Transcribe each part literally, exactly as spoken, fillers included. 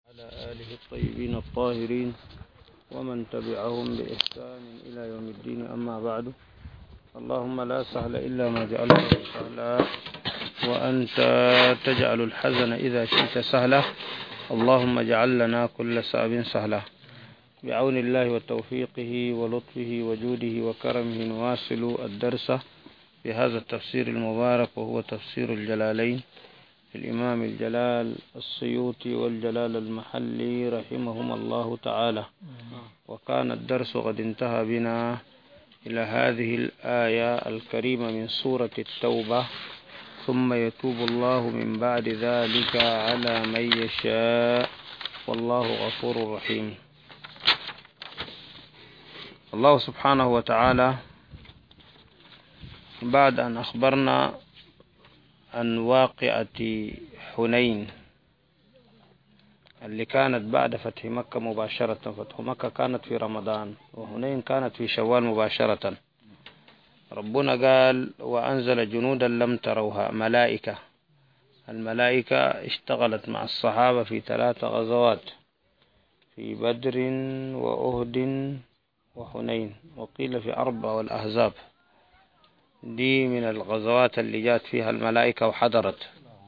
على آله الطيبين الطاهرين ومن تبعهم بإحسان إلى يوم الدين. أما بعد، اللهم لا سهل إلا ما جعلته سهلا وأنت تجعل الحزن إذا شئت سهلا. اللهم اجعل لنا كل صعب سهلا. بعون الله وتوفيقه ولطفه وجوده وكرمه نواصل الدرس بهذا التفسير المبارك، وهو تفسير الجلالين الإمام الجلال السيوطي والجلال المحلي رحمهما الله تعالى. وكان الدرس قد انتهى بنا إلى هذه الآية الكريمة من سورة التوبة: ثم يتوب الله من بعد ذلك على من يشاء والله غفور رحيم. الله سبحانه وتعالى بعد أن أخبرنا عن واقعة حنين اللي كانت بعد فتح مكة مباشرة، فتح مكة كانت في رمضان وحنين كانت في شوال مباشرة. ربنا قال: وأنزل جنودا لم تروها، ملائكة. الملائكة اشتغلت مع الصحابة في ثلاث غزوات، في بدر وأهد وحنين، وقيل في أربع والأحزاب. دي من الغزوات اللي جات فيها الملائكة وحضرت.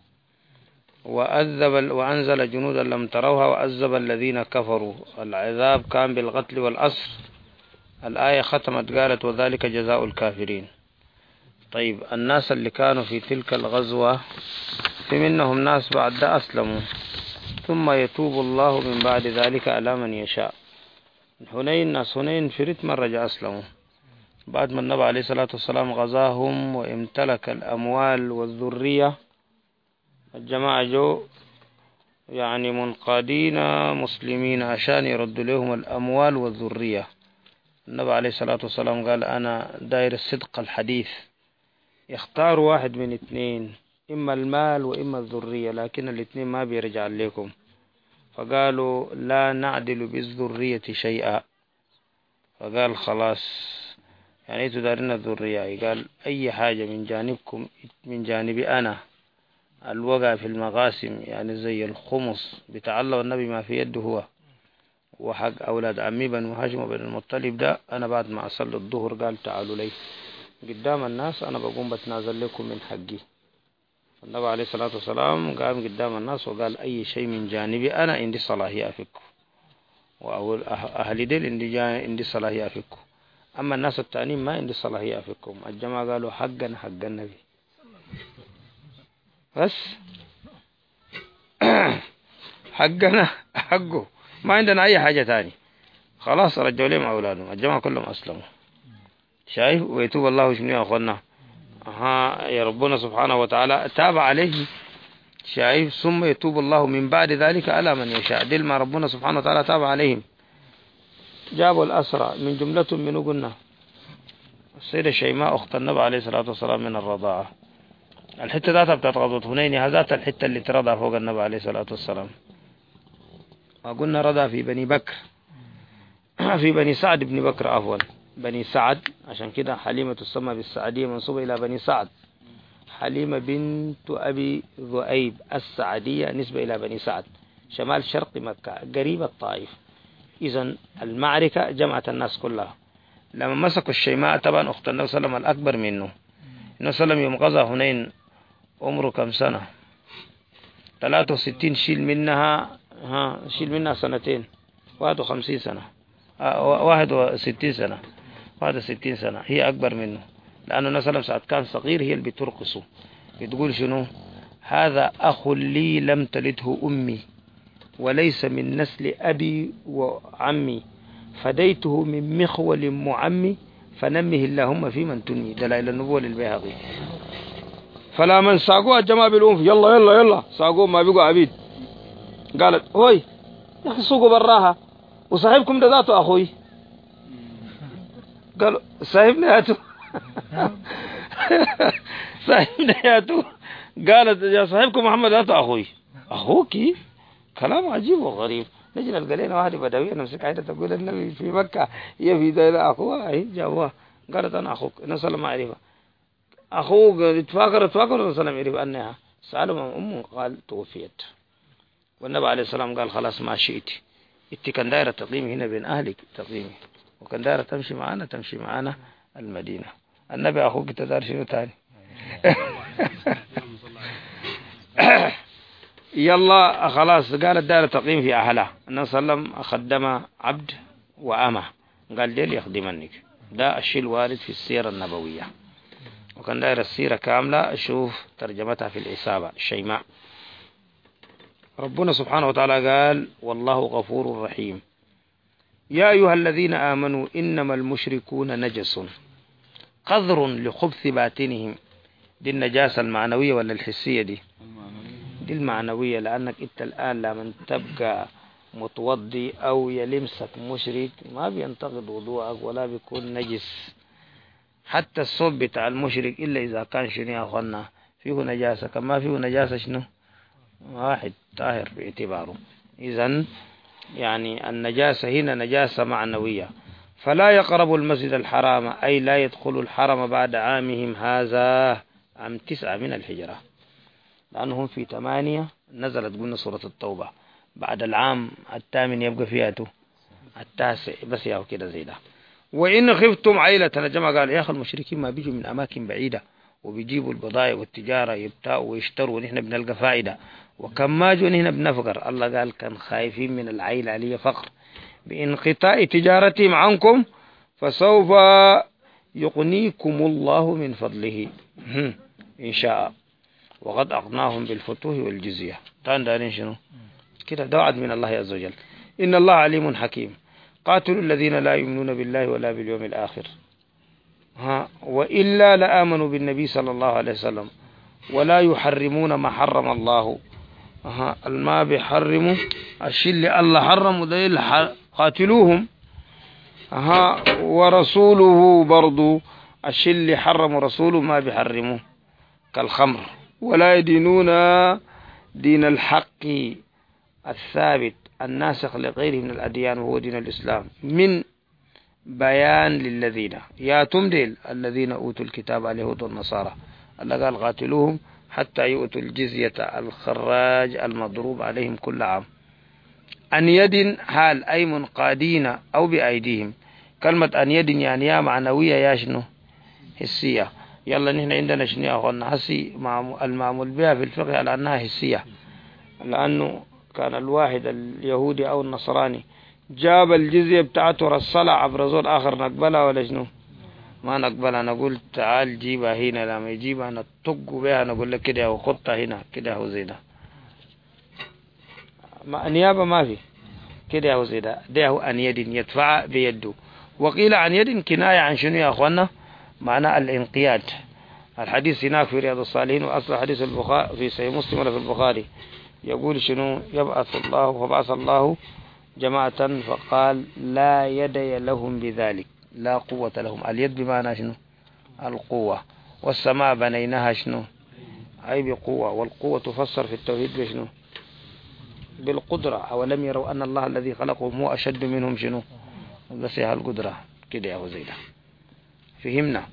وأذب وأنزل جنودا لم تروها وأذب الذين كفروا. العذاب كان بالقتل والأسر. الآية ختمت قالت: وذلك جزاء الكافرين. طيب، الناس اللي كانوا في تلك الغزوة في منهم ناس بعد أسلموا، ثم يتوب الله من بعد ذلك على من يشاء. حنين، ناس حنين في رتم رجع أسلموا بعد ما النبي عليه الصلاة والسلام غزاهم وامتلك الأموال والذرية. الجماعة جو يعني منقادين مسلمين عشان يردوا لهم الأموال والذرية. النبي عليه الصلاة والسلام قال: أنا داير الصدق الحديث، يختار واحد من اثنين، إما المال وإما الذرية، لكن الاثنين ما بيرجع لكم. فقالوا: لا نعدل بالذرية شيئا. فقال: خلاص، يعني تدارين الذرية. قال: أي حاجة من جانبكم من جانبي أنا، الوقع في المقاسم يعني زي الخمس بتاع الله والنبي ما في يده هو، وحق أولاد عمي بن هاشم بن المطلب ده، أنا بعد ما أصلي الظهر قال: تعالوا لي قدام الناس، أنا بقوم بتنازل لكم من حقي. النبي عليه الصلاة والسلام قام قدام الناس وقال: أي شيء من جانبي أنا عندي صلاحية أفكه، وأقول أهل ديل عندي عندي صلاحية أفكه، أما الناس التانيين ما عندي صلاحية أفكهم. الجماعة قالوا: حقا حق النبي بس حقنا حقه، ما عندنا أي حاجة تاني. خلاص رجعوا لهم أولادهم. الجماعة كلهم أسلموا. شايف؟ ويتوب الله شنو يا أخوانا؟ ها يا ربنا سبحانه وتعالى تاب عليه. شايف؟ ثم يتوب الله من بعد ذلك على من يشاء. دل ما ربنا سبحانه وتعالى تاب عليهم. جابوا الأسرى من جملتهم من قلنا السيدة شيماء أخت النبي عليه الصلاة والسلام من الرضاعة. الحتة ذاتها بتاعت غزوة حنين هذات الحتة اللي ترضى فوق النبي عليه الصلاة والسلام. ما قلنا رضى في بني بكر في بني سعد بن بكر عفوا بني سعد، عشان كده حليمة تسمى بالسعدية منصوبة إلى بني سعد. حليمة بنت أبي ذؤيب السعدية نسبة إلى بني سعد، شمال شرق مكة قريب الطائف. إذن المعركة جمعت الناس كلها. لما مسكوا الشيماء طبعا أخت النبي صلى الله عليه وسلم الأكبر منه. النبي صلى الله عليه وسلم يوم غزا حنين عمره كم سنة؟ ثلاثة وستين. شيل منها ها شيل منها سنتين، واحد وخمسين سنة، واحد وستين سنة واحد وستين سنة. هي أكبر منه، لأنه النبي صلى الله عليه وسلم كان صغير. هي اللي بترقصه، بتقول شنو؟ هذا أخ لي لم تلده أمي، وليس من نسل أبي وعمي، فديته من مخول معمي، فنمه اللهم في من تنمي. دلائل النبوة للبيهقي. فلا من ساقوها الجماعة بالأنف، يلا يلا يلا ساقوه ما بيقوا عبيد. قالت: هوي يا أخي سوقوا براها، وصاحبكم ده ذاته أخوي. قالوا: صاحبنا ياتو صاحبنا ياتو. قالت: يا صاحبكم محمد ذاته أخوي. أخوكي؟ كلام عجيب وغريب. نجي نلقى لنا واحدة بدوية نمسك عيدة تقول النبي في مكة، هي في دائرة أخوها، هي جابوها. قالت: أنا أخوك. النبي صلى الله عليه وسلم ما عرفها. أخوك تفاكر تفاكر النبي صلى الله عليه وسلم عرف أنها. سألوا من أمه قال: توفيت. والنبي عليه السلام قال خلاص ما شئت، انت كان دايرة تقيمي هنا بين أهلك تقيمي، وكان دايرة تمشي معانا تمشي معانا المدينة. النبي أخوك تدار شنو تاني؟ يلا خلاص قالت دايرة تقيم في أهلها. النبي صلى الله عليه وسلم خدم عبد وأمه، قال ديل يخدمنك. ده الشيء الوارد في السيرة النبوية، وكان داير السيرة كاملة أشوف ترجمتها في الإصابة الشيماء. ربنا سبحانه وتعالى قال والله غفور رحيم. يا أيها الذين آمنوا إنما المشركون نجس قذر لخبث باطنهم. دي النجاسة المعنوية ولا الحسية؟ دي دي المعنوية، لأنك إنت الآن لما تبقى متوضي أو يلمسك مشرك ما بينتقد وضوءك ولا بيكون نجس. حتى الصوب بتاع المشرك إلا إذا كان شنو يا أخوانا فيه نجاسة، كما فيه نجاسة شنو واحد طاهر باعتباره. إذن يعني النجاسة هنا نجاسة معنوية. فلا يقرب المسجد الحرام أي لا يدخل الحرم بعد عامهم هذا، عام تسعة من الهجرة، لأنهم في ثمانية نزلت قلنا سورة التوبة، بعد العام الثامن يبقى فياته التاسع بس ياو كده زي ده. وإن خفتم عيلة الجماعة قال يا أخي المشركين ما بيجوا من أماكن بعيدة وبيجيبوا البضائع والتجارة يبتاعوا ويشتروا ونحن بنلقى فائدة، وكم ما جو نحن بنفقر. الله قال كان خايفين من العيلة عليه فقر بانقطاع تجارتهم عنكم فسوف يغنيكم الله من فضله إن شاء وقد أغناهم بالفتوح والجزية. تان دارين شنو كده دوعد من الله عز وجل. إن الله عليم حكيم. قاتلوا الذين لا يؤمنون بالله ولا باليوم الآخر ها وإلا لآمنوا بالنبي صلى الله عليه وسلم ولا يحرمون ما حرم الله. ها الماء بيحرموا الشيء اللي الله حرموا ده قاتلوهم. ها ورسوله برضو الشيء اللي حرموا رسوله ما بيحرموه كالخمر. ولا يدينون دين الحق الثابت الناسخ لغيره من الأديان وهو دين الإسلام من بيان للذين يا تمدل الذين أوتوا الكتاب اليهود والنصارى. الله قال قاتلوهم حتى يؤتوا الجزية الخراج المضروب عليهم كل عام أن يد حال أي منقادين أو بأيديهم. كلمة أن يد يعني يا معنوية يا شنو حسية. يلا نحن عندنا شنو يا أخوانا حسي المعمول بها في الفقه على أنها حسية، لأنه كان الواحد اليهودي أو النصراني جاب الجزية بتاعته رسلها عبر زول آخر نقبلها ولا شنو ما نقبلها. نقول تعال جيبها هنا، لما يجيبها نطق بها نقول لك كده وخطها هنا كده هو زي ده. ما نيابة ما في كده هو زي ده. ده هو أن يد يدفع بيده. وقيل عن يد كناية عن شنو يا أخوانا معنى الانقياد. الحديث هناك في رياض الصالحين وأصل حديث البخاري في صحيح مسلم ولا في البخاري يقول شنو يبعث الله فبعث الله جماعة فقال لا يدي لهم بذلك لا قوة لهم. اليد بمعنى شنو القوة. والسماء بنيناها شنو أي بقوة. والقوة تفسر في التوحيد بشنو بالقدرة. أولم يروا أن الله الذي خلقهم هو أشد منهم شنو بس هالقدرة كده يا وزيدة. فهمنا.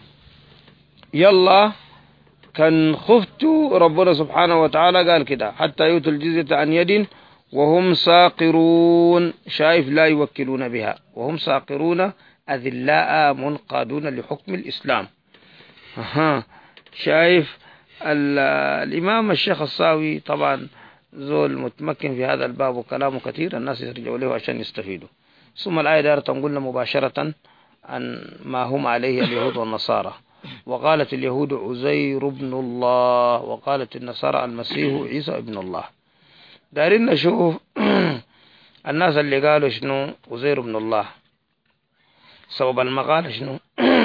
يلا كان خفت ربنا سبحانه وتعالى قال كده حتى يؤتوا الجزية عن يد وهم ساقرون. شايف لا يوكلون بها وهم ساقرون أذلاء منقادون لحكم الإسلام. أها شايف الإمام الشيخ الصاوي طبعا زول متمكن في هذا الباب وكلامه كثير الناس يرجعوا له عشان يستفيدوا. ثم الآية دارة تنقلنا مباشرة عن ما هم عليه اليهود والنصارى. وقالت اليهود عزير ابن الله وقالت النصارى المسيح عيسى ابن الله. دارين نشوف الناس اللي قالوا شنو عزير ابن الله سبب المقالة شنو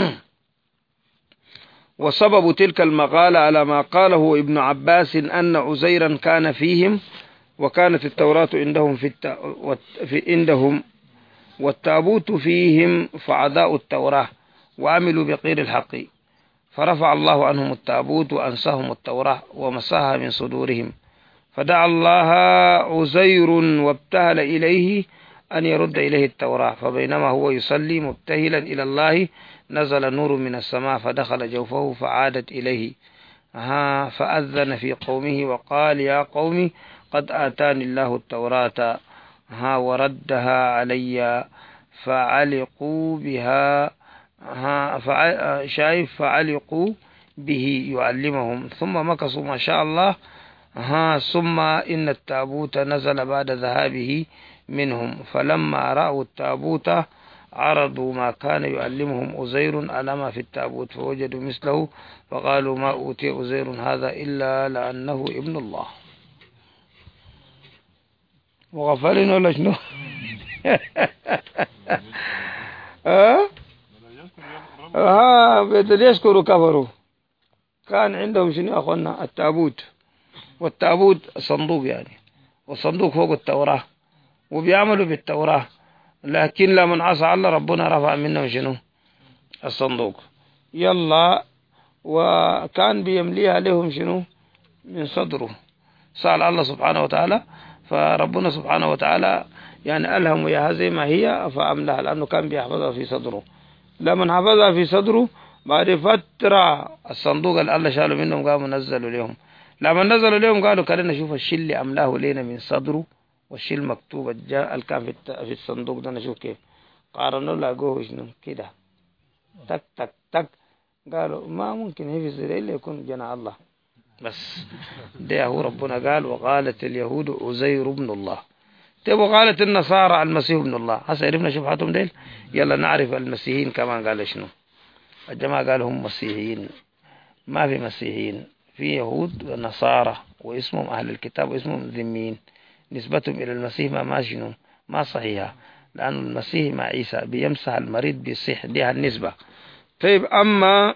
وسبب تلك المقالة على ما قاله ابن عباس أن عزيرا كان فيهم وكانت التوراة عندهم في, الت... في عندهم والتابوت فيهم فعداء التوراة وعملوا بغير الحق فرفع الله عنهم التابوت وأنساهم التوراة ومساها من صدورهم. فدعا الله عزير وابتهل إليه أن يرد إليه التوراة. فبينما هو يصلي مبتهلا إلى الله نزل نور من السماء فدخل جوفه فعادت إليه. ها فأذن في قومه وقال يا قوم قد آتاني الله التوراة ها وردها علي فعلقوا بها ها فع... شايف فعلقوا به يعلمهم ثم مكثوا ما شاء الله ها ثم إن التابوت نزل بعد ذهابه منهم فلما رأوا التابوت عرضوا ما كان يعلمهم أزير على ما في التابوت فوجدوا مثله فقالوا ما أوتي أزير هذا إلا لأنه ابن الله. مغفلين ولا شنو؟ ها ها بدل يشكروا كفروا. كان عندهم شنو يا أخوانا؟ التابوت، والتابوت صندوق يعني، والصندوق فوق التوراة وبيعملوا بالتوراة، لكن لمن عصى الله ربنا رفع منهم شنو؟ الصندوق. يلا وكان بيمليها لهم شنو؟ من صدره. سأل الله سبحانه وتعالى فربنا سبحانه وتعالى يعني ألهم يا زي ما هي فأملها، لأنه كان بيحفظها في صدره. لمن حفظها في صدره بعد فترة الصندوق اللي الله شالوا منهم قاموا نزلوا لهم. لما نزلوا لهم قالوا كلنا نشوف الشيء اللي أملاه لنا من صدره والشيء المكتوب الجاء اللي كان في الصندوق ده نشوف كيف. قارنوا لقوه شنو كده تك تك تك. قالوا ما ممكن يحفظ إلا يكون جناح الله بس. ده هو ربنا قال وقالت اليهود عزير ابن الله. تبو قالت النصارى المسيح ابن الله. هسه عرفنا شبهاتهم ديل. يلا نعرف المسيحيين كمان قال شنو. الجماعة قالوا هم مسيحيين. ما في مسيحيين، في يهود ونصارى واسمهم أهل الكتاب واسمهم ذميين. نسبتهم إلى المسيح ما ما شنو ما صحيحة، لأن المسيح مع عيسى بيمسح المريض بيصح، دي النسبة. طيب أما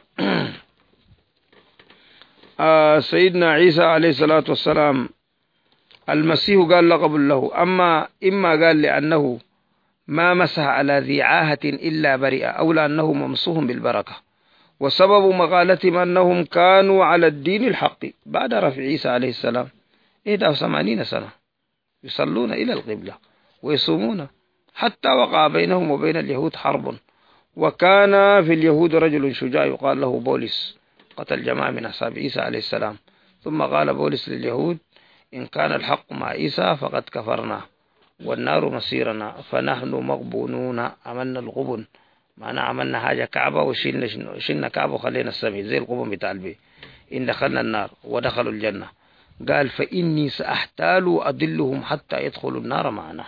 آه سيدنا عيسى عليه الصلاة والسلام المسيح قال لقب له، أما إما قال لأنه ما مسح على ذي عاهة إلا برئة، أو لأنه ممسوح بالبركة. وسبب مقالتهم أنهم كانوا على الدين الحق بعد رفع عيسى عليه السلام إحدى وثمانين سنة يصلون إلى القبلة ويصومون، حتى وقع بينهم وبين اليهود حرب. وكان في اليهود رجل شجاع يقال له بولس قتل جماعة من أصحاب عيسى عليه السلام. ثم قال بولس لليهود إن كان الحق مع عيسى فقد كفرنا والنار مسيرنا، فنحن مغبونون. عملنا الغبن، معنى عملنا حاجة كعبة وشلنا شلنا كعبة وخلينا السمي زي الغبن بتاع البي. إن دخلنا النار ودخلوا الجنة قال فإني سأحتال وأضلهم حتى يدخلوا النار معنا.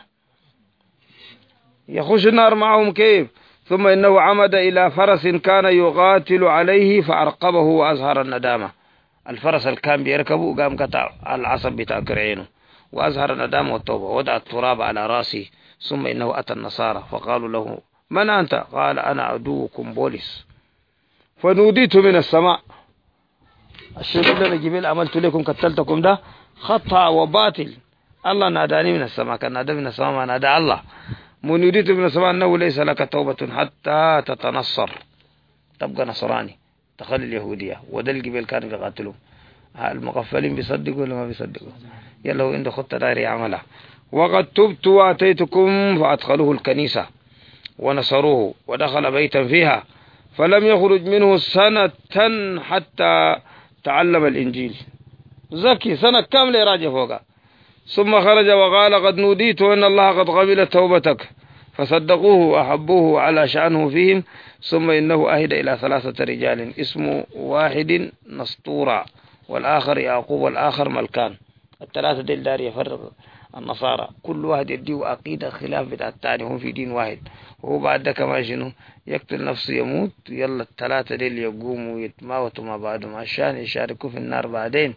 يخش النار معهم كيف؟ ثم إنه عمد إلى فرس كان يقاتل عليه فأرقبه وأظهر الندامة. الفرس اللي كان بيركبه قام قطع العصب بتاع كرعينه وأظهر الندامة والتوبة ودع التراب على راسه. ثم إنه أتى النصارى فقالوا له من أنت؟ قال أنا عدوكم بولس. فنوديت من السماء الشيء اللي أنا جبال عملت لكم قتلتكم ده خطأ وباطل. الله ناداني من السماء، كان نادى من السماء ما نادى الله. منوديت من السماء أنه ليس لك توبة حتى تتنصر، تبقى نصراني تخلي اليهودية. وده الجبال كانوا بيقاتلون. المغفلين بيصدقوا ولا ما بيصدقوا؟ يلا هو عنده خطة داير يعملها. وقد تبت وأتيتكم فأدخلوه الكنيسة ونصروه ودخل بيتا فيها فلم يخرج منه سنة حتى تعلم الإنجيل. زكي سنة كاملة راجع فوقها. ثم خرج وقال قد نوديت أن الله قد قبل توبتك، فصدقوه وأحبوه على شأنه فيهم. ثم إنه أهد إلى ثلاثة رجال اسمه واحد نسطورة والآخر يعقوب والآخر ملكان. الثلاثة ديل دار يفرق النصارى، كل واحد يديه عقيدة خلاف بتاع الثاني، هم في دين واحد. وهو بعد ده كمان شنو يقتل نفسه يموت. يلا الثلاثة ديل يقوموا يتماوتوا مع بعضهم عشان يشاركوا في النار بعدين.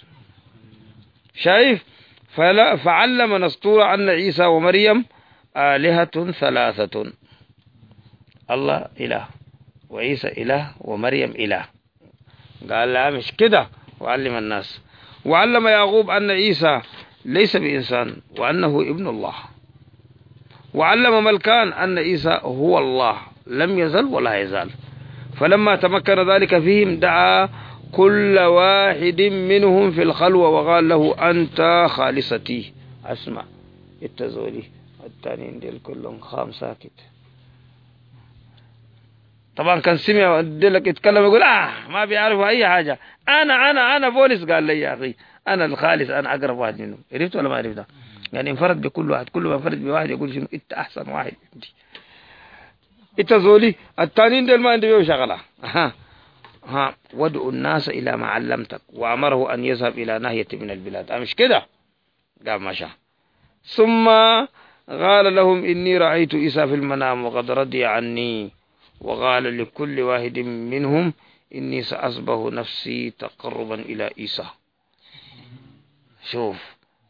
شايف؟ فلا فعلم نسطورة أن عيسى ومريم آلهة ثلاثة. الله إله وعيسى إله ومريم إله. قال لا مش كده، وعلم الناس. وعلم يعقوب أن عيسى ليس بإنسان وأنه ابن الله. وعلم ملكان أن عيسى هو الله لم يزل ولا يزال. فلما تمكن ذلك فيهم دعا كل واحد منهم في الخلوة وقال له أنت خالصتي. أسمع التزولي التانيين ديل كلهم خام ساكت. طبعا كان سمع ديلك يتكلم يقول آه ما بيعرفوا أي حاجة. أنا أنا أنا بولس. قال لي يا أخي أنا الخالص، أنا أقرب واحد منهم. عرفت ولا ما عرفت؟ يعني انفرد بكل واحد، كل ما انفرد بواحد يقول شنو أنت أحسن واحد، أنت زولي التانيين دول ما عندهم شغلة. ها ها ودعوا الناس إلى ما علمتك، وأمره أن يذهب إلى ناحية من البلاد. مش كده؟ قام مشى. ثم قال لهم إني رأيت عيسى في المنام وقد رضي عني، وقال لكل واحد منهم إني سأصبح نفسي تقربا إلى عيسى. شوف،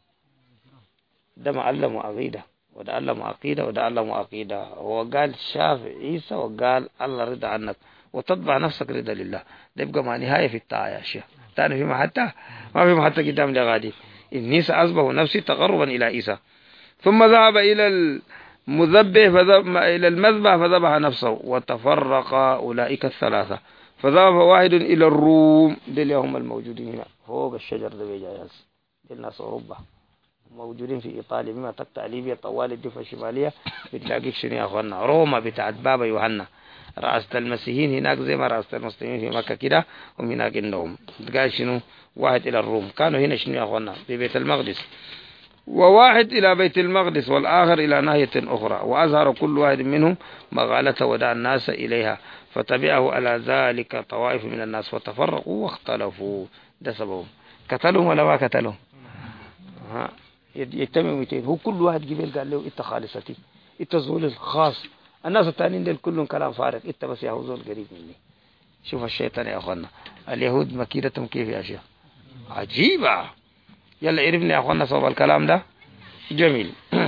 ده معلم عقيدة، وده علم عقيدة، وده علم عقيدة. هو قال شاف عيسى وقال الله رضى عنك، وتطبع نفسك رضا لله. ده يبقى مع نهاية في الطاعة يا شيخ. تاني في محتى ما في محتى قدام لغادي. إني سأصبح نفسي تقربا إلى عيسى. ثم ذهب إلى المذبح فذبح إلى المذبح فذبح نفسه، وتفرق أولئك الثلاثة، فذهب واحد إلى الروم. دول هم الموجودين هنا فوق الشجر ده بيجايز، دول ناس أوروبا موجودين في إيطاليا، بما تقطع ليبيا طوال الضفة الشمالية بتلاقيك شنو يا أخوانا، روما بتاعت بابا يوحنا، رأسة المسيحيين هناك زي ما رأسة المسلمين في مكة كده، هم هناك عندهم. قال شنو واحد إلى الروم، كانوا هنا شنو يا أخوانا في بيت المقدس، وواحد إلى بيت المقدس والآخر إلى ناحية أخرى، وأظهر كل واحد منهم مغالة ودعا الناس إليها، فتبعه على ذلك طوائف من الناس وتفرقوا واختلفوا. ده سببهم. قتلهم ولا ما قتلهم؟ ها يجتمعوا مئتين. هو كل واحد قبل قال له انت خالصتي، انت زول الخاص، الناس التانيين دول كلهم كلام فارغ، انت بس يا هو زول قريب مني. شوف الشيطان يا اخوانا، اليهود مكيدتهم كيف يا شيخ، عجيبة. يلا عرفنا يا اخوانا صوب الكلام ده جميل.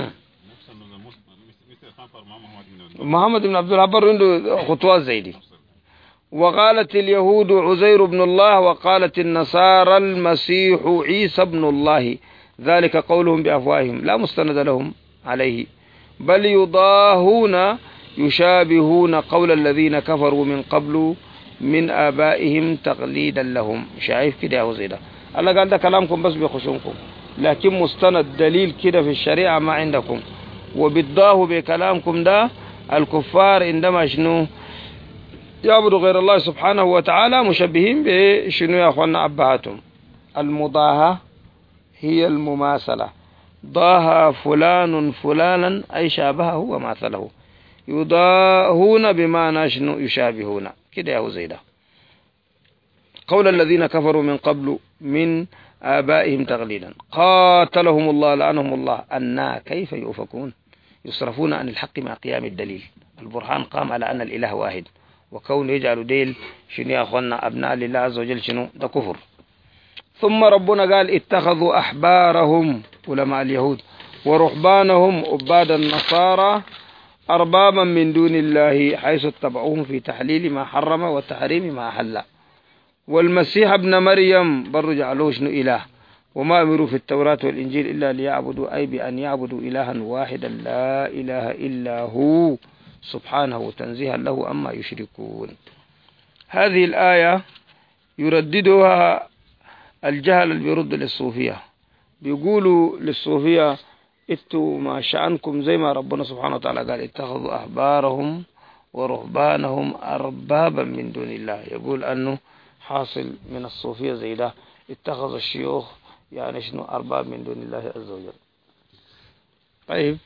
محمد بن عبد الوهاب عنده خطوات زي دي. وقالت اليهود عزير بن الله، وقالت النصارى المسيح عيسى بن الله، ذلك قولهم بأفواههم لا مستند لهم عليه، بل يضاهون يشابهون قول الذين كفروا من قبل من آبائهم تقليدا لهم. شايف كده يا زيدا؟ الله قال ده كلامكم بس بخشونكم، لكن مستند دليل كده في الشريعة ما عندكم. وبالضاه بكلامكم ده الكفار عندما شنو يعبدوا غير الله سبحانه وتعالى مشبهين بشنو يا أخوانا أبهاتهم. المضاهاة هي المماثلة، ضاها فلان فلانا أي شابهه وماثله. يضاهون بمعنى شنو يشابهون كده يا زيدا. قول الذين كفروا من قبل من آبائهم تقليدا قاتلهم الله لعنهم الله أنا كيف يؤفكون يصرفون عن الحق مع قيام الدليل. البرهان قام على أن الإله واحد، وكون يجعلوا ديل شنو يا أخوانا أبناء لله عز وجل شنو ده كفر. ثم ربنا قال اتخذوا أحبارهم علماء اليهود ورهبانهم عباد النصارى أربابا من دون الله، حيث اتبعوهم في تحليل ما حرم وتحريم ما أحل. والمسيح ابن مريم بر جعلوه شنو إله، وما أمروا في التوراة والإنجيل إلا ليعبدوا، أي بأن يعبدوا إلها واحدا لا إله إلا هو سبحانه تنزيها له أما يشركون. هذه الآية يرددها الجهل اللي بيرد للصوفية، بيقولوا للصوفية اتوا ما شأنكم، زي ما ربنا سبحانه وتعالى قال اتخذوا أحبارهم ورهبانهم أربابا من دون الله. يقول أنه حاصل من الصوفية زي ده، اتخذ الشيوخ يعني شنو أرباب من دون الله عز وجل. طيب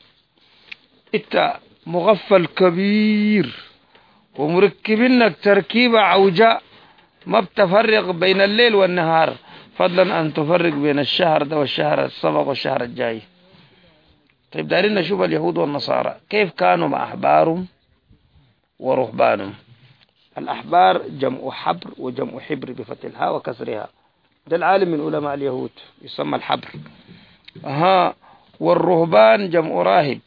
انت مغفل كبير ومركبينك تركيبة عوجاء ما بتفرق بين الليل والنهار، فضلا أن تفرق بين الشهر ده والشهر السبق والشهر الجاي. طيب دارين نشوف اليهود والنصارى كيف كانوا مع أحبارهم ورهبانهم. الأحبار جمع حبر وجمع حبر بفتح الهاء وكسرها، ده العالم من علماء اليهود يسمى الحبر. ها والرهبان جمع راهب،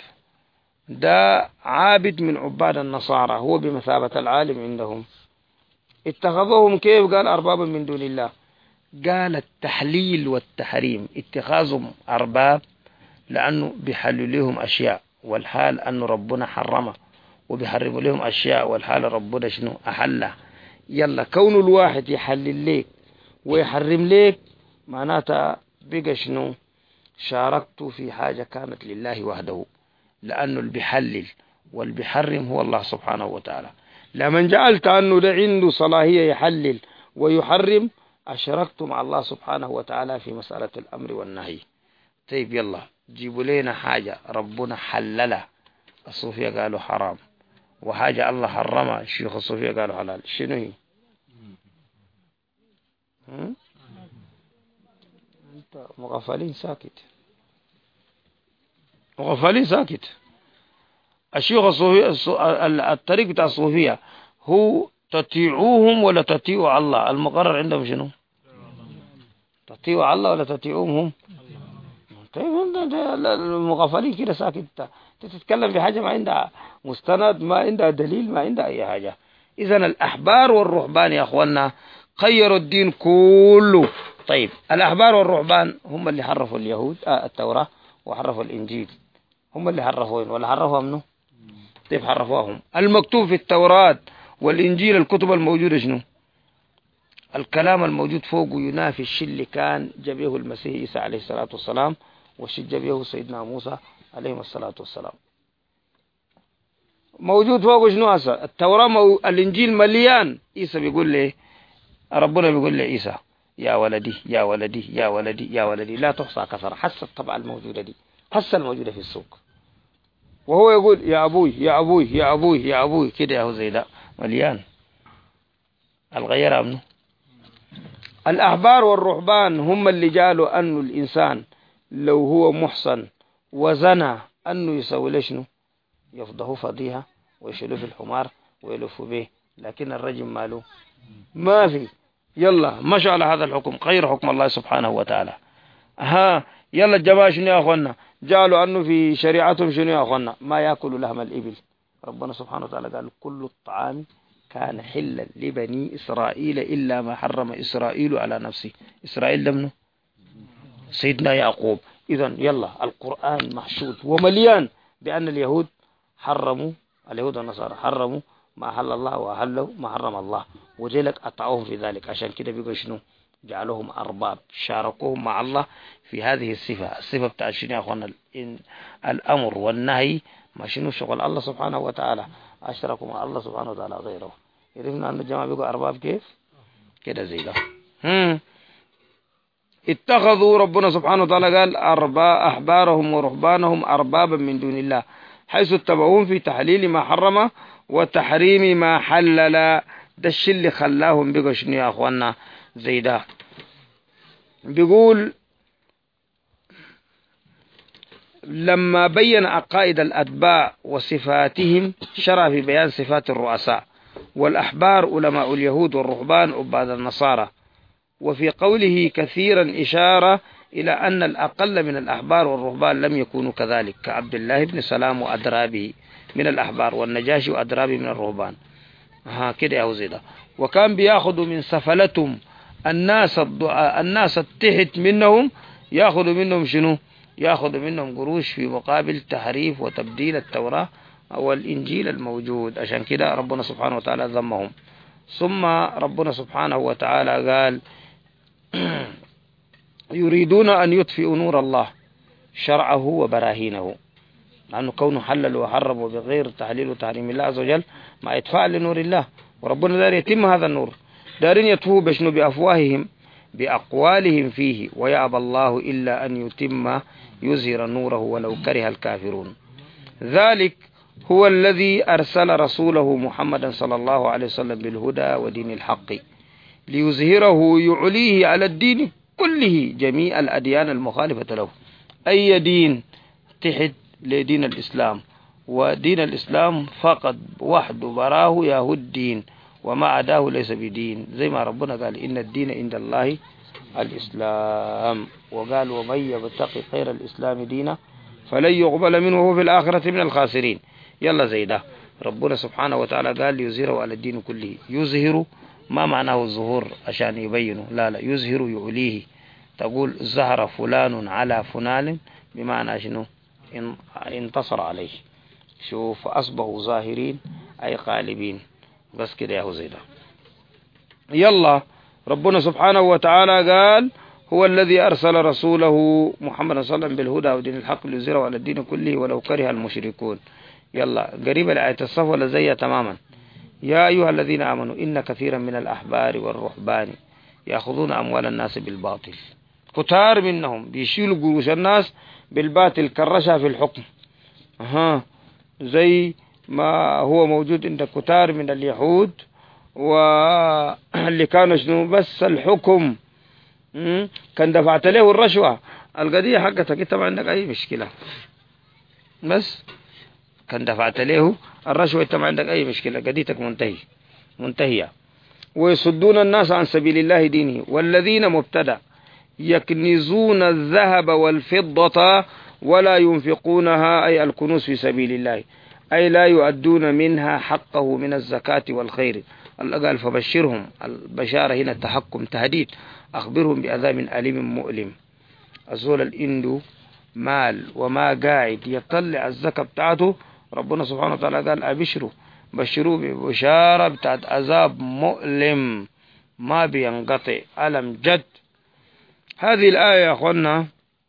ده عابد من عباد النصارى، هو بمثابة العالم عندهم. اتخذوهم كيف؟ قال أربابا من دون الله. قال التحليل والتحريم، اتخاذهم أرباب لأنه بيحلل لهم أشياء والحال أنه ربنا حرمه، وبيحرم لهم أشياء والحال ربنا شنو أحله. يلا كون الواحد يحلل لك ويحرم لك معناتها بقى شنو شاركت في حاجة كانت لله وحده، لأنه اللي بيحلل واللي بيحرم هو الله سبحانه وتعالى. لمن جعلت أنه ده عنده صلاحية يحلل ويحرم، أشركت مع الله سبحانه وتعالى في مسألة الأمر والنهي. طيب يلا جيبوا لنا حاجة ربنا حللها الصوفية قالوا حرام، وحاجة الله حرمها الشيوخ الصوفية قالوا حلال، شنو هي؟ انت مغفلين ساكت، مغفلين ساكت. الشيوخ الصوفية الطريق بتاع الصوفية هو تطيعوهم ولا تطيعوا الله؟ المقرر عندهم شنو؟ تطيعوا الله ولا تطيعوهم هم؟ طيب المغفلين كده ساكت، تتكلم في حاجة ما عندها مستند، ما عندها دليل، ما عندها أي حاجة. إذا الأحبار والرهبان يا أخوانا خيروا الدين كله. طيب الأحبار والرهبان هم اللي حرفوا اليهود آه التوراة وحرفوا الإنجيل، هم اللي حرفوهم ولا حرفوا منه؟ طيب حرفوهم. المكتوب في التوراة والإنجيل الكتب الموجودة شنو؟ الكلام الموجود فوقه ينافي الشيء اللي كان جابه المسيح عيسى عليه الصلاة والسلام والشيء جابه سيدنا موسى عليه الصلاة والسلام. موجود فوقه شنو هسه؟ التوراة مو... الإنجيل مليان. عيسى بيقول لي ربنا بيقول لي عيسى يا ولدي يا ولدي يا ولدي يا ولدي لا تحصى كثرة، حس الطبعة الموجودة دي، حس الموجودة في السوق، وهو يقول يا أبوي يا أبوي يا أبوي يا أبوي كده يا هو زي ده مليان. الغير منه. الأحبار والرهبان هم اللي جالوا أنه الإنسان لو هو محصن وزنى أنه يسوي له شنو؟ يفضه فضيها ويشيله في الحمار ويلف به، لكن الرجم ماله ما في. يلا مشى على هذا الحكم غير حكم الله سبحانه وتعالى. ها يلا الجماعة شنو يا أخوانا؟ جالوا أنه في شريعتهم شنو يا أخوانا؟ ما يأكلوا لحم الإبل. ربنا سبحانه وتعالى قال كل الطعام كان حلا لبني إسرائيل إلا ما حرم إسرائيل على نفسه. إسرائيل ده منه؟ سيدنا يعقوب. إذن يلا القرآن محشود ومليان بأن اليهود حرموا، اليهود والنصارى حرموا ما حل الله وأحلوا ما حرم الله، وذلك أطاعوهم في ذلك. عشان كده بيقول شنو؟ جعلهم أرباب، شاركوهم مع الله في هذه الصفة. الصفة بتاع شنو يا أخوانا؟ الأمر والنهي ما شنو شغل الله سبحانه وتعالى، أشركوا مع الله سبحانه وتعالى غيره. عرفنا أن الجماعة بيقول أرباب كيف؟ كده زي ده. هم. اتخذوا ربنا سبحانه وتعالى قال أربا أحبارهم ورهبانهم أربابا من دون الله، حيث اتبعوهم في تحليل ما حرم وتحريم ما حلل. ده الشيء اللي خلاهم بقوا شنو يا أخوانا زي ده. بيقول لما بين عقائد الأتباع وصفاتهم شرع في بيان صفات الرؤساء. والأحبار علماء اليهود والرهبان عباد النصارى. وفي قوله كثيرا إشارة إلى أن الأقل من الأحبار والرهبان لم يكونوا كذلك، كعبد الله بن سلام وأدرابه من الأحبار والنجاشي وأدرابه من الرهبان. ها كده يا وزيدا. وكان بياخذوا من سفلتهم الناس الناس التحت منهم، ياخذوا منهم شنو؟ ياخذوا منهم قروش في مقابل تحريف وتبديل التوراة أو الإنجيل الموجود. عشان كده ربنا سبحانه وتعالى ذمهم. ثم ربنا سبحانه وتعالى قال يريدون أن يطفئوا نور الله شرعه وبراهينه، لأنه كونه حلل وحرم بغير تحليل وتحريم الله عز وجل مع إطفاء لنور الله، وربنا دار يتم هذا النور. دارين يطفوه بشنو؟ بأفواههم بأقوالهم فيه، ويأبى الله إلا أن يتم يظهر نوره ولو كره الكافرون. ذلك هو الذي أرسل رسوله محمدا صلى الله عليه وسلم بالهدى ودين الحق ليظهره يعليه على الدين كله جميع الأديان المخالفة له. أي دين تحت لدين الإسلام، ودين الإسلام فقط وحده براه يهو الدين، وما عداه ليس بدين. زي ما ربنا قال إن الدين عند الله الإسلام، وقال ومن يبتغي غير الإسلام دينا فلن يقبل منه وهو في الآخرة من الخاسرين. يلا زي ده ربنا سبحانه وتعالى قال يظهره على الدين كله. يظهر ما معناه الظهور عشان يبينه، لا لا يظهر يعليه. تقول ظهر فلان على فلان بمعنى شنو؟ انتصر عليه. شوف أصبحوا ظاهرين أي غالبين. بس كده يا هو زي ده. يلا ربنا سبحانه وتعالى قال هو الذي أرسل رسوله محمد صلى الله عليه وسلم بالهدى ودين الحق ليظهره على الدين كله ولو كره المشركون. يلا قريبة لآية الصف ولا زيها تماما. يا أيها الذين آمنوا إن كثيرا من الأحبار والرهبان يأخذون أموال الناس بالباطل، كتار منهم بيشيلوا قروش الناس بالباطل كرشها في الحكم. ها زي ما هو موجود عند كتار من اليهود واللي كانوا شنو بس الحكم كان دفعت له الرشوة، القضية حقتك انت ما عندك اي مشكلة، بس كان دفعت له الرشوة انت ما عندك اي مشكلة، قضيتك منتهي منتهية. ويصدون الناس عن سبيل الله دينه والذين مبتدأ يكنزون الذهب والفضة ولا ينفقونها أي الكنوز في سبيل الله، أي لا يؤدون منها حقه من الزكاة والخير. الله قال فبشرهم، البشارة هنا التحكم تهديد، أخبرهم بعذاب أليم مؤلم. الزول الإندو مال وما قاعد يطلع الزكاة بتاعته، ربنا سبحانه وتعالى قال أبشروا، بشروا ببشارة بتاعت عذاب مؤلم ما بينقطع، ألم جد. هذه الآية يا أخوانا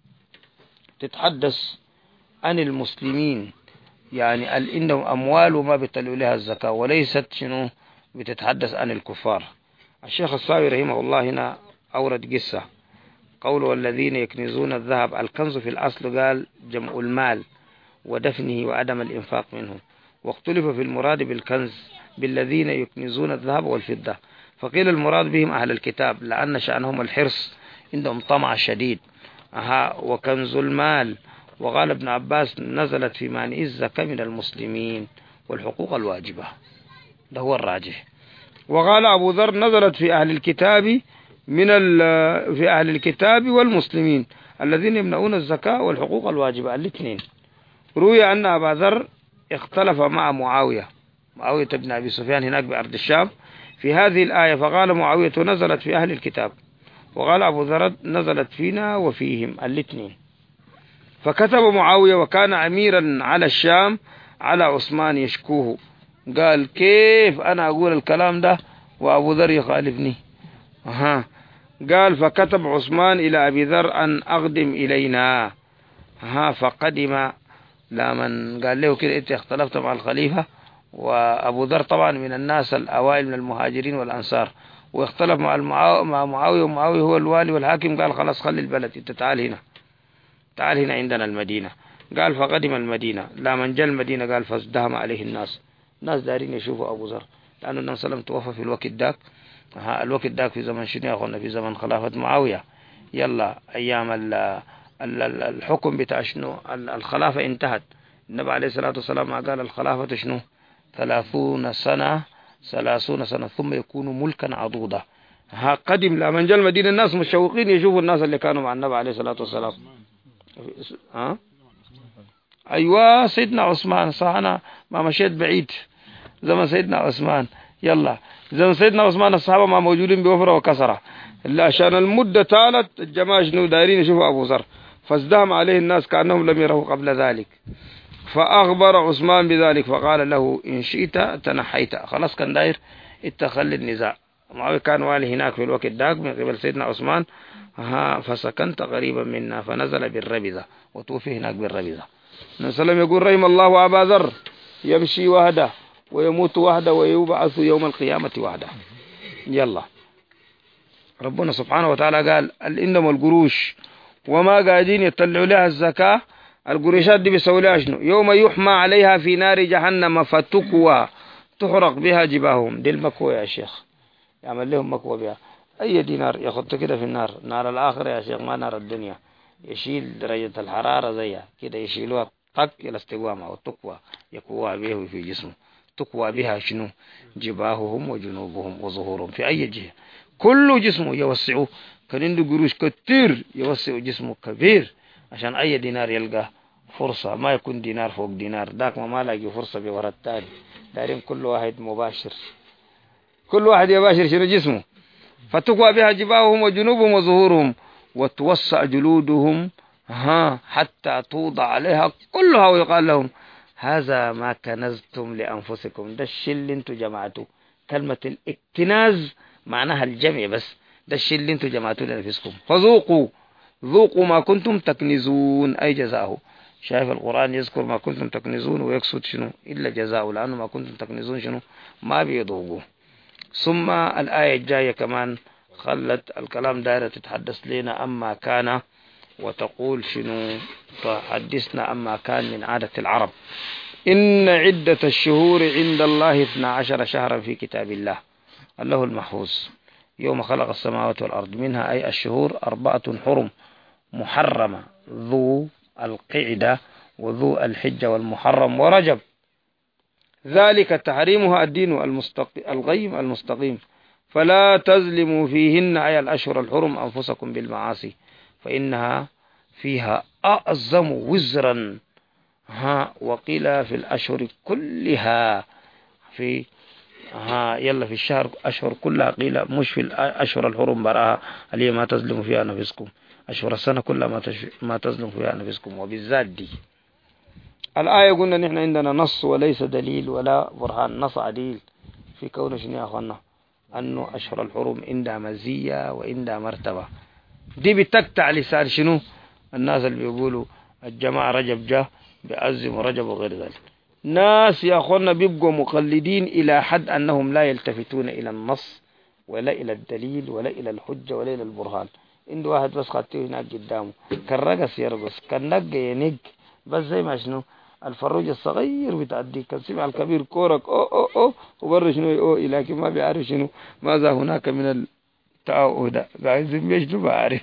تتحدث عن المسلمين، يعني ال إنهم أموال وما بيطلعوا لها الزكاة، وليست شنو بتتحدث عن الكفار. الشيخ الصاوي رحمه الله هنا أورد قصة، قوله والذين يكنزون الذهب، الكنز في الأصل قال جمع المال ودفنه وعدم الإنفاق منه، واختلف في المراد بالكنز بالذين يكنزون الذهب والفضة، فقيل المراد بهم أهل الكتاب لأن شأنهم الحرص عندهم طمع شديد. أها وكنز المال. وقال ابن عباس نزلت في مانع الزكاة من المسلمين والحقوق الواجبة، ده هو الراجح. وقال أبو ذر نزلت في أهل الكتاب من في أهل الكتاب والمسلمين الذين يمنعون الزكاة والحقوق الواجبة الاثنين. روي أن أبا ذر اختلف مع معاوية معاوية بن أبي سفيان هناك بأرض الشام في هذه الآية، فقال معاوية نزلت في أهل الكتاب، وقال أبو ذر نزلت فينا وفيهم الاثنين. فكتب معاوية وكان أميرا على الشام على عثمان يشكوه، قال كيف أنا أقول الكلام ده وأبو ذر يخالفني. أها قال فكتب عثمان إلى أبي ذر أن أقدم إلينا. ها فقدم، لمن قال له كده أنت اختلفت مع الخليفة، وأبو ذر طبعا من الناس الأوائل من المهاجرين والأنصار، واختلف مع مع معاوية، ومعاوية هو الوالي والحاكم، قال خلاص خلي البلد انت تعال هنا تعال هنا عندنا المدينة. قال فقدم المدينة، لا من جاء المدينة قال فازدهم عليه الناس، الناس دارين يشوفوا أبو ذر، لأنه النبي صلى الله عليه وسلم توفى في الوقت داك. ها الوقت داك في زمن شنو يا أخوانا؟ في زمن خلافة معاوية. يلا أيام الحكم بتاع شنو الخلافة انتهت. النبي عليه الصلاة والسلام قال الخلافة شنو ثلاثون سنة ثلاثون سنة ثم يكون ملكا عضوضا. ها قدم لمن جاء المدينة الناس مشوقين يشوفوا الناس اللي كانوا مع النبي عليه الصلاة والسلام. ها أيوة سيدنا عثمان صح، أنا ما مشيت بعيد، زمن سيدنا عثمان. يلا زمن سيدنا عثمان الصحابة ما موجودين بوفرة وكسرة، إلا عشان المدة طالت الجماعة شنو دايرين يشوفوا أبو ذر، فازدهم عليه الناس كأنهم لم يروا قبل ذلك. فأخبر عثمان بذلك فقال له إن شئت تنحيت، خلاص كان داير اتخل النزاع. معاوية كان والي هناك في الوقت داك من قبل سيدنا عثمان. ها فسكنت قريبا منا فنزل بالربذة وتوفي هناك بالربذة. النبي صلى الله عليه وسلم يقول رحم الله أبا ذر يمشي وحده ويموت وحده ويبعث يوم القيامة وحده. يلا ربنا سبحانه وتعالى قال إنما القروش وما قاعدين يطلعوا لها الزكاة، القريشات دي بيسوي لها شنو؟ يوم يحمى عليها في نار جهنم فتكوى تحرق بها جباههم، دي المكوى يا شيخ، يعمل لهم مكوى بها. أي دينار ياخدته كده في النار، نار الآخرة يا شيخ ما نار الدنيا، يشيل درجة الحرارة زيها كده يشيلوها طق إلى استقامة وتكوى يكوى به في جسمه، تكوى بها شنو؟ جباههم وجنوبهم وظهورهم في أي جهة، كل جسمه يوسعوه، كان عنده قروش كتير يوسع جسمه كبير عشان أي دينار يلقى فرصة، ما يكون دينار فوق دينار، ذاك ما لاقي فرصة بورا التاني، دارين كل واحد مباشر، كل واحد يباشر شنو جسمه. فتقوى بها جباههم وجنوبهم وظهورهم وتوسع جلودهم ها حتى توضع عليها كلها ويقال لهم هذا ما كنزتم لأنفسكم، ده الشيء اللي انتوا جمعتوه. كلمة الاكتناز معناها الجمع، بس ده الشيء اللي انتوا جمعتوه لنفسكم، فذوقوا ذوقوا ما كنتم تكنزون أي جزاؤه. شايف القرآن يذكر ما كنتم تكنزون ويقصد شنو إلا جزاؤه، لأنه ما كنتم تكنزون شنو ما بيذوقوا. ثم الآية الجاية كمان خلت الكلام دائرة تتحدث لنا أما كان، وتقول شنو، تحدثنا أما كان من عادة العرب. إن عدة الشهور عند الله اثنا عشر شهرا في كتاب الله الله المحفوظ يوم خلق السماوات والأرض، منها أي الشهور أربعة حرم محرمة، ذو القعدة وذو الحجة والمحرم ورجب، ذلك تحريمها الدين القيم المستقيم، فلا تظلموا فيهن أي الأشهر الحرم أنفسكم بالمعاصي فإنها فيها أعظم وزرا. ها وقيل في الأشهر كلها، في ها يلا في الشهر أشهر كلها، قيل مش في الأشهر الحرم براها اللي ما تظلم فيها نفسكم، أشهر السنة كلها ما ما تظلم فيها نفسكم، وبالذات دي الآية قلنا نحن عندنا نص وليس دليل ولا برهان، نص عديل في كون شنو يا أخوانا أنه أشهر الحرم عندها مزية وعندها مرتبة. دي بتقطع لسان شنو الناس اللي بيقولوا الجماعة رجب جاء بيعزموا رجب وغير ذلك. ناس يا أخوانا بيبقوا مقلدين إلى حد أنهم لا يلتفتون إلى النص ولا إلى الدليل ولا إلى الحجة ولا إلى البرهان. عنده واحد بس خطيه هناك قدامه، كان رقص يرقص، كان نق ينق، بس زي ما شنو الفروج الصغير بتأدي، كان سمع الكبير كورك أو أو أو وبر شنو أو، لكن ما بيعرف شنو ماذا هناك من التعود، بعزم يشنو بعرف.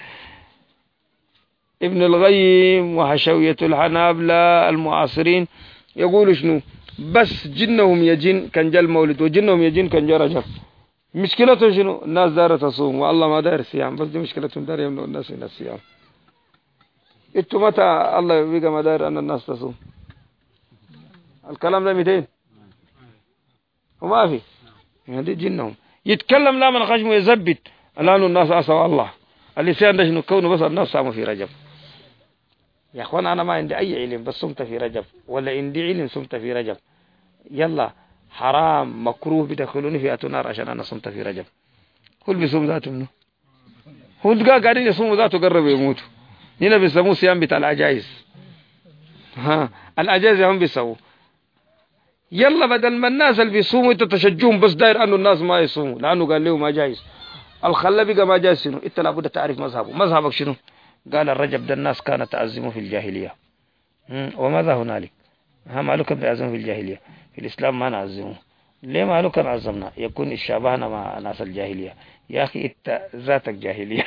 ابن القيم وحشوية الحنابلة المعاصرين يقولوا شنو بس جنهم يجن كان جاء المولد، وجنهم يجن كان جاء رجب. مشكلته شنو الناس دارت تصوم والله ما دار صيام، بس دي مشكلتهم دار يمنعوا الناس من الصيام. انتوا متى الله بقى ما دار ان الناس تصوم؟ الكلام ده ميتين وما في هذه جنهم يتكلم لا من خشمه يزبط الان الناس عصوا الله. اللسان ده شنو كونه بس الناس صاموا في رجب. يا اخوان انا ما عندي اي علم بس صمت في رجب، ولا عندي علم صمت في رجب، يلا حرام مكروه بدخلوني في اتنار عشان انا صمت في رجب. كل بيصوم ذاته منه، هو دقا قاعدين يصوموا ذاته قربوا يموتوا. هنا بيسموه صيام بتاع العجائز. ها العجائز هم بيسووا. يلا بدل ما الناس اللي بيصوموا انت تشجعهم بس داير انه الناس ما يصوموا لانه قال له ما جايز. الخلا بقى ما جايز شنو؟ انت لابد تعرف مذهبه. مذهبك شنو؟ قال الرجب ده الناس كانت تعزمه في الجاهلية. وماذا هنالك؟ ها ماله كان بيعزمه في الجاهلية، في الإسلام ما نعزمه. ليه ماله كان عزمنا؟ يكون الشابهنا مع ناس الجاهلية. يا أخي انت ذاتك جاهلية.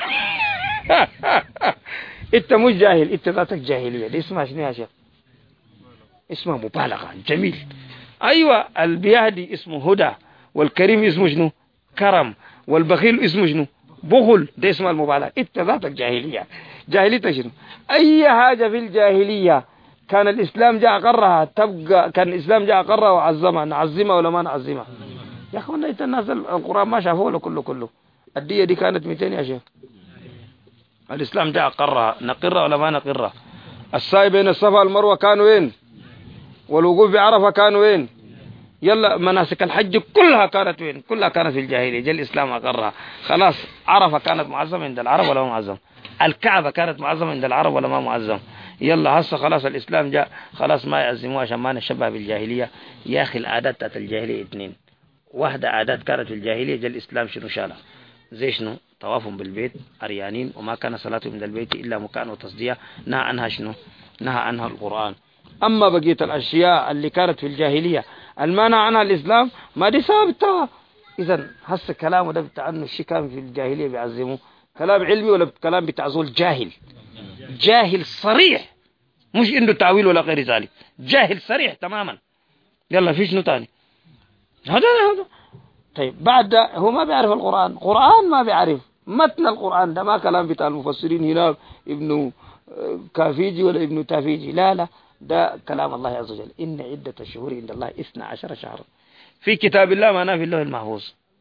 انت مش جاهل، انت ذاتك جاهلية. دي اسمها شنو يا شيخ؟ اسمها مبالغة. جميل. ايوه البيهدي اسمه هدى، والكريم اسمه شنو؟ كرم، والبخيل اسمه شنو؟ بخل. ده اسمها المبالغة. انت ذاتك جاهلية. جاهليتك شنو؟ اي حاجة في الجاهلية كان الاسلام جاء قرها تبقى، كان الاسلام جاء قرها وعظمها، نعظمها ولا ما نعظمها؟ يا اخوانا انت الناس القرآن ما شافوه ولا كله كله. الدية دي كانت مئتين يا شيخ. الإسلام جاء قرها، نقرها ولا ما نقرها؟ السعي بين الصفا والمروة كانوا وين؟ والوقوف بعرفة كانوا وين؟ يلا مناسك الحج كلها كانت وين؟ كلها كانت في الجاهلية. جاء الإسلام أقرها. خلاص عرفة كانت معظمة عند العرب ولا ما معظمة؟ الكعبة كانت معظمة عند العرب ولا ما معظمة؟ يلا هسه خلاص الإسلام جاء، خلاص ما يعزموها عشان ما نشبه بالجاهلية. يا أخي العادات بتاعت الجاهلية اثنين، واحدة عادات كانت في الجاهلية جاء الإسلام شنو شالها؟ زي شنو؟ طوافهم بالبيت عريانين، وما كان صلاتهم من البيت إلا مكان وتصدية، نهى عنها شنو؟ نهى عنها القرآن. أما بقية الأشياء اللي كانت في الجاهلية المانع عنها الإسلام ما دي ثابتة. إذن هسه كلامه ده بتاع أنه الشيء كان في الجاهلية بيعزموه كلام علمي ولا كلام بتاع زول جاهل؟ جاهل صريح، مش عنده تعويل ولا غير ذلك، جاهل صريح تماما. يلا في شنو تاني؟ هذا هذا طيب بعد هو ما بيعرف القرآن، قرآن ما بيعرف متن القرآن ده، ما كلام بتاع المفسرين هنا ابن كافيجي ولا ابن تافيجي، لا لا ده كلام الله عز وجل. إن عدة الشهور عند الله اثنا عشر شهرا في كتاب الله معناه في اللوح المحفوظ.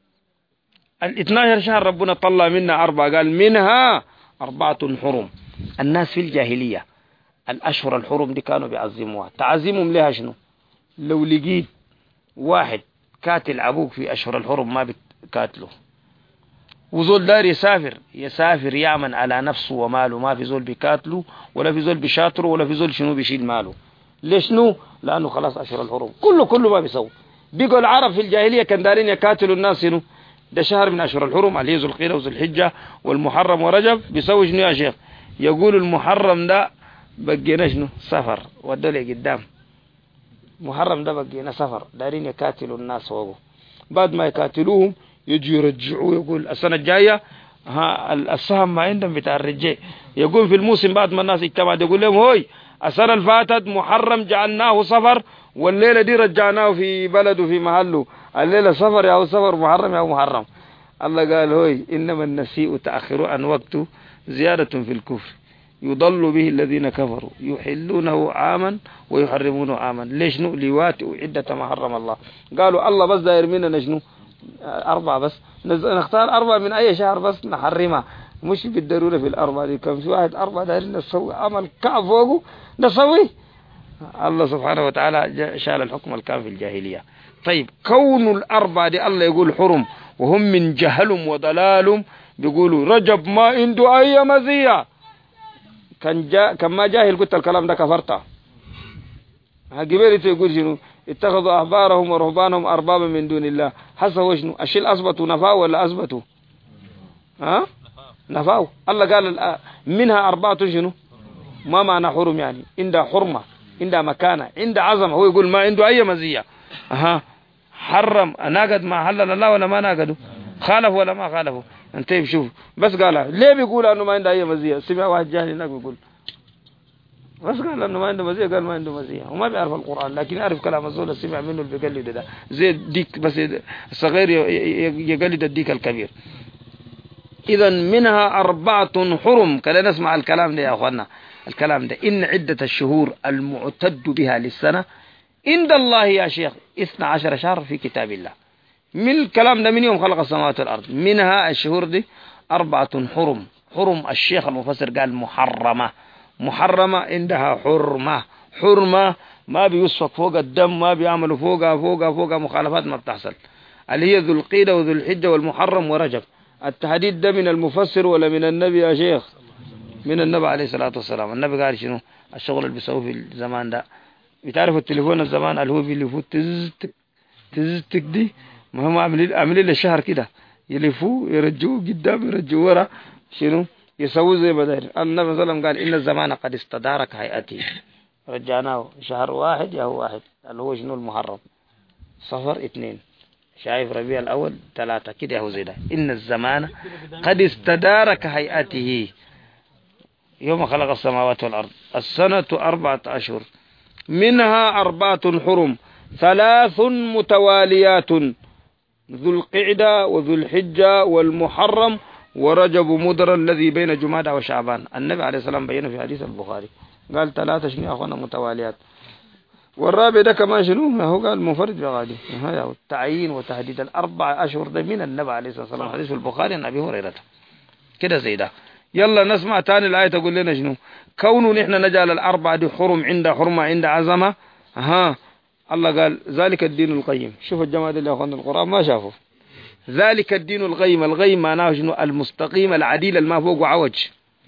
الاثنى عشر شهر ربنا طلع منا أربعة، قال منها أربعة حرم. الناس في الجاهلية الأشهر الحرم دي كانوا بيعظموها. تعظيمهم لها شنو؟ لو لقيت واحد كاتل عبوك في أشهر الحرم ما بتكاتله، وزول دار يسافر يسافر يعمل على نفسه وماله، ما في زول بيكاتله ولا في زول بيشاطره ولا في زول شنو بيشيل ماله. ليش نو؟ لأنه خلاص أشهر الحرم كله كله ما بيسوي. بيقول العرب في الجاهلية كان دارين يكاتلوا الناس شنو؟ ده شهر من أشهر الحرم اللي هي ذو القعدة وذو الحجة والمحرم ورجب. بيسوي شنو يا شيخ؟ يقول المحرم ده بقينا شنو سفر ودولة قدام. محرم ده بقينا سفر دارين يقاتلوا الناس فوقه، بعد ما يقاتلوهم يجي يرجعوا يقول السنة الجاية ها السهم ما عندهم بتاع الرجال. يقول في الموسم بعد ما الناس اجتمعت يقول لهم هوي السنة اللي فاتت محرم جعلناه سفر والليلة دي رجعناه في بلده في محله، الليلة سفر يا سفر محرم يا محرم. الله قال هوي إنما النسيء تأخر عن وقته زيادة في الكفر يضل به الذين كفروا يحلونه عاما ويحرمونه عاما. ليش نو ليواتئوا عدة ما حرم الله. قالوا الله بس داير مننا شنو أربعة بس، نختار أربعة من أي شهر بس نحرمها، مش بالضرورة في الأربعة دي. كم في واحد أربعة دايرين نسوي عمل كعب فوقه نسوي. الله سبحانه وتعالى شال الحكم الكام في الجاهلية. طيب كون الأربعة دي الله يقول حرم وهم من جهلهم وضلالهم بيقولوا رجب ما عنده أي مزية. كان جا كان ما جاهل قلت الكلام ده كفرته. قبيل يقول شنو اتخذوا أحبارهم ورهبانهم أربابا من دون الله. حسوا شنو الشيء أثبتوا نفاو ولا أثبتوا؟ ها نفاو. الله قال منها أربعة شنو ما معنى حرم يعني عندها حرمة عندها مكانة عندها عظمة. هو يقول ما عنده أي مزية. أها حرم ناقد ما حلل الله ولا ما ناقده؟ خالف ولا ما خالفه؟ انت بشوف بس قال ليه بيقول انه ما عنده اي مزيه. سمع واحد جاهل هناك بيقول بس قال انه ما عنده مزيه، قال ما عنده مزيه وما بيعرف القران لكن يعرف كلام الزول سمع منه اللي بيقلد ده زي الديك بس الصغير يقلد الديك الكبير. اذا منها أربعة حرم. كده نسمع الكلام ده يا اخوانا. الكلام ده إن عدة الشهور المعتد بها للسنة عند الله يا شيخ اثنا عشر شهر في كتاب الله. من الكلام ده من يوم خلق السماوات والأرض. منها الشهور دي أربعة حرم. حرم الشيخ المفسر قال محرمة. محرمة عندها حرمة. حرمة ما بيسفك فوق الدم، ما بيعملوا فوقها فوقها فوقها مخالفات ما بتحصل. اللي هي ذو القعدة وذو الحجة والمحرم ورجب. التحديد ده من المفسر ولا من النبي يا شيخ؟ من النبي عليه الصلاة والسلام. النبي قال شنو الشغل اللي بيسووه في الزمان ده. بتعرفوا التليفون الزمان اللي هو بيلفوه تزتك تزتك دي ما هم عاملين عاملين للشهر كده يلفوه يرجوه قدام يرجوه ورا شنو يسووا زي ما داير. النبي صلى الله عليه وسلم قال إن الزمان قد استدار كهيئته. رجعناه شهر واحد يا هو واحد اللي هو شنو المحرم صفر اثنين شايف ربيع الأول ثلاثة كده هو زي ده. إن الزمان قد استدار كهيئته يوم خلق السماوات والأرض. السنة أربعة أشهر منها أربعة حرم ثلاث متواليات ذو القعدة وذو الحجة والمحرم ورجب مدر الذي بين جمادى وشعبان. النبي عليه السلام بينه في حديث البخاري قال ثلاثة شنو يا أخوانا متواليات. والرابع ده كمان شنو هو قال منفرد بغادي. هذا التعيين وتحديد الأربع أشهر ده من النبي عليه الصلاة والسلام حديث البخاري عن أبي هريرة كده زي ده. يلا نسمع تاني الآية تقول لنا شنو كونه نحن نجعل الأربعة دي حرم عند حرمة عند عظمة. ها الله قال ذلك الدين القيم. شوف الجماعة اللي أخوان القرآن ما شافوا ذلك الدين القيم. القيم معناه شنو المستقيم العديل الما فوق عوج.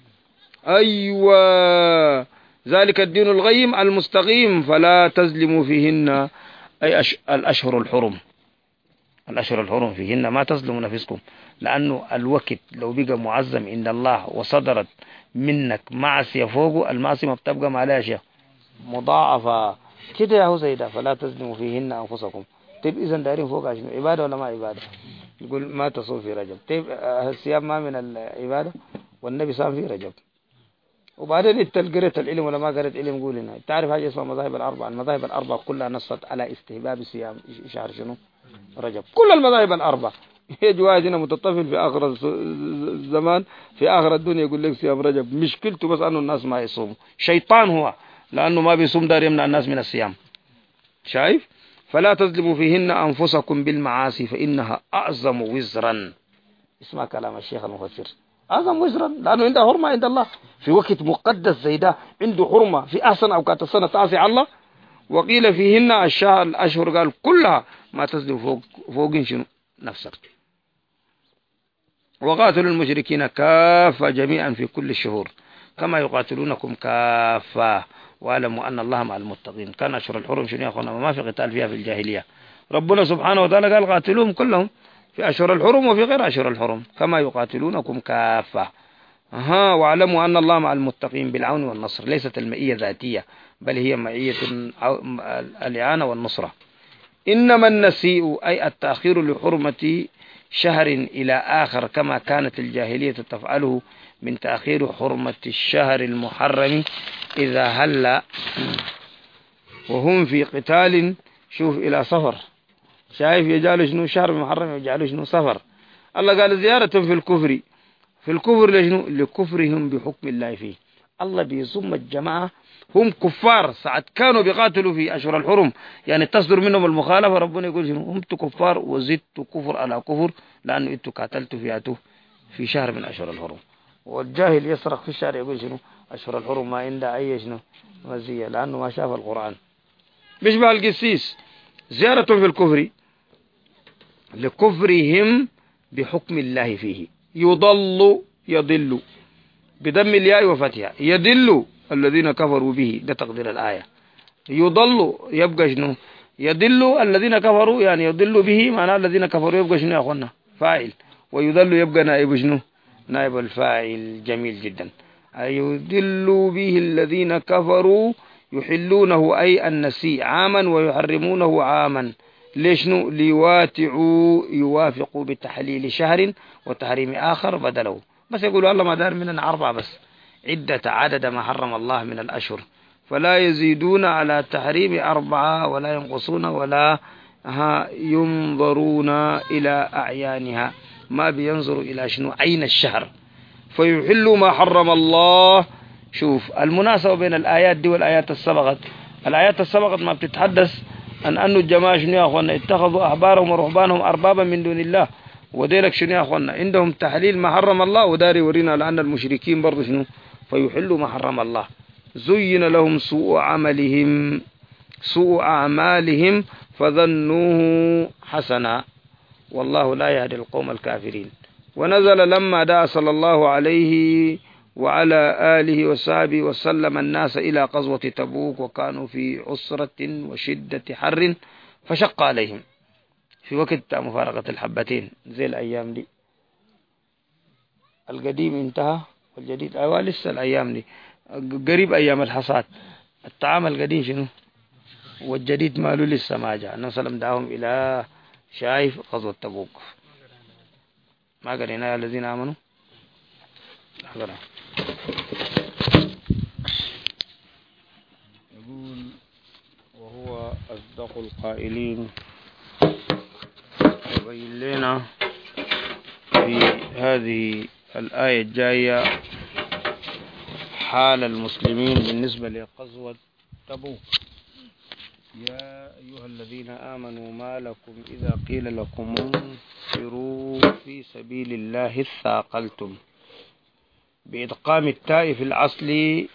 أيوة ذلك الدين القيم المستقيم فلا تظلموا فيهن أي أش... الأشهر الحرم. الأشهر الحرم فيهن ما تظلموا نفسكم لأنه الوقت لو بقى معظم عند الله وصدرت منك معصية فوقه المعصية ما بتبقى ما عليها شيء مضاعفة كده يا هو زي ده. فلا تظلموا فيهن أنفسكم. طيب إذن دارين فوق شنو عبادة ولا ما عبادة؟ يقول ما تصوم في رجب. طيب الصيام ما من العبادة والنبي صام في رجب. وبعدين انت قريت العلم ولا ما قريت علم قول لنا. تعرف حاجة اسمها المذاهب الأربعة. المذاهب الأربعة كلها نصت على استحباب صيام شهر شنو رجب. كل المذاهب الأربعة. يجي واحد هنا متطفل في آخر الزمان في آخر الدنيا يقول لك صيام رجب. مشكلته بس أنه الناس ما يصوموا. شيطان هو لأنه ما بيصوم دار يمنع الناس من الصيام. شايف فلا تظلموا فيهن أنفسكم بالمعاصي فإنها أعظم وزرا. اسمع كلام الشيخ المفسر أعظم وزرا لأنه عنده حرمة عند الله في وقت مقدس زي ده. عنده حرمة في أحسن أوقات السنة تعصي الله. وقيل فيهن الشهر الأشهر قال كلها ما تظلم فوق فوق شنو نفسك. وقاتلوا المشركين كافة جميعا في كل الشهور كما يقاتلونكم كافة واعلموا أن الله مع المتقين. كان أشهر الحرم شنو يا أخوانا ما في قتال فيها في الجاهلية. ربنا سبحانه وتعالى قال قاتلوهم كلهم في أشهر الحرم وفي غير أشهر الحرم كما يقاتلونكم كافة. ها واعلموا أن الله مع المتقين بالعون والنصر. ليست المئية ذاتية بل هي معية الإعانة والنصرة. إنما النسيء أي التأخير لحرمة شهر إلى آخر كما كانت الجاهلية تفعله من تأخير حرمة الشهر المحرم إذا هل وهم في قتال. شوف إلى صفر، شايف يجعلوا شنو شهر محرم يجعلوا شنو صفر. الله قال زيارة في الكفر. في الكفر لشنو؟ لكفرهم بحكم الله فيه. الله بيصم الجماعة هم كفار ساعة كانوا بيقاتلوا في أشهر الحرم، يعني تصدر منهم المخالفة، ربنا يقول شنو؟ هم كفار وزدت كفر على كفر لأنه انتوا قاتلتوا في أتوه في شهر من أشهر الحرم. والجاهل يصرخ في الشارع يقول شنو؟ أشهر الحرم ما عنده أي شنو مزية لأنه ما شاف القرآن. بيشبه القسيس. زيارة في الكفر لكفرهم بحكم الله فيه. يضل يضل بدم الياء وفتحها، يضل الذين كفروا به، ده تقدير الآية. يضل يبقى شنو؟ يضل الذين كفروا يعني يضل به معناه الذين كفروا يبقى شنو يا أخوانا؟ فاعل. ويضل يبقى نائب شنو؟ نائب الفاعل. جميل جدا. يضل به الذين كفروا يحلونه أي النسيء عاما ويحرمونه عاما. ليشنو؟ ليواتعوا يوافقوا بتحليل شهر وتحريم آخر بدله. بس يقولوا الله ما دار مننا أربعة بس عدة عدد ما حرم الله من الأشهر، فلا يزيدون على تحريم أربعة ولا ينقصون ولا ينظرون إلى أعيانها. ما بينظروا إلى شنو؟ عين الشهر. فيحلوا ما حرم الله. شوف المناسبة بين الآيات دي والآيات السبقت. الآيات السبقت ما بتتحدث عن أن الجماعة شنو يا أخوانا؟ اتخذوا أحبارهم ورهبانهم أربابا من دون الله. وديلك شنو يا أخوانا؟ عندهم تحليل ما حرم الله، وداري ورينا لأن المشركين برضو شنو؟ فيحلوا ما حرم الله. زين لهم سوء عملهم سوء أعمالهم فظنوه حسنا والله لا يهدي القوم الكافرين. ونزل لما دعا صلى الله عليه وعلى آله وصحبه وسلم الناس إلى غزوة تبوك وكانوا في عسرة وشدة حر فشق عليهم في وقت مفارقة الحبتين زي الأيام دي. القديم انتهى والجديد أيوة لسه الأيام دي قريب أيام الحصاد. الطعام القديم شنو والجديد ماله لسه ما جاء. النبي صلى الله عليه وسلم دعاهم إلى شايف غزوة تبوك. ما قرينا يا الذين آمنوا حضرنا. يقول وهو أصدق القائلين يبين لنا في هذه الآية الجاية حال المسلمين بالنسبة لغزوة تبوك. يا أيها الذين آمنوا ما لكم إذا قيل لكم انفروا في سبيل الله اثاقلتم بإدقام التاء في الأصل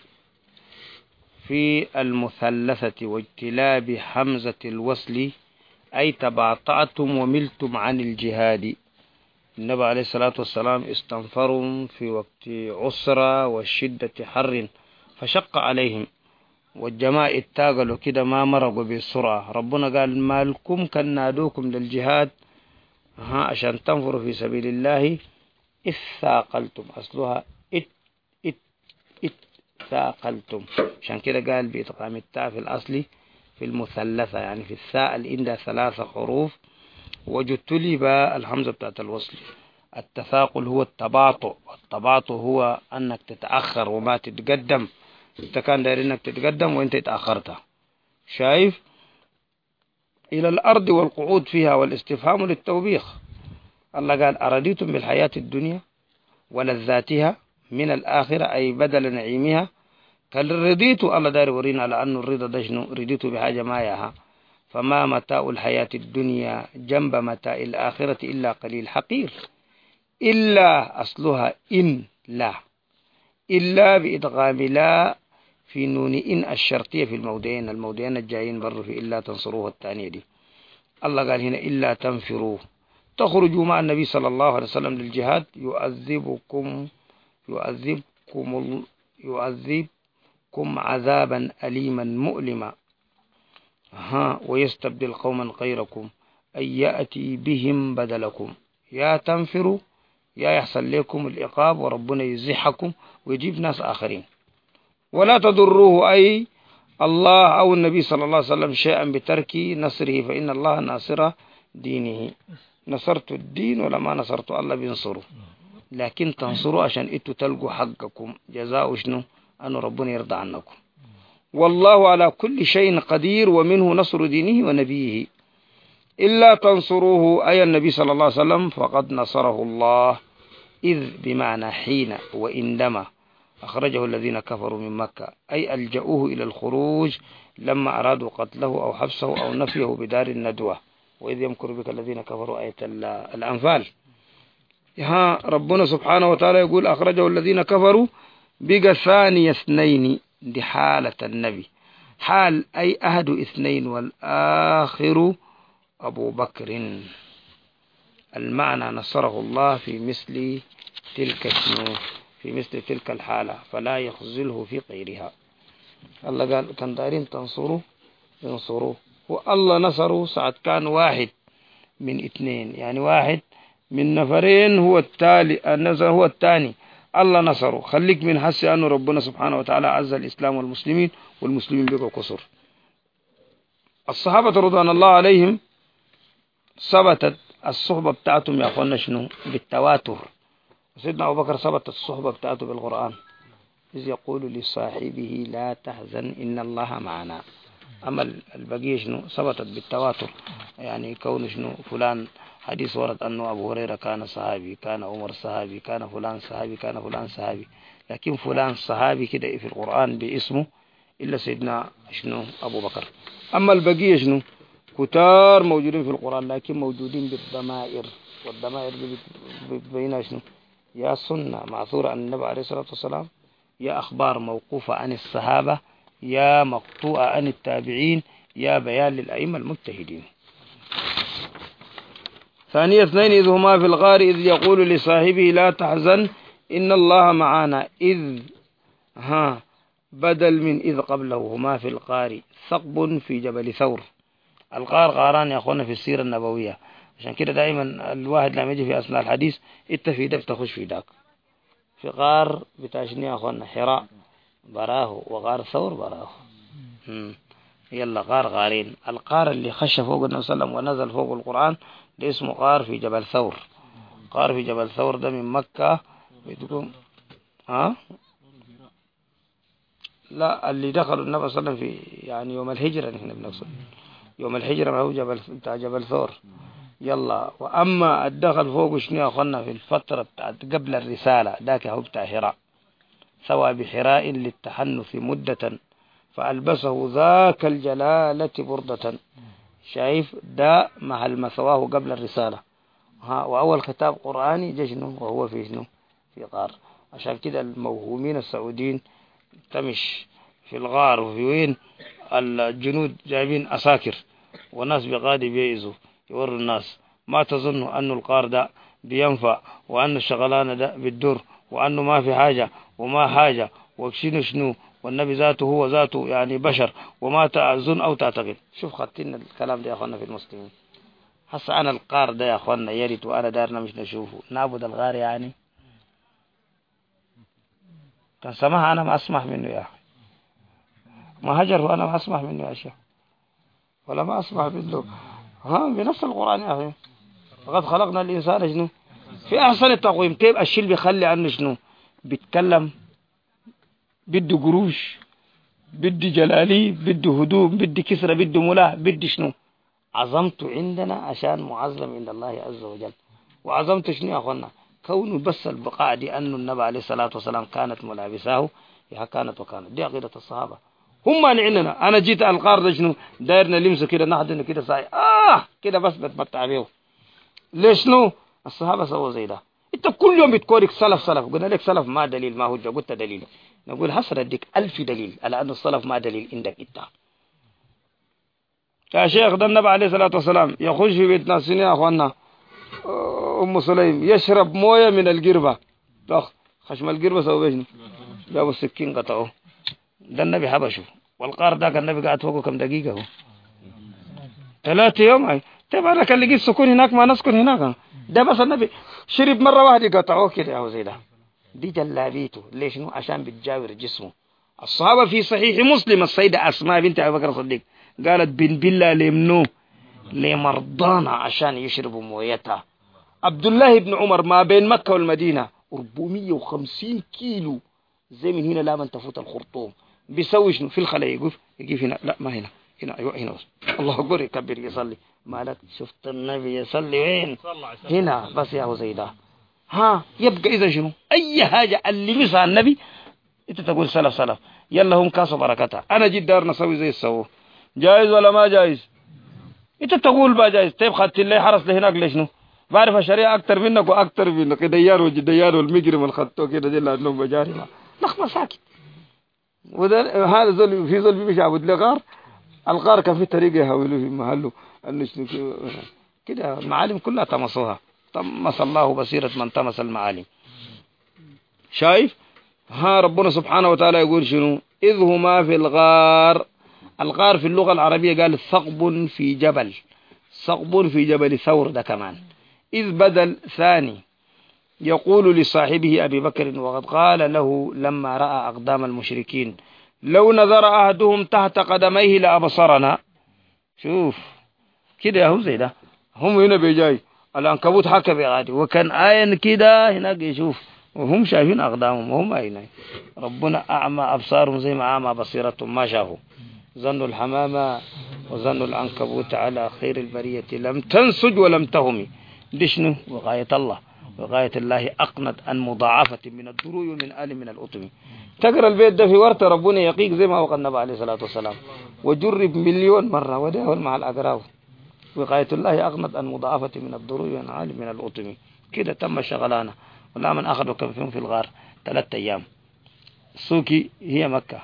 في المثلثة واجتلاب حمزة الوصل أي تباطأتم وملتم عن الجهاد. النبي عليه الصلاة والسلام استنفروا في وقت عسرة وشدة حر فشق عليهم والجماعة اتاقلوا كده ما مرقوا بالسرعة. ربنا قال ما لكم كان نادوكم للجهاد ها عشان تنفروا في سبيل الله إذ ثاقلتم. أصلها إت إت إت ثاقلتم عشان كده قال بإطقام التاء في الأصل في المثلثة يعني في الثاء اللي عندها ثلاثة حروف وجتلب الحمزة بتاعت الوصل. التثاقل هو التباطؤ. التباطؤ هو أنك تتأخر وما تتقدم. انت كان داير انك تتقدم وانت اتأخرت. شايف إلى الأرض والقعود فيها والاستفهام للتوبيخ. الله قال أرضيتم بالحياة الدنيا ولذاتها من الآخرة أي بدل نعيمها. قال رضيت الله داير ورينا على أنه الرضا ده شنو؟ رضيت بحاجة ما ياها. فما متاع الحياة الدنيا جنب متاع الآخرة إلا قليل حقير. إلا أصلها إن لا إلا بإدغام لا في نون إن الشرطية في الموضعين الموضعين الجايين بر في إلا تنصروه الثانية دي. الله قال هنا إلا تنفروه تخرجوا مع النبي صلى الله عليه وسلم للجهاد يعذبكم يعذبكم يعذبكم عذابا أليما مؤلما ها ويستبدل قوما غيركم أي يأتي بهم بدلكم. يا تنفروا يا يحصل لكم العقاب وربنا يزحكم ويجيب ناس آخرين. ولا تضروه أي الله أو النبي صلى الله عليه وسلم شيئا بترك نصره، فإن الله ناصر دينه. نصرت الدين ولا ما نصرت الله بينصره، لكن تنصروا عشان إنتوا تلقوا حقكم. جزاء شنو؟ أن ربنا يرضى عنكم. والله على كل شيء قدير، ومنه نصر دينه ونبيه. إلا تنصروه أي النبي صلى الله عليه وسلم فقد نصره الله، إذ بمعنى حين وإنما أخرجه الذين كفروا من مكة، أي ألجأوه إلى الخروج لما أرادوا قتله أو حبسه أو نفيه بدار الندوة. وإذ يمكر بك الذين كفروا آية الأنفال. ها ربنا سبحانه وتعالى يقول أخرجه الذين كفروا بقى ثاني اثنين، دي حالة النبي، حال أي أحد اثنين والآخر أبو بكر. المعنى نصره الله في مثل تلك في مثل تلك الحالة، فلا يخذله في غيرها. الله قال كان دارين تنصروه ينصروه، والله نصره ساعة كان واحد من اثنين، يعني واحد من نفرين هو التالي النصر هو الثاني، الله نصره. خليك من حسي أنه ربنا سبحانه وتعالى عز الإسلام والمسلمين، والمسلمين بقوا كسر. الصحابة رضوان الله عليهم ثبتت الصحبة بتاعتهم يا أخوانا شنو؟ بالتواتر. سيدنا أبو بكر ثبتت الصحبة بتاعته بالقرآن، إذ يقول لصاحبه لا تحزن إن الله معنا. أما البقية شنو؟ ثبتت بالتواتر، يعني كون شنو فلان حديث ورد أنه أبو هريرة كان صحابي، كان عمر صحابي، كان فلان صحابي، كان فلان صحابي، لكن فلان صحابي كده في القرآن باسمه إلا سيدنا شنو أبو بكر. أما البقية شنو؟ كتار موجودين في القرآن لكن موجودين بالضمائر، والضمائر بتبين شنو؟ يا سنة معثورة عن النبي عليه الصلاة والسلام، يا أخبار موقوفة عن الصحابة، يا مقطوعة عن التابعين، يا بيان للأئمة المجتهدين. ثانية اثنين إذ هما في الغار إذ يقول لصاحبه لا تحزن إن الله معنا، إذ ها بدل من إذ قبله، هما في الغار ثقب في جبل ثور. الغار غاران يا أخوانا في السيرة النبوية، عشان كده دائما الواحد لما يجي في أثناء الحديث إنت في ده بتخش في داك. في غار بتاشني يا أخوانا حراء براه، وغار ثور براه. يلا غار غارين. الغار اللي خش فوق النبي صلى الله عليه وسلم ونزل فوق القرآن ده اسمه غار في جبل ثور. غار في جبل ثور ده من مكة بتقوم ها لا اللي دخلوا النبي صلى الله عليه وسلم في يعني يوم الهجرة، نحن بنقصد يوم الهجرة هو جبل بتاع جبل ثور. يلا وأما الدخل فوق شنو يا أخوانا في الفترة بتاعت قبل الرسالة ذاك هو بتاع حراء، سوى بحراء للتحنث مدة فألبسه ذاك الجلالة بردة. شايف ده محل مثواه قبل الرسالة. ها وأول خطاب قرآني جشنه وهو في شنو؟ في غار. عشان كده الموهومين السعوديين تمش في الغار وفي وين الجنود جايبين أساكر وناس بغادي بيئزوا يوروا الناس، ما تظنوا أنه القار ده بينفع وأنه الشغلانة ده بتدور وأنه ما في حاجة وما حاجة وشنو شنو، والنبي ذاته هو ذاته يعني بشر، وما تظن أو تعتقد. شوف خدتين الكلام ده يا أخوانا في المسلمين. هسا أنا القار ده يا أخوانا يريد وأنا دارنا مش نشوفه نعبد الغار، يعني كان سمح أنا ما أسمح منه يا أخي، ما هجر وأنا ما أسمح منه يا شيخ، ولا ما أسمح منه. ها بنفس القرآن يا أخي لقد خلقنا الإنسان شنو في أحسن التقويم. كيف الشيء بيخلي عنه شنو بيتكلم، بده قروش، بدي جلالي، بدي هدوم، بدي كسرة، بدي ملاح، بدي شنو عظمته عندنا عشان معظم عند الله عز وجل. وعظمته شنو يا أخوانا؟ كونه بس البقاء دي أنه النبي عليه الصلاة والسلام كانت ملابساه يا كانت وكانت. دي عقيدة الصحابة هم عندنا. أنا جيت القار ده شنو دايرنا لمسه كده نحضن كده ساي آه كده بس بتمتع بيه. ليش شنو الصحابة سووا زي ده؟ انت كل يوم بتكورك سلف سلف، قلنا لك سلف ما دليل ما هجة، قلت دليله. نقول حسن اديك ألف دليل على أن السلف ما دليل عندك انت يا شيخ. ده النبي عليه الصلاة والسلام يخش في بيت ناس يا أخوانا أم سليم يشرب موية من القربة، طخ خشم القربة سووا بيشنو جابوا السكين قطعوه. ده النبي حبشه. والقار ده كان النبي قاعد فوقه كم دقيقة؟ هو ثلاثة يوم. طيب أنا كان لقيت سكون هناك ما نسكن هناك. ده بس النبي شرب مرة واحدة قطعوه كده أو زي ده. دي جلابيته ليش؟ شنو؟ عشان بتجاور جسمه. الصحابة في صحيح مسلم السيدة أسماء بنت أبي بكر الصديق قالت بن بالله لمنو لمرضانا عشان يشربوا مويتها. عبد الله بن عمر ما بين مكة والمدينة أربعمية وخمسين كيلو زي من هنا لا من تفوت الخرطوم. بيسوي شنو في الخلاء؟ يقف يجي هنا، لا ما هنا، هنا أيوة هنا بس. الله أكبر يكبر يصلي. مالك شفت النبي يصلي وين؟ هنا بس يا هو زيدا. ها يبقى إذا شنو أي حاجة اللي مسها النبي أنت تقول سلف سلف. يلا هم كاسوا بركتها. أنا جيت دار نسوي زي السوو، جائز ولا ما جائز؟ أنت تقول ما جائز. طيب خدت لي حرس لهناك ليش نو؟ بعرف الشريعة أكتر منك وأكتر منك. ديار وجديار والمجرم الخطو كده دي اللي عندهم بجاري لخبة ساكت. وده هذا زول في زول بيمشي عبد لغار. الغار كان في طريقة يحاولوا في محله أنه كده المعالم كلها تمسوها. طمس الله بصيرة من تمس المعالم. شايف؟ ها ربنا سبحانه وتعالى يقول شنو؟ إذ هما في الغار. الغار في اللغة العربية قال ثقب في جبل. ثقب في جبل ثور ده كمان. إذ بدل ثاني يقول لصاحبه أبي بكر وقد قال له لما رأى أقدام المشركين لو نظر أحدهم تحت قدميه لأبصرنا. شوف كده يا هو زي ده. هم هنا بيجاي العنكبوت حكى بغادي وكان آين كده هناك يشوف وهم شايفين أقدامهم وهم أين. ربنا أعمى أبصارهم زي ما أعمى بصيرتهم ما شافوا. ظنوا الحمامة وظنوا العنكبوت على خير البرية لم تنسج ولم تهمي. دي شنو؟ وغاية الله. وغاية الله أقنت أن مضاعفة من الدروي ومن آل من الأطم. تقرأ البيت ده في ورطة ربنا يقيك زي ما وقال النبي عليه الصلاة والسلام وجرب مليون مرة وداول مع الأقراو. وغاية الله أغنت أن مضاعفة من الضروي ومن عالم من الأطم. كده تم شغلانا. ولا من أخذوا كم فيهم في الغار ثلاثة أيام. سوكي هي مكة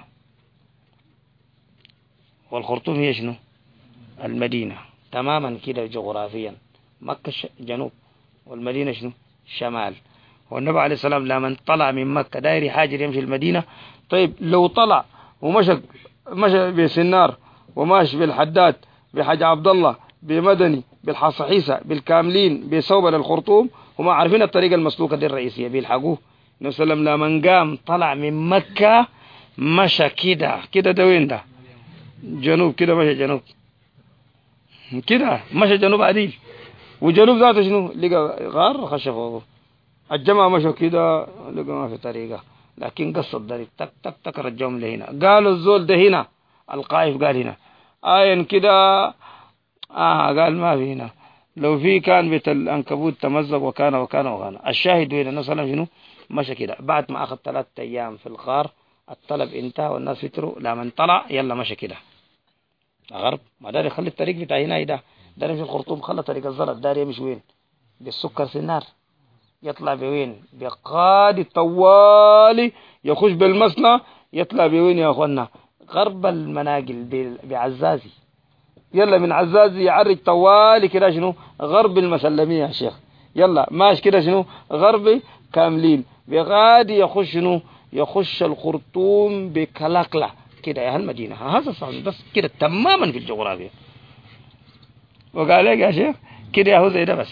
والخرطوم هي شنو؟ المدينة. تماما كده جغرافيا. مكة جنوب والمدينة شنو؟ شمال. والنبي عليه السلام لما طلع من مكة دايري حاجر يمشي المدينة. طيب لو طلع ومشى مشى بسنار وماشي بالحداد بحاج عبد الله بمدني بالحصحيسة بالكاملين بصوبة للخرطوم وما عارفين الطريقة المسلوكة دي الرئيسية بيلحقوه. النبي صلى الله عليه وسلم لما قام طلع من مكة مشى كده كده. ده وين ده؟ جنوب كده. مشى جنوب كده. مشى جنوب عديل. وجنوب ذاته شنو؟ لقى غار خشفه. الجماعة مشوا كده لقى ما في طريقة لكن قصة ضريب تك تك تك رجعهم لهنا. قالوا الزول ده هنا. القائف قال هنا آين كده. آه قال ما في هنا. لو في كان بيت العنكبوت تمزق وكان وكان وكان. الشاهد وين الناس صلى شنو؟ مشى كده. بعد ما أخذ ثلاثة أيام في الغار الطلب انتهى والناس فتروا. لما طلع يلا مشى كده غرب. ما داري يخلي الطريق بتاع هنا ده. داري يمشي الخرطوم خلى طريق الزلط. داري يمشي وين؟ بالسكر في النار. يطلع بوين؟ بقادي طوالي يخش بالمصنع. يطلع بوين يا أخوانا؟ غرب المناقل بعزازي. يلا من عزازي يعرج طوالي كده شنو؟ غرب المسلمية يا شيخ. يلا ماشي كده شنو؟ غرب كاملين بغادي يخش شنو؟ يخش الخرطوم بكلاكلا كده يا هالمدينة. هذا صح بس كده تماما في الجغرافيا. وقال لك يا شيخ كده يا هو زي ده بس.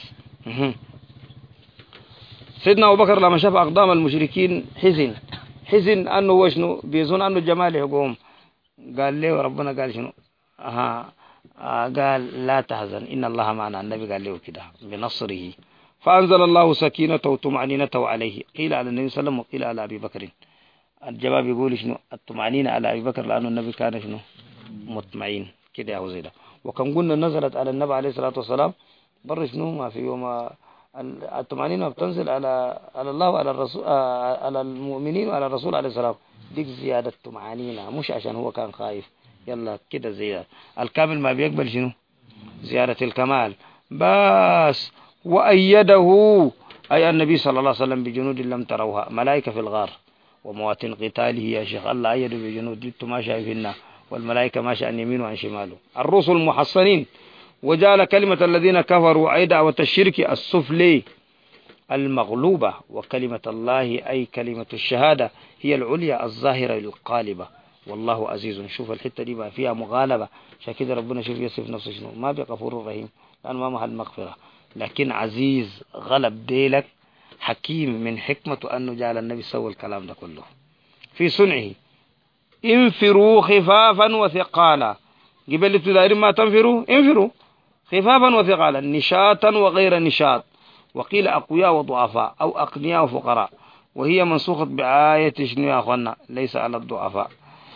سيدنا أبو بكر لما شاف أقدام المشركين حزن. حزن أنه وشنو؟ بيظن أنه الجمال يقوم. قال له ربنا قال شنو؟ ها آه قال لا تحزن إن الله معنا. النبي قال له كده بنصره. فأنزل الله سكينته وطمأنينته عليه. قيل على النبي صلى الله عليه وسلم وقيل على أبي بكر. الجواب يقول شنو؟ الطمأنينة على أبي بكر لأنه النبي كان شنو؟ مطمئن كده يا زيدا. وكم قلنا نزلت على النبي عليه الصلاة والسلام بر شنو ما في يوم الطمأنينة بتنزل على على الله وعلى الرسول على المؤمنين وعلى الرسول عليه السلام. ديك زيادة طمأنينة مش عشان هو كان خايف. يلا كده زيادة. الكامل ما بيقبل شنو؟ زيادة الكمال بس. وأيده أي النبي صلى الله عليه وسلم بجنود لم تروها. ملائكة في الغار ومواطن قتاله يا شيخ. الله أيده بجنود انتم ما شايفينها والملائكة ماشي عن يمين وعن شماله. الرسل محصنين. وجعل كلمة الذين كفروا أي دعوة الشرك السفلي المغلوبة وكلمة الله أي كلمة الشهادة هي العليا الظاهرة القالبة. والله عزيز. شوف الحتة دي بقى فيها مغالبة، عشان كده ربنا شوف يصف نفسه شنو، ما بغفور رحيم لأنه ما محل مغفرة، لكن عزيز غلب ديلك، حكيم من حكمته أنه جعل النبي سوى الكلام ده كله في صنعه. انفروا خفافا وثقالا، قبل التدائرين ما تنفروا، انفروا خفافا وثقالا، نشاطا وغير نشاط، وقيل أقوياء وضعفاء أو أغنياء وفقراء، وهي منسوخة بآية شنو يا أخوانا، ليس على الضعفاء.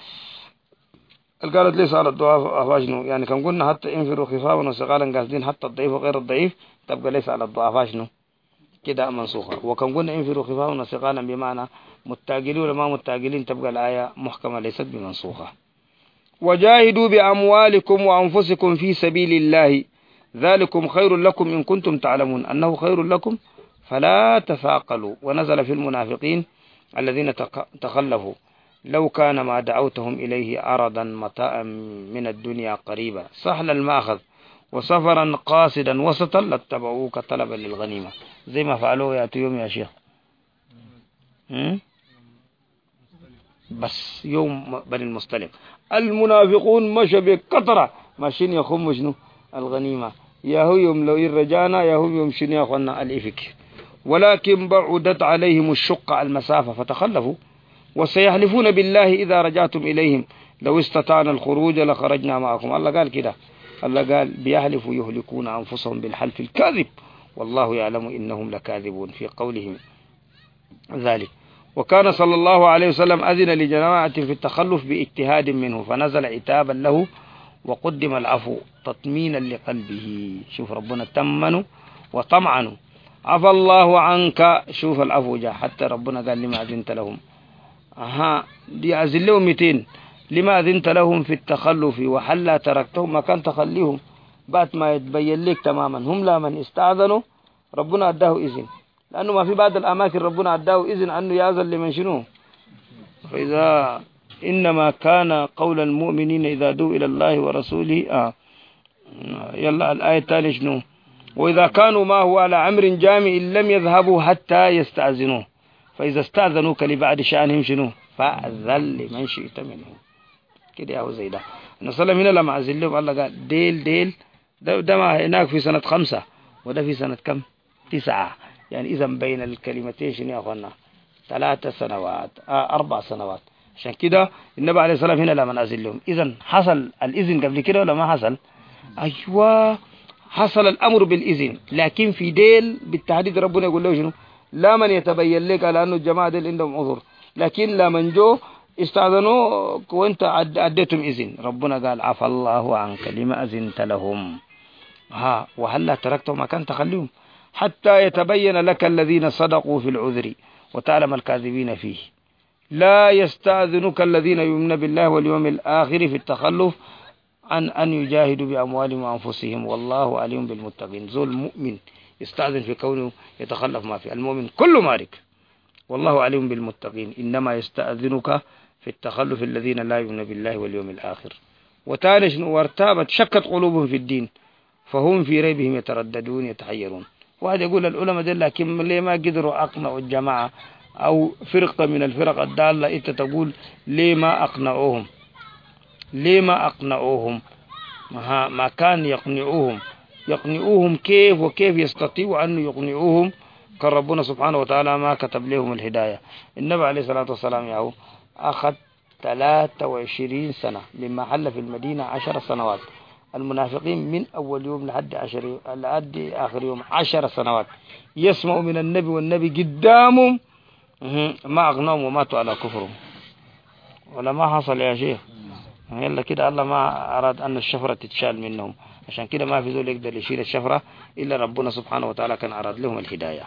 قالت ليس على الضعفاء شنو يعني، كان قلنا حتى انفروا خفافا وثقالا قاصدين حتى الضعيف وغير الضعيف، تبقى ليس على الضعفاء شنو كده منسوخة. وكان قلنا انفروا خفافا وثقالا بمعنى متاجلين ولا ما متاجلين، تبقى الآية محكمة ليست بمنسوخة. وجاهدوا بأموالكم وأنفسكم في سبيل الله ذلكم خير لكم إن كنتم تعلمون أنه خير لكم فلا تثاقلوا. ونزل في المنافقين الذين تخلفوا لو كان ما دعوتهم إليه عرضا متاعا من الدنيا قريبا سهل المأخذ وسفرا قاصدا وسطا لاتبعوك طلبا للغنيمة، زي ما فعلوه يا يوم يا شيخ. بس يوم بني المصطلق المنافقون مشى بكثرة ماشيين يخموا شنو الغنيمة، يا هو يوم لو رجانا يا هو يوم شنو يا اخوانا الإفك، ولكن بعدت عليهم الشقة المسافة فتخلفوا، وسيحلفون بالله إذا رجعتم إليهم لو استطعنا الخروج لخرجنا معكم. الله قال كده، الله قال بيحلفوا يهلكون أنفسهم بالحلف الكاذب والله يعلم إنهم لكاذبون في قولهم ذلك. وكان صلى الله عليه وسلم أذن لجماعة في التخلف باجتهاد منه فنزل عتابا له وقدم العفو تطمينا لقلبه. شوف ربنا تمنوا وطمعنوا، عفى الله عنك، شوف العفو جاء حتى ربنا قال لما أذنت لهم، أها دي أذن لهم مئتين، لما أذنت لهم في التخلف وحلا تركتهم، ما كان تخليهم بعد ما يتبين لك تماما. هم لا من استأذنوا ربنا أداه إذن، لأنه ما في بعض الأماكن ربنا أداه إذن أنه يأذن لمن شنو. فإذا إنما كان قول المؤمنين إذا دعوا إلى الله ورسوله آه. يلا الآية الثانية شنو، وإذا كانوا ما هو على أمر جامع لم يذهبوا حتى يستأذنوه فإذا استأذنوك لبعد شأنهم شنو فأذن لمن شئت منهم. كده يا هو زي ده نصلي هنا لما أذن لهم الله قال ديل ديل ده, ده ما هناك في سنة خمسة وده في سنة كم تسعة، يعني إذا بين الكلمتين شنو يا أخوانا ثلاثة سنوات آه أربع سنوات. عشان كده النبي عليه الصلاة والسلام هنا لما أذن لهم، إذن حصل الإذن قبل كده ولا ما حصل؟ أيوة حصل الأمر بالإذن، لكن في ديل بالتحديد ربنا يقول له شنو لا من يتبين لك لأنه الجماعة ديل عندهم عذر، لكن لا من جو استأذنوا وانت أديتم إذن ربنا قال عفى الله عنك لما أذنت لهم ها وهلا تركتهم ما كان تخليهم حتى يتبين لك الذين صدقوا في العذر وتعلم الكاذبين فيه. لا يستأذنك الذين يؤمنون بالله واليوم الآخر في التخلف عن أن يجاهدوا بأموالهم وأنفسهم والله عليم بالمتقين. ذو المؤمن يستأذن في كونه يتخلف ما فيه، المؤمن كل مارك والله عليم بالمتقين. إنما يستأذنك في التخلف الذين لا يؤمنون بالله واليوم الآخر وتانش وارتابت شكت قلوبهم في الدين فهم في ريبهم يترددون يتحيرون. واحد يقول العلماء دي لكن ليه ما قدروا أقنعوا الجماعة أو فرقة من الفرق الضالة، أنت تقول ليه ما أقنعوهم، ليه ما أقنعوهم ما, ما كان يقنعوهم يقنعوهم كيف وكيف يستطيعوا أن يقنعوهم، كان ربنا سبحانه وتعالى ما كتب لهم الهداية. النبي عليه الصلاة والسلام ياهو أخذ ثلاثة وعشرين سنة مما حل في المدينة عشر سنوات، المنافقين من أول يوم لحد عشر لحد آخر يوم عشر سنوات يسمعوا من النبي والنبي قدامهم ما أغناهم وماتوا على كفرهم ولا ما حصل يا شيخ. يلا كده الله ما أراد أن الشفرة تتشال منهم، عشان كده ما في ذول يقدر يشيل الشفرة إلا ربنا سبحانه وتعالى كان أراد لهم الهداية.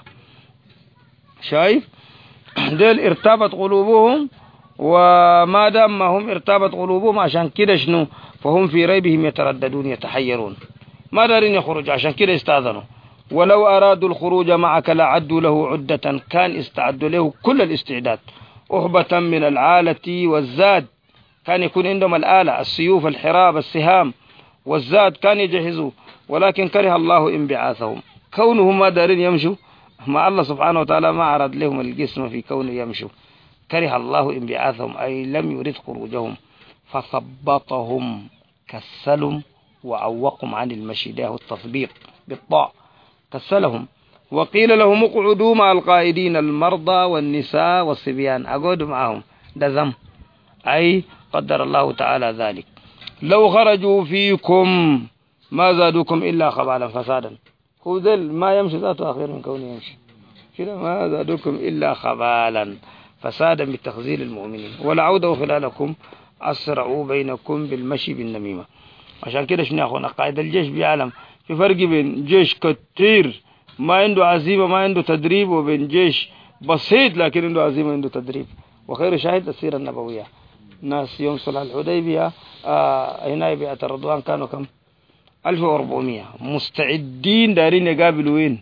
شايف ديل ارتابت قلوبهم، وما دام ما هم ارتابت قلوبهم عشان كده شنو فهم في ريبهم يترددون يتحيرون ما دارين يخرج، عشان كده استاذنوا. ولو أرادوا الخروج معك لعدوا له عدة، كان استعدوا له كل الاستعداد، أهبة من العالة والزاد، كان يكون عندهم الآلة السيوف الحراب السهام والزاد كان يجهزوا، ولكن كره الله انبعاثهم كونهم ما دارين يمشوا مع الله سبحانه وتعالى ما أراد لهم الجسم في كون يمشوا، كره الله انبعاثهم أي لم يرد خروجهم فثبطهم كسلهم وعوقهم عن المشي، ده التثبيط بالطاء كسلهم. وقيل لهم اقعدوا مع القائدين المرضى والنساء والصبيان، أقعدوا معهم، ده ذم، أي قدر الله تعالى ذلك. لو خرجوا فيكم ما زادوكم إلا خبالا فسادا، هو ذل ما يمشي ذاته أخير من كونه يمشي كده، ما زادوكم إلا خبالا فسادا بتخذيل المؤمنين. ولعودوا خلالكم أسرعوا بينكم بالمشي بالنميمة. عشان كده شنو يا أخوانا، قائد الجيش بيعلم في فرق بين جيش كتير ما عنده عزيمة ما عنده تدريب، وبين جيش بسيط لكن عنده عزيمة عنده تدريب. وخير شاهد السيرة النبوية، ناس يوم صلح الحديبية آه هنا بيئة الرضوان كانوا كم؟ ألف وأربعمية مستعدين دارين يقابلوا وين؟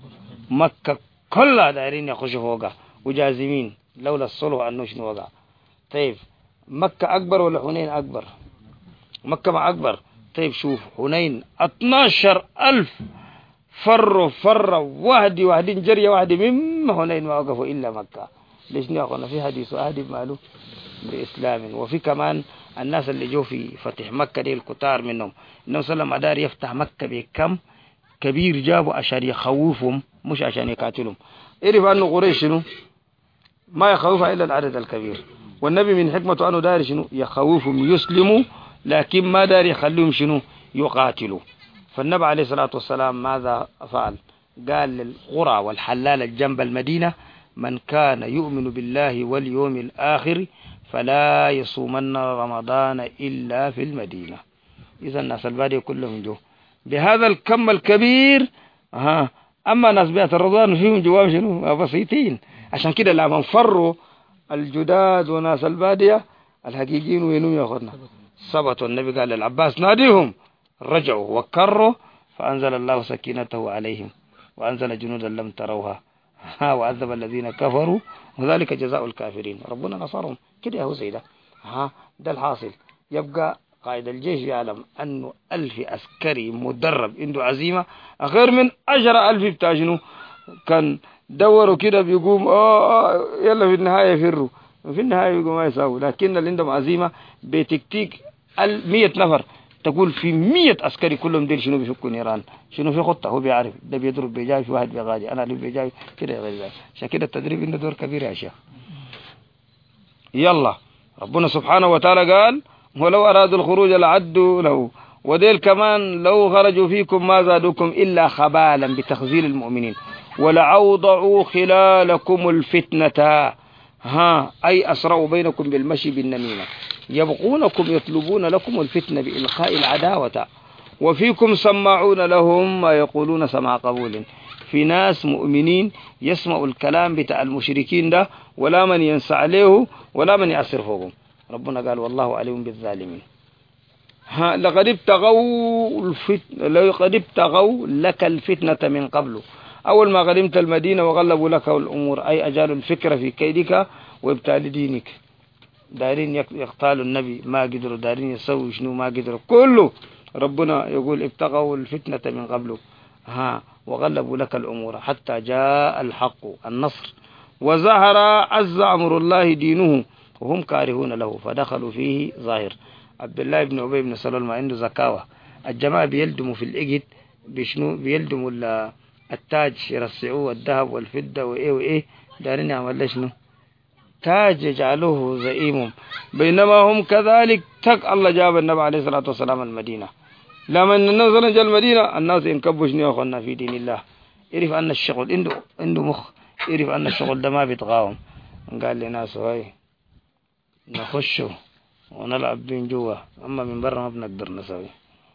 مكة كلها دارين يخشوا فوقها وجازمين، لولا الصلح أنه شنو وقع. طيب مكة أكبر ولا حنين أكبر؟ مكة ما أكبر. طيب شوف حنين اثناشر ألف فروا فروا واحد واحدين جرية واحد مما حنين ما وقفوا إلا مكة. ليش نقولنا في حديث أهدي ماله بإسلام. وفي كمان الناس اللي جو في فتح مكة دي الكتار منهم، إنه سلم أدار يفتح مكة بكم كبير جابوا عشان يخوفهم مش عشان يقاتلهم. إعرف أنه قريش شنو ما يخوفها إلا العدد الكبير، والنبي من حكمته أنه دار شنو يخوفهم يسلموا، لكن ما دار يخليهم شنو يقاتلوا. فالنبي عليه الصلاة والسلام ماذا فعل؟ قال للقرى والحلال الجنب المدينة من كان يؤمن بالله واليوم الآخر فلا يصومن رمضان إلا في المدينة. إذا الناس البادية كلهم جو بهذا الكم الكبير. ها أما ناس بيئة الرضوان فيهم جواب شنو بسيطين. عشان كده لما فروا الجداد وناس البادية الحقيقيين وينهم يا أخونا ثبتوا. النبي قال للعباس ناديهم، رجعوا وكروا فأنزل الله سكينته عليهم وأنزل جنودا لم تروها ها وعذب الذين كفروا وذلك جزاء الكافرين. ربنا نصرهم كده هو زي ده. ها ده الحاصل. يبقى قائد الجيش يعلم أنه ألف عسكري مدرب عنده عزيمة غير من عشرة ألف بتاع شنو كان دوروا كده بيقوم آه يلا في النهاية يفروا، في النهاية يقوم ما يساوي. لكن اللي عندهم عزيمة بتكتيك المية نفر تقول في مية عسكري كلهم ديل شنو بيفكوا نيران شنو في خطة، هو بيعرف ده بيضرب بيجاي في واحد بيغادي أنا اللي بيجاي كده غير ذلك. عشان كده التدريب عنده دور كبير يا شيخ. يلا ربنا سبحانه وتعالى قال ولو أرادوا الخروج لعدوا له، وديل كمان لو خرجوا فيكم ما زادوكم إلا خبالا بتخذيل المؤمنين ولعوضعوا خلالكم الفتنة. ها أي أسرعوا بينكم بالمشي بالنميمة يبقونكم يطلبون لكم الفتنة بإلقاء العداوة وفيكم سماعون لهم ما يقولون سماع قبول. في ناس مؤمنين يسمعوا الكلام بتاع المشركين ده ولا من ينسى عليه ولا من يأسر فوقهم. ربنا قال والله عليهم بالظالمين. ها لقد ابتغوا الفتنة لقد ابتغوا لك الفتنة من قبل، أول ما قدمت المدينة وغلبوا لك الأمور أي أجالوا الفكرة في كيدك وابتال دينك. دارين يقتالوا النبي ما قدروا، دارين يسوي شنو ما قدروا، كله ربنا يقول ابتغوا الفتنة من قبل ها وغلبوا لك الأمور حتى جاء الحق النصر وظهر عز أمر الله دينه وهم كارهون له فدخلوا فيه ظاهر. عبد الله بن أبي بن سلول ما عنده زكاوة. الجماعة بيلدموا في الإجد بشنو بيلدموا التاج يرصعوه الذهب والفضة وإيه وإيه، دارين يعمل شنو تاج يجعلوه زئيمهم. بينما هم كذلك تك الله جاب النبي عليه الصلاة والسلام المدينة. لما الناس جاء المدينة الناس ينكبوا شنو ياخذنا في دين الله. يعرف أن الشغل عنده عنده مخ، يعرف أن الشغل ده ما بيتقاوم. قال لناس هاي نخشه ونلعب بين جوا أما من برا ما بنقدر نسوي.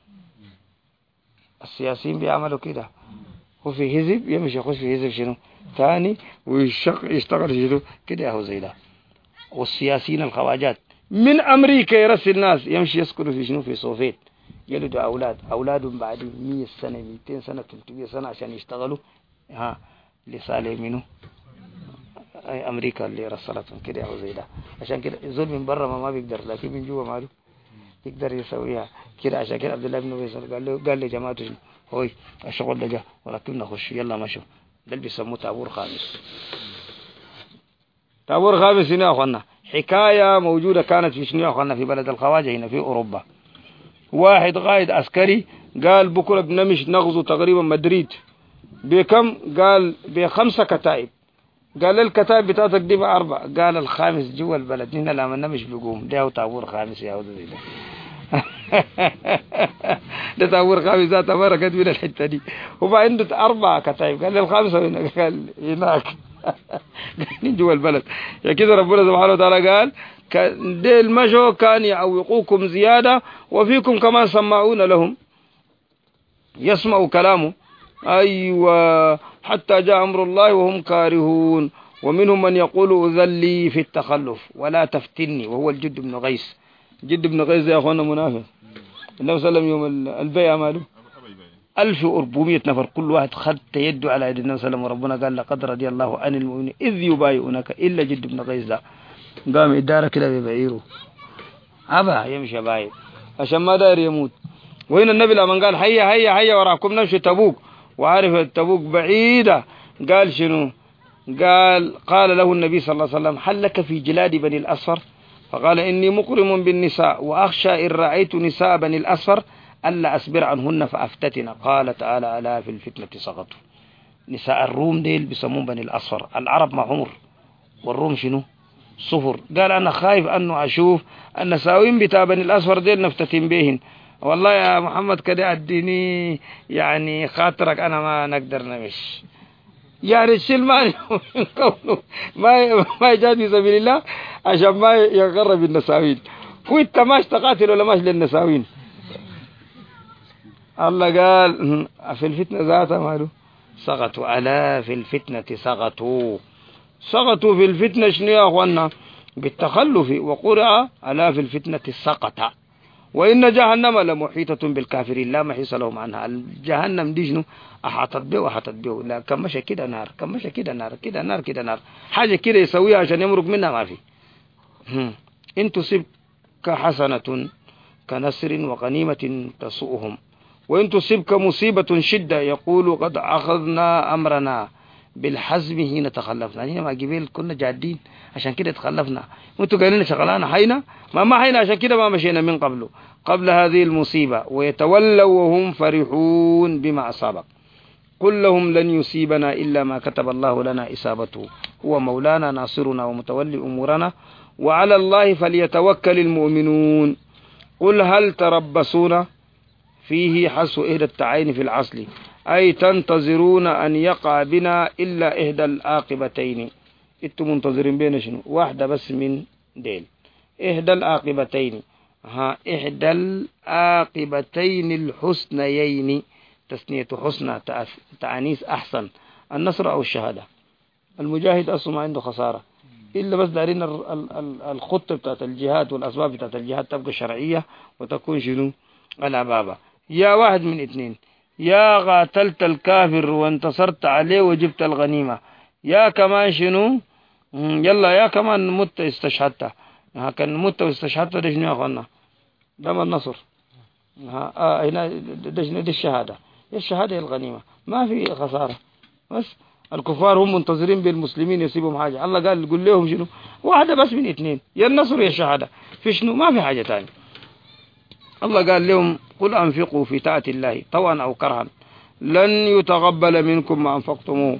السياسيين بيعملوا كده، هو في حزب يمشي يخش في حزب شنو ثاني ويشتغل شنو كده هو زي ده. والسياسيين الخواجات من أمريكا يرسل الناس يمشي يسكنوا في شنو في صوفيت يلدوا أولاد أولادهم بعد مية سنة ميتين سنة ثلاثمية سنة عشان يشتغلوا ها لصالح منه أي أمريكا اللي رسلتهم كده هو زي ده. عشان كده زول من برا ما ما بيقدر، لكن من جوا ماله يقدر يسويها كده. عشان كده عبد الله بن أبي قال له قال لي جماعته هوي الشغل ده جا ولكن نخش يلا مشوا. ده اللي بيسموه تابور خامس. تابور خامس هنا يا اخوانا حكاية موجودة كانت في شنو يا أخوانا في بلد الخواجة هنا في أوروبا. واحد قائد عسكري قال بكرة بنمشي نغزو تقريبا مدريد بكم؟ قال بخمسة كتائب. قال الكتائب بتاعتك دي بأربع. قال الخامس جوا البلد هنا لما نمشي بيقوم ده طابور خامس يا ولد ده. ده طابور خامس ذات مرقت من الحتة دي وما عنده أربع كتائب. قال الخامسة هنا. قال هناك جوا البلد. يا كده ربنا سبحانه وتعالى قال دي المشو كان يعوقوكم زيادة وفيكم كمان سماعون لهم يسمعوا كلامه. أيوة حتى جاء أمر الله وهم كارهون. ومنهم من يقول أذلي في التخلف ولا تفتني وهو الجد بن غيث. جد بن غيث يا أخوانا منافق. النبي صلى الله عليه وسلم يوم البيعة ماله ألف وأربعمائة نفر كل واحد خد يده على يد النبي صلى الله عليه وسلم. وربنا قال لقد رضي الله عن المؤمنين إذ يبايعونك إلا جد بن غيث ده قام إدارة كده ببعيره أبا يمشي بايع عشان ما داير يموت. وهنا النبي لما قال هيا هيا هيا وراكم نمشي تبوك وعارف تبوك بعيدة قال شنو؟ قال قال له النبي صلى الله عليه وسلم هل لك في جلاد بني الأصفر؟ فقال إني مكرم بالنساء وأخشى إن رأيت نساء بني الأصفر ألا أصبر عنهن فأفتتن. قال تعالى ألا في الفتنة سقطوا. نساء الروم ديل بيسمون بني الأصفر. العرب ما حمر والروم شنو؟ صفر. قال أنا خايف أنه أشوف النساوين بتاع بني الأصفر ديل نفتتن بهن. والله يا محمد كده أديني يعني خاطرك أنا ما نقدر نمش يعني الشيل ما ما ما جاء في سبيل الله عشان ما يغرب النساوين. وانت ماش تقاتل ولا ماش للنساوين. الله قال في الفتنة ذاتها ماله سقطوا. ألا في الفتنة سقطوا. سقطوا في الفتنة شنو يا أخوانا؟ بالتخلف. وقرأ ألا في الفتنة سقط. وإن جهنم لمحيطة بالكافرين لا محيص لهم عنها. الجهنم دي شنو؟ أحاطت به وأحاطت به. لا كم مشى كده نار كم مشى كده نار كده نار كده نار حاجة كده يسويها عشان يمرق منها ما في. إن تصبك حسنة كنسر وغنيمة تسؤهم وإن تصبك مصيبة شدة يقول قد أخذنا أمرنا بالحزم هنا تخلفنا. هنا ما جبال كنا جادين عشان كده تخلفنا وانتوا قايلين شغلانة حينا ما ما حينا عشان كده ما مشينا من قبله قبل هذه المصيبة. ويتولوا وهم فرحون بما أصابك قل لهم لن يصيبنا إلا ما كتب الله لنا إصابته هو مولانا ناصرنا ومتولي أمورنا وعلى الله فليتوكل المؤمنون. قل هل تربصون فيه حس إحدى التعين في العصل أي تنتظرون أن يقع بنا إلا إحدى العاقبتين. انتم منتظرين بين شنو؟ واحدة بس من ديل إحدى العاقبتين. ها إحدى العاقبتين الحسنيين تثنية حسنى تعنيس أحسن النصر أو الشهادة. المجاهد أصلا ما عنده خسارة إلا بس دارين الخطة بتاعت الجهاد والأسباب بتاعت الجهاد تبقى شرعية وتكون شنو؟ العبابة. يا واحد من اثنين يا قاتلت الكافر وانتصرت عليه وجبت الغنيمة يا كمان شنو يلا يا كمان مت استشهدت. كان مت واستشهدت ده شنو يا أخوانا؟ ده ما النصر. ها هنا ده شنو؟ دي الشهادة. الشهادة الغنيمة ما في خسارة. بس الكفار هم منتظرين بالمسلمين يصيبهم حاجة. الله قال قل لهم شنو؟ واحدة بس من اثنين يا النصر يا الشهادة في شنو؟ ما في حاجة تاني. الله قال لهم قل أنفقوا في طاعة الله طوعا أو كرها لن يتقبل منكم ما أنفقتموه.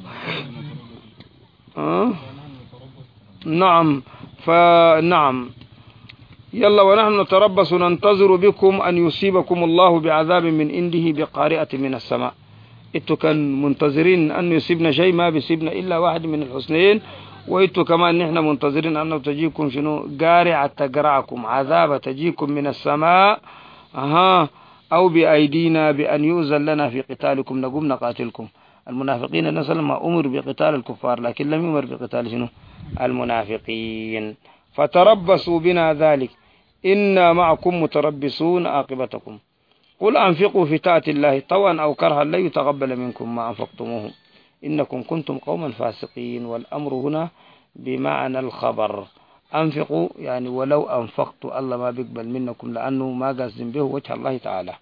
أه؟ نعم فنعم يلا ونحن نتربص ننتظر بكم أن يصيبكم الله بعذاب من عنده بقارئة من السماء. إنتوا كان منتظرين أن يصيبنا شيء ما بيصيبنا إلا واحد من الحسنين. وإنتوا كمان نحن منتظرين أنه تجيكم شنو؟ قارعة تقرعكم عذاب تجيكم من السماء أها أو بأيدينا بأن يؤذن لنا في قتالكم نقوم نقاتلكم. المنافقين النبي صلى الله عليه وسلم أمر بقتال الكفار لكن لم يمر بقتال شنو؟ المنافقين. فتربصوا بنا ذلك إنا معكم متربصون عاقبتكم. قل أنفقوا في طاعة الله طوعا أو كرها لا يتقبل منكم ما أنفقتموه إنكم كنتم قوما فاسقين. والأمر هنا بمعنى الخبر. أنفقوا يعني ولو أنفقت الله ما بيقبل منكم لأنه ما قصد به وجه الله تعالى.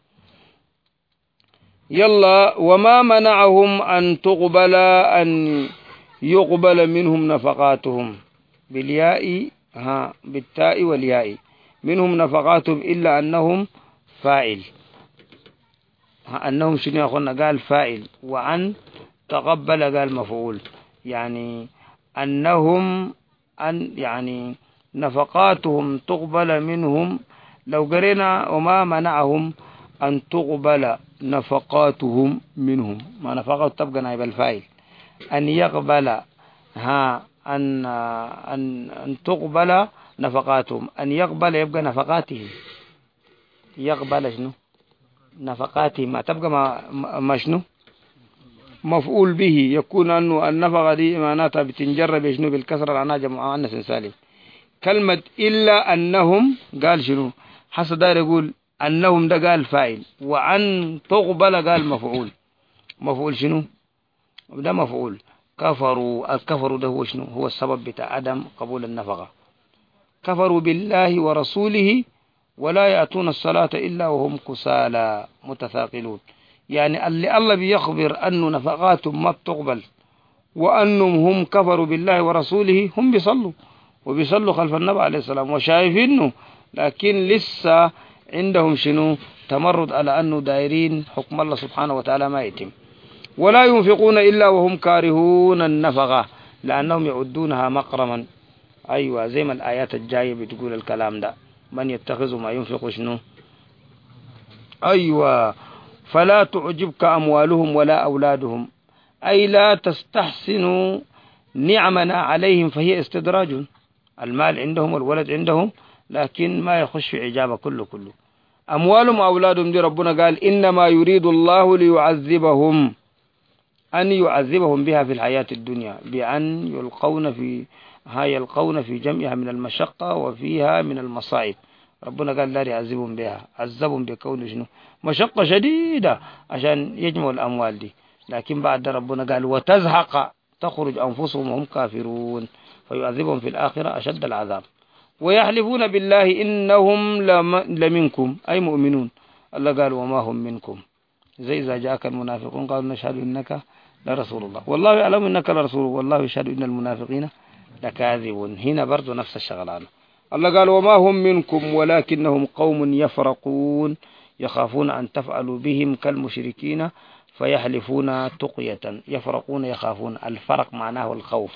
يلا وما منعهم أن تقبل أن يقبل منهم نفقاتهم بالياء ها بالتاء والياء. منهم نفقاتهم إلا أنهم فاعل. أنهم شنو يا أخوانا؟ قال فاعل. وعن تقبل قال مفعول. يعني أنهم أن يعني نفقاتهم تقبل منهم. لو قرينا وما منعهم أن تقبل نفقاتهم منهم، ما نفقات تبقى نائب الفاعل. أن يقبل ها أن أن أن تقبل نفقاتهم. أن يقبل يبقى نفقاتهم. يقبل شنو؟ نفقاتهم. ما تبقى ما, ما شنو؟ مفعول به. يكون أنه النفقة دي معناتها بتنجر بشنو؟ بالكسر العناجة مؤنث سالم. كلمة إلا أنهم قال شنو؟ حسن داير يقول أنهم ده قال فاعل، وعن تقبل قال مفعول. مفعول شنو؟ ده مفعول. كفروا. الكفر ده هو شنو؟ هو السبب بتاع عدم قبول النفقة. كفروا بالله ورسوله ولا يأتون الصلاة إلا وهم كسالى متثاقلون. يعني اللي الله بيخبر أنه نفقاتهم ما بتقبل وأنهم هم كفروا بالله ورسوله، هم بيصلوا وبيصلوا خلف النبي عليه السلام وشايفينه، لكن لسه عندهم شنو؟ تمرد على أنه دايرين حكم الله سبحانه وتعالى ما يتم. ولا ينفقون إلا وهم كارهون النفقة لأنهم يعدونها مقرما. أيوة زي ما الآيات الجاية بتقول الكلام ده. من يتخذ ما ينفق شنو؟ أيوة. فلا تعجبك أموالهم ولا أولادهم، أي لا تستحسنوا نعمنا عليهم فهي استدراج. المال عندهم والولد عندهم، لكن ما يخش في عجابة كله كله. أموالهم وأولادهم دي ربنا قال إنما يريد الله ليعذبهم، أن يعذبهم بها في الحياة الدنيا بأن يلقون في ها يلقون في جمعها من المشقة وفيها من المصائب. ربنا قال لا يعذبهم بها، عذبهم بكون شنو؟ مشقة شديدة عشان يجمعوا الأموال دي. لكن بعد ربنا قال وتزهق تخرج أنفسهم وهم كافرون فيعذبهم في الآخرة أشد العذاب. ويحلفون بالله إنهم لمنكم أي مؤمنون. الله قال وما هم منكم. زي إذا جاءك المنافقون قالوا نشهد إنك لرسول الله والله يعلم إنك لرسول والله يشهد إن المنافقين لكاذبون. هنا برضو نفس الشغلانة. الله قال وما هم منكم ولكنهم قوم يفرقون يخافون أن تفعلوا بهم كالمشركين فيحلفون تقية. يفرقون يخافون. الفرق معناه الخوف.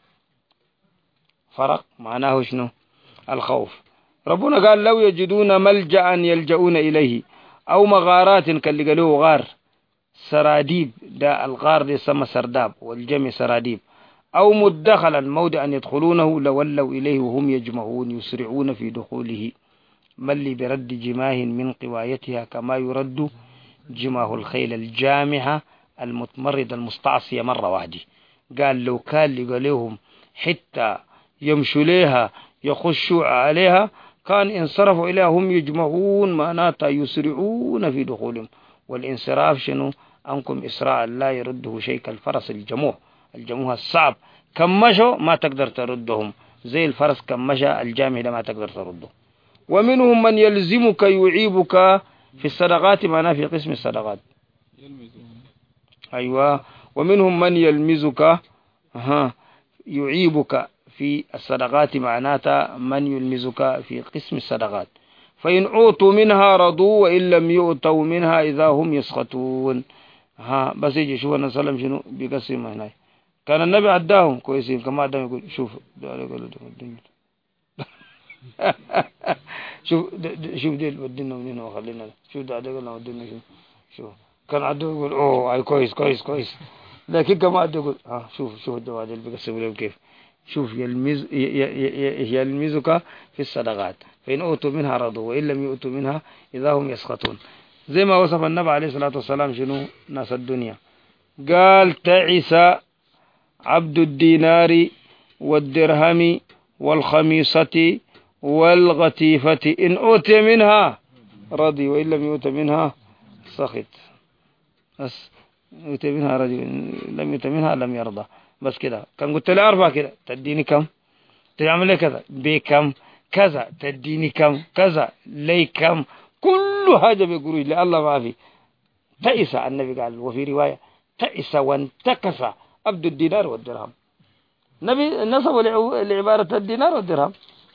فرق معناه شنو؟ الخوف. ربنا قال لو يجدون ملجأ يلجؤون إليه أو مغارات كاللي قالوه غار سراديب. ده الغار دي سما سرداب والجمع سراديب. أو مدخلا موضعا يدخلونه لولوا إليه وهم يجمعون يسرعون في دخوله. ملي برد جماه من قوايتها كما يرد جماه الخيل الجامحة المتمرد المستعصية مرة واحدة. قال لو كان لقاليهم حتى يمشوا ليها يخشوا عليها كان انصرفوا إليها هم يجمعون معناتها يسرعون في دخولهم. والانصراف شنو؟ أنكم إسراء لا يرده شيء كالفرس الجموح. الجموح الصعب كم مشوا ما تقدر تردهم، زي الفرس كم مشى الجامع ده ما تقدر ترده. ومنهم من يلزمك يعيبك في الصدقات معناه في قسم الصدقات. أيوة. ومنهم من يلمزك ها يعيبك في الصدقات معناتها من يلمزك في قسم الصدقات. فإن أوتوا منها رضوا وإن لم يؤتوا منها إذا هم يسخطون. ها بس يجي شوف النبي صلى الله عليه وسلم شنو بيقسم هنا. كان النبي عداهم كويسين كما عداهم يقول شوف شوف شوف ديل ودينا ودينا وخلينا شوف ده قالنا ودينا شوف شوف كان عدو يقول اوه اي كويس كويس كويس. لكن كما عدو يقول ها شوف شوف الدواء ديل بيقسموا لهم كيف. شوف يلمز يلمزك في الصدقات فإن أوتوا منها رضوا وإن لم يؤتوا منها إذا هم يسخطون. زي ما وصف النبي عليه الصلاة والسلام شنو ناس الدنيا. قال تعس عبد الدينار والدرهم والخميصة والغتيفة إن أوتي منها رضي وإن لم يؤت منها سخط. بس يؤتي منها رضي لم يؤت منها لم يرضى. بس كده كان قلت لي أربعة كده تديني كم تعمل لي كذا بكم كذا تديني كم كذا لي كم كل حاجة بيقولوا لي الله ما في. تئس النبي قال وفي رواية تئس وانتكس عبد الدينار والدرهم. نبي نصبوا لعبارة الدينار والدرهم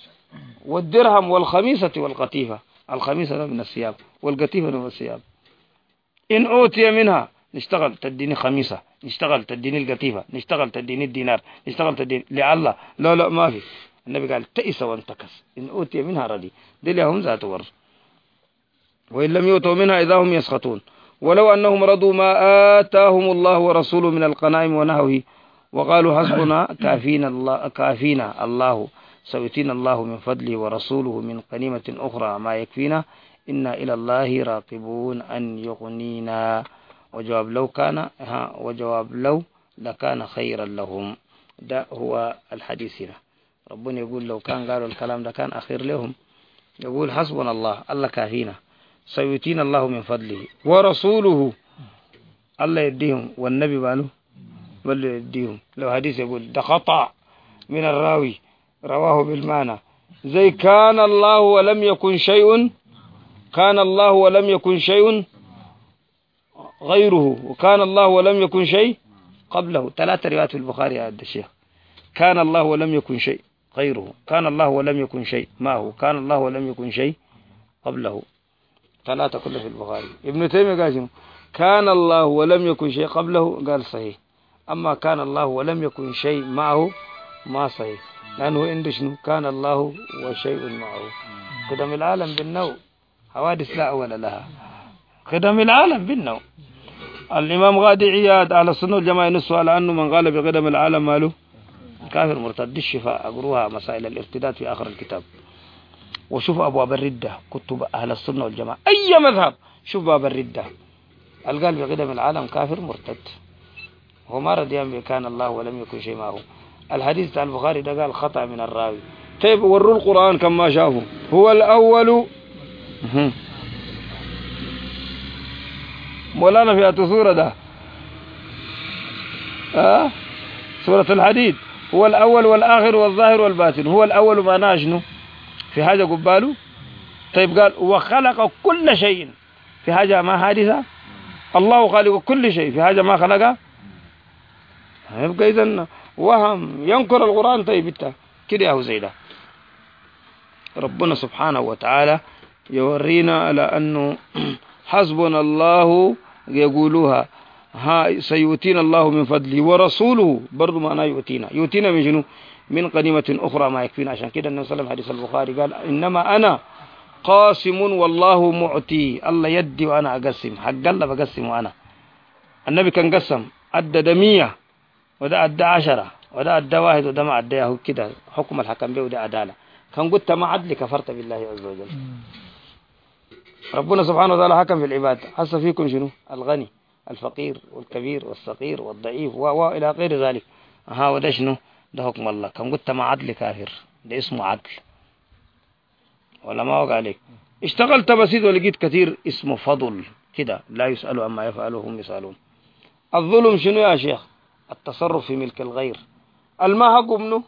والدرهم والخميسة والقتيفة. الخميسة من الثياب والقتيفة من الثياب. إن أوتي منها نشتغل تديني خميسة، نشتغل تديني القتيفة، نشتغل تديني الدينار، نشتغل تديني لعل. لا لا ما في. النبي قال تئس وانتكس، إن أوتي منها ردي دي هم ذات ور، وإن لم يؤتوا منها إذا هم يسخطون. ولو أنهم رضوا ما آتاهم الله ورسوله من الغنائم ونحوه وقالوا حسبنا كافينا الله كافينا الله سيؤتينا الله من فضله ورسوله من غنيمة أخرى ما يكفينا إنا إلى الله راقبون أن يغنينا. وجواب لو كان ها وجواب لو لكان خيرا لهم. ده هو الحديث هنا. ربنا يقول لو كان قالوا الكلام ده كان أخير لهم. يقول حسبنا الله، الله كافينا، سيؤتينا الله من فضله ورسوله، الله يديهم، والنبي باله بل يديهم. لو حديث يقول ده خطأ من الراوي رواه بالمعنى، زي كان الله ولم يكن شيء، كان الله ولم يكن شيء غيره، وكان الله ولم يكن شيء قبله. ثلاثة روايات في البخاري يا عبد الشيخ. كان الله ولم يكن شيء غيره، كان الله ولم يكن شيء معه، كان الله ولم يكن شيء قبله. ثلاثة كلها في البخاري. ابن تيمية قال كان الله ولم يكن شيء قبله، قال صحيح. أما كان الله ولم يكن شيء معه ما صحيح، لأنه عنده شنو؟ كان الله وشيء معه. قدم العالم بالنوع، حوادث لا أول لها. قدم العالم بالنوع. الإمام غادي عياد على السنة والجماعة نسوا على أنه من قال بقدم العالم ماله كافر مرتد. الشفاء أقروها مسائل الارتداد في آخر الكتاب. وشوف أبواب الردة، كتب أهل السنة والجماعة أي مذهب، شوف باب الردة القال بقدم العالم كافر مرتد، هو ما رضي أن كان الله ولم يكن شيء معه. الحديث بتاع البخاري ده قال خطأ من الراوي. طيب وروا القرآن كما شافوا. هو الأول مولانا في هذه سورة ده أه؟ سورة الحديد. هو الأول والآخر والظاهر والباطن. هو الأول معناه شنو؟ في حاجة قباله. طيب قال وخلق كل شيء، في حاجة ما حادثة. الله خالق كل شيء، في حاجة ما خلقها. يبقى إذن وهم ينكر القرآن. طيب انت كده يا زي ده. ربنا سبحانه وتعالى يورينا على أنه حسبنا الله يقولوها ها سيؤتينا الله من فضله ورسوله برضو ما أنا يؤتينا يؤتينا من شنو؟ من غنيمة أخرى ما يكفينا. عشان كده النبي صلى الله عليه وسلم حديث البخاري قال إنما أنا قاسم والله معطي. الله يدي وأنا أقسم، حق الله بقسم. وأنا النبي كان قسم عدد مية وده أدى عشرة وده أدى واحد وده ما أداه كده. حكم الحكم به وده عدالة. كان قلت ما عدل كفرت بالله عز وجل. ربنا سبحانه وتعالى حكم في العباد. حس فيكم شنو؟ الغني الفقير والكبير والصغير والضعيف وإلى غير ذلك. ها وده شنو؟ ده حكم الله. كان قلت ما عدل كافر، ده اسمه عدل ولا ما وقع عليك. اشتغلت بسيط ولقيت كثير اسمه فضل كده. لا يسألوا عما يفعلوا هم يسألون. الظلم شنو يا شيخ؟ التصرف في ملك الغير. المهق منه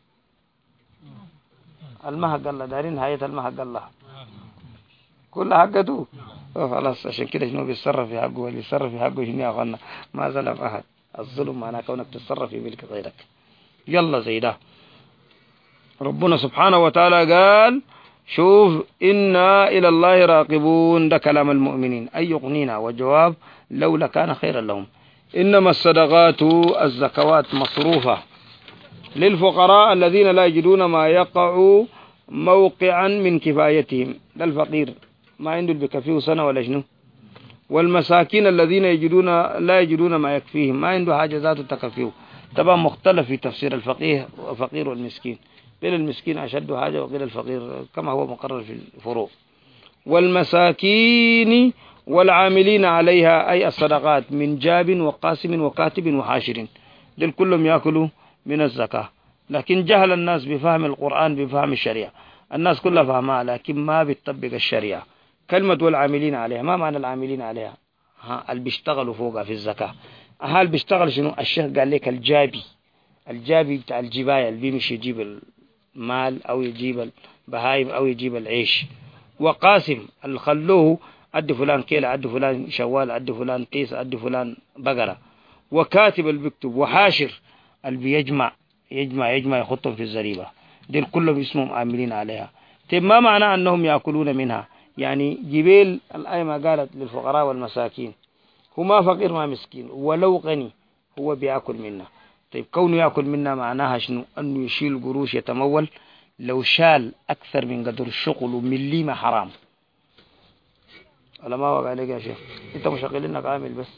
المهق الله دارين هاية المهق الله كل حقته خلاص. عشان كده شنو بيتصرف في حقه واللي يتصرف في حقه شنو يا اخوانا؟ ما ظلم احد. الظلم معناه كونك تتصرف في ملك غيرك. يلا زي ده. ربنا سبحانه وتعالى قال شوف إنا إلى الله راقبون. ده كلام المؤمنين أي يغنينا. وجواب لولا كان خيرا لهم. إنما الصدقات الزكوات مصروفة للفقراء الذين لا يجدون ما يقع موقعا من كفايتهم. ده الفقير ما عنده بكفيه سنة ولا شنو. والمساكين الذين يجدون لا يجدون ما يكفيهم، ما عنده حاجة ذاته تكفيه. طبعا مختلف في تفسير الفقيه وفقير والمسكين. قيل المسكين أشد حاجة وقيل الفقير كما هو مقرر في الفروع. والمساكين والعاملين عليها أي الصدقات من جاب وقاسم وكاتب وحاشر. دول كلهم يأكلوا من الزكاة. لكن جهل الناس بفهم القرآن بفهم الشريعة. الناس كلها فهمها لكن ما بتطبق الشريعة. كلمة والعاملين عليها ما معنى العاملين عليها؟ ها اللي بيشتغلوا فوقها في الزكاة. هل بيشتغل شنو؟ الشيخ قال لك الجابي. الجابي بتاع الجباية اللي بيمشي يجيب المال أو يجيب البهايم أو يجيب العيش. وقاسم اللي خلوه أدي فلان كيلة، أدي فلان شوال، أدي فلان تيس، أدي فلان بقرة. وكاتب اللي بيكتب. وحاشر اللي بيجمع يجمع يجمع يخطهم في الزريبة. دول كلهم اسمهم عاملين عليها. طيب ما معنى أنهم يأكلون منها؟ يعني جبيل الآية ما قالت للفقراء والمساكين، هو ما فقير ما مسكين، ولو غني هو بيأكل منا. طيب كونه يأكل منا معناها شنو؟ أنه يشيل قروش يتمول، لو شال أكثر من قدر الشغل مليمة حرام. ولا ما وقع عليك يا شيخ؟ أنت مشغلينك عامل بس،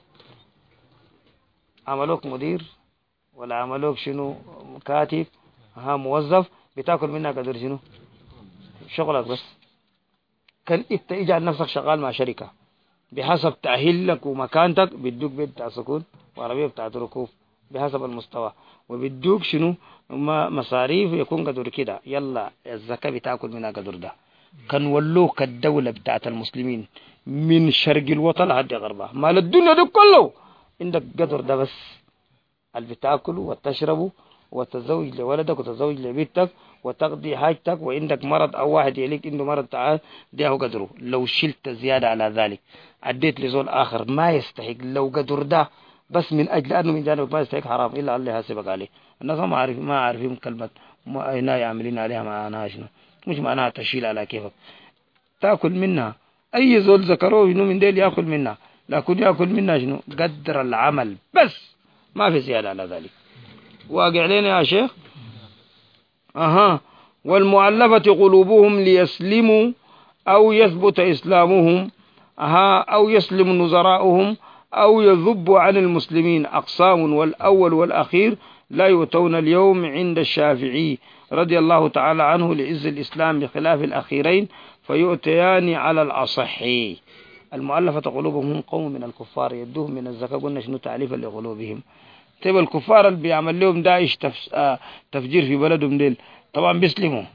عملوك مدير ولا عملوك شنو كاتب، ها موظف، بتاكل منها قدر شنو شغلك بس. كان انت اجعل نفسك شغال مع شركة بحسب تأهيلك ومكانتك، بيدوك بيت بتاع سكون وعربية بتاعت ركوب بحسب المستوى، وبيدوك شنو ما مصاريف يكون قدر كده، يلا الزكاة بتاكل منها قدر ده. كان ولوك الدولة بتاعت المسلمين من شرق الوطن لحد غربها، مال الدنيا دي كله عندك قدر ده بس، اللي بتاكله وتشربه وتزوج لولدك وتزوج لبيتك وتقضي حاجتك، وعندك مرض او واحد يليك عنده مرض تعال ده هو قدره. لو شلت زيادة على ذلك عديت لزول اخر ما يستحق لو قدر ده بس من اجل انه من جانبك ما يستحق، حرام الا الله يحاسبك عليه. الناس ما عارف ما عارفين كلمة ما هنا يعملين عليها معناها شنو، مش معناها تشيل على كيفك تاكل منها. اي زول ذكروه انه من ديل ياكل منها، لكن ياكل منها شنو قدر العمل بس، ما في زيادة على ذلك. واقع علينا يا شيخ. أها. والمؤلفة قلوبهم ليسلموا أو يثبت إسلامهم، أها، أو يسلم نظراؤهم أو يذب عن المسلمين أقسام، والأول والأخير لا يؤتون اليوم عند الشافعي رضي الله تعالى عنه لعز الإسلام بخلاف الأخيرين فيؤتيان على الأصح. المؤلفة قلوبهم قوم من الكفار يدوهم من الزكاة، قلنا شنو تعليفا لقلوبهم. طيب الكفار اللي بيعمل لهم داعش تف... آه... تفجير في بلدهم ديل طبعا بيسلموا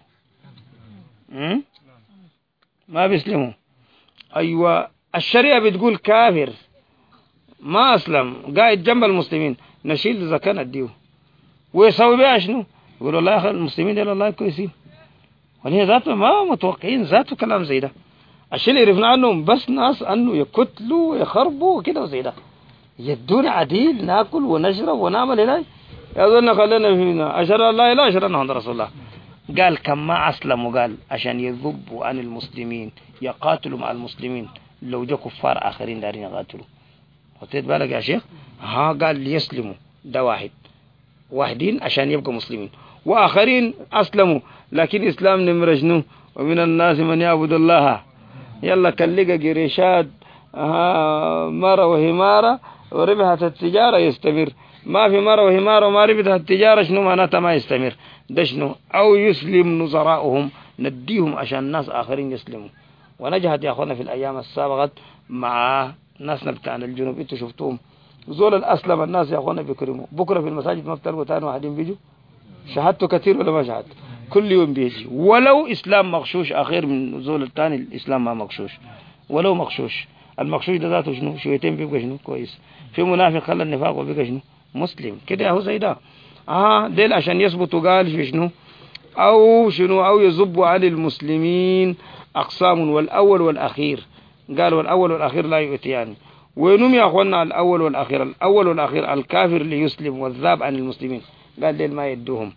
ما بيسلموا. أيوة الشريعة بتقول كافر ما أسلم قاعد جنب المسلمين نشيل زكاة نديه ويسوي بها شنو، يقول والله يا أخي المسلمين ديل الله كويسين، وهي ذاته ما متوقعين ذاته كلام زي ده. الشيء اللي عرفنا عنهم بس ناس أنه يقتلوا ويخربوا كده وزي ده، يدونا عديل ناكل ونشرب ونعمل إليه. يقولنا خلينا فينا أشهد أن لا إله إلا الله محمد رسول الله. قال كم ما أسلموا قال عشان يذبوا عن المسلمين يقاتلوا مع المسلمين لو جو كفار آخرين دارين يقاتلوا. خطيت بالك يا شيخ؟ ها قال ليسلموا ده واحد واحدين عشان يبقوا مسلمين، وآخرين أسلموا لكن إسلام نمر شنو، ومن الناس من يعبد الله يلا كلقى قريشات ها مرة وهمارة وربحت التجارة يستمر، ما في مرة وهمارة وما ربحت التجارة شنو معناتها ما يستمر ده شنو. أو يسلم نظراؤهم نديهم عشان الناس آخرين يسلموا. ونجحت يا أخوانا في الأيام السابقة مع ناسنا بتاعنا الجنوب، انتوا شفتوهم زول الأسلم الناس يا أخوانا بيكرموا، بكرة في المساجد ما بتلقوا تاني واحدين بيجوا. شهدتوا كثير ولا ما شهدت؟ كل يوم بيجي ولو إسلام مغشوش أخير من زول الثاني الإسلام ما مغشوش ولو مغشوش. المغشوش ده ذاته شنو شويتين بيبقى شنو كويس، في منافق خلى النفاق وبيبقى شنو مسلم كده هو زي ده. اه ديل عشان يثبتوا قال في شنو أو شنو أو يذبوا عن المسلمين أقسام، والأول والأخير قال والأول والأخير لا يؤتيان. وينم يا أخوانا الأول والأخير؟ الأول والأخير الكافر ليسلم والذاب عن المسلمين قال ديل ما يدوهم.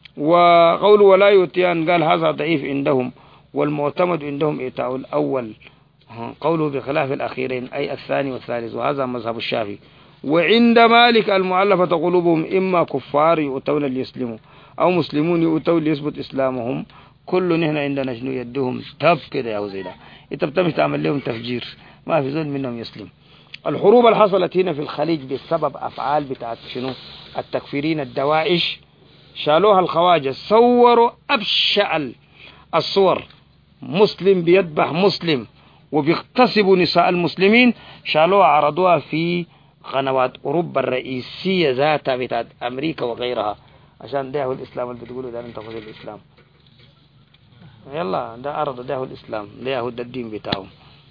وقول ولا يؤتيان قال هذا ضعيف عندهم، والمعتمد عندهم إيتاء الأول قوله بخلاف الأخيرين أي الثاني والثالث، وهذا مذهب الشافعي. وعند مالك المؤلفة قلوبهم إما كفار يؤتون ليسلموا أو مسلمون يؤتون ليثبت إسلامهم، كل نحن عندنا شنو يدهم تب كده يا وزيلا. انت بتمشي تعمل لهم تفجير ما في زول منهم يسلم. الحروب اللي حصلت هنا في الخليج بسبب أفعال بتاعت شنو التكفيرين الدواعش، شالوها الخواجة صوروا أبشع الصور، مسلم بيذبح مسلم وبيغتصبوا نساء المسلمين، شالوها عرضوها في قنوات أوروبا الرئيسية ذاتها بتاعت أمريكا وغيرها عشان ده هو الإسلام اللي بتقولوا ده انت خذ الإسلام. يلا ده عرض ده هو الإسلام ده هو الدين بتاعهم.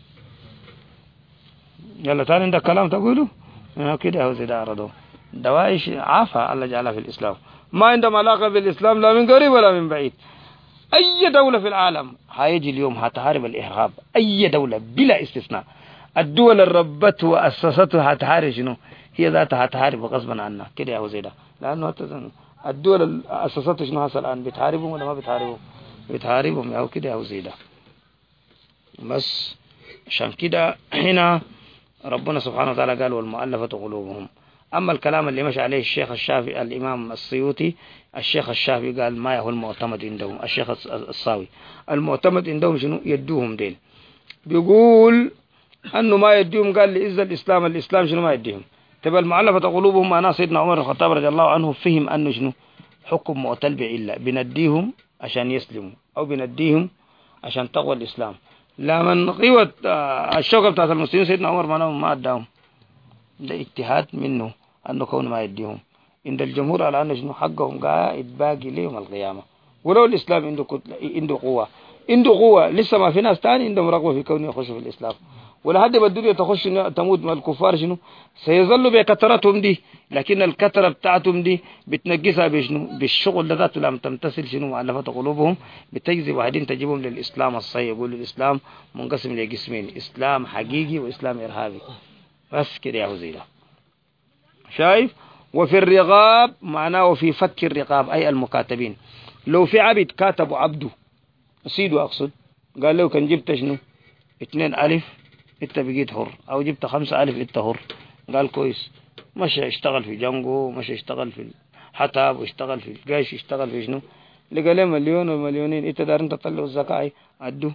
يلا تاني ده كلام تقوله كده هو زي ده عرضه دواعش عافى الله جعلها في الإسلام، ما عندهم علاقة بالإسلام لا من قريب ولا من بعيد. أي دولة في العالم هيجي اليوم هتحارب الإرهاب، أي دولة بلا استثناء. الدول اللي ربت وأسستها هتحارب شنو؟ هي ذاتها هتحارب غصبا عنها كده يا زي ده، لأنه الدول اللي أسستها شنو هسه الآن بتحاربهم ولا ما بتحاربهم؟ بتحاربهم أو كده أو زي ده. بس عشان كده هنا ربنا سبحانه وتعالى قال والمؤلفة قلوبهم. أما الكلام اللي مشى عليه الشيخ الشافعي الإمام السيوطي، الشيخ الشافعي قال ما هو المعتمد عندهم. الشيخ الصاوي المعتمد عندهم شنو؟ يدوهم دين. بيقول أنه ما يديهم، قال لي إذا الإسلام الإسلام شنو ما يديهم. تبقى المؤلفة قلوبهم معناه سيدنا عمر الخطاب رضي الله عنه فهم أنه شنو حكم معتل بعلة، بنديهم عشان يسلموا أو بنديهم عشان تقوى الإسلام. لا من قوة الشوكة بتاعت المسلمين سيدنا عمر ما أداهم، ده اجتهاد منه أنه كون ما يديهم. عند الجمهور على أنه شنو حقهم قاعد باقي ليوم القيامة. ولو الإسلام عنده كتلة عنده قوة عنده قوة لسه ما في ناس تاني عندهم رغبة في كونه يخشوا في الإسلام. ولحد ما الدنيا تخش تموت مع الكفار شنو سيظلوا بكثرتهم دي، لكن الكثرة بتاعتهم دي بتنقصها بشنو بالشغل ذاته لم تمتثل شنو مؤلفة قلوبهم، بتجذب واحدين تجيبهم للإسلام الصحيح. يقول الإسلام منقسم لقسمين، إسلام حقيقي وإسلام إرهابي. بس كده يا وزيرة شايف. وفي الرغاب معناه في فك الرقاب أي المكاتبين. لو في عبد كاتبوا عبده سيده أقصد، قال له كان جبت شنو اتنين ألف انت بقيت حر، او جبت خمسة ألف انت حر. قال كويس، مشى اشتغل في جنجو، مشى اشتغل في الحتاب، واشتغل في الجيش، اشتغل في شنو، لقى له مليون ومليونين. انت دار انت تطلع الزكاة عدو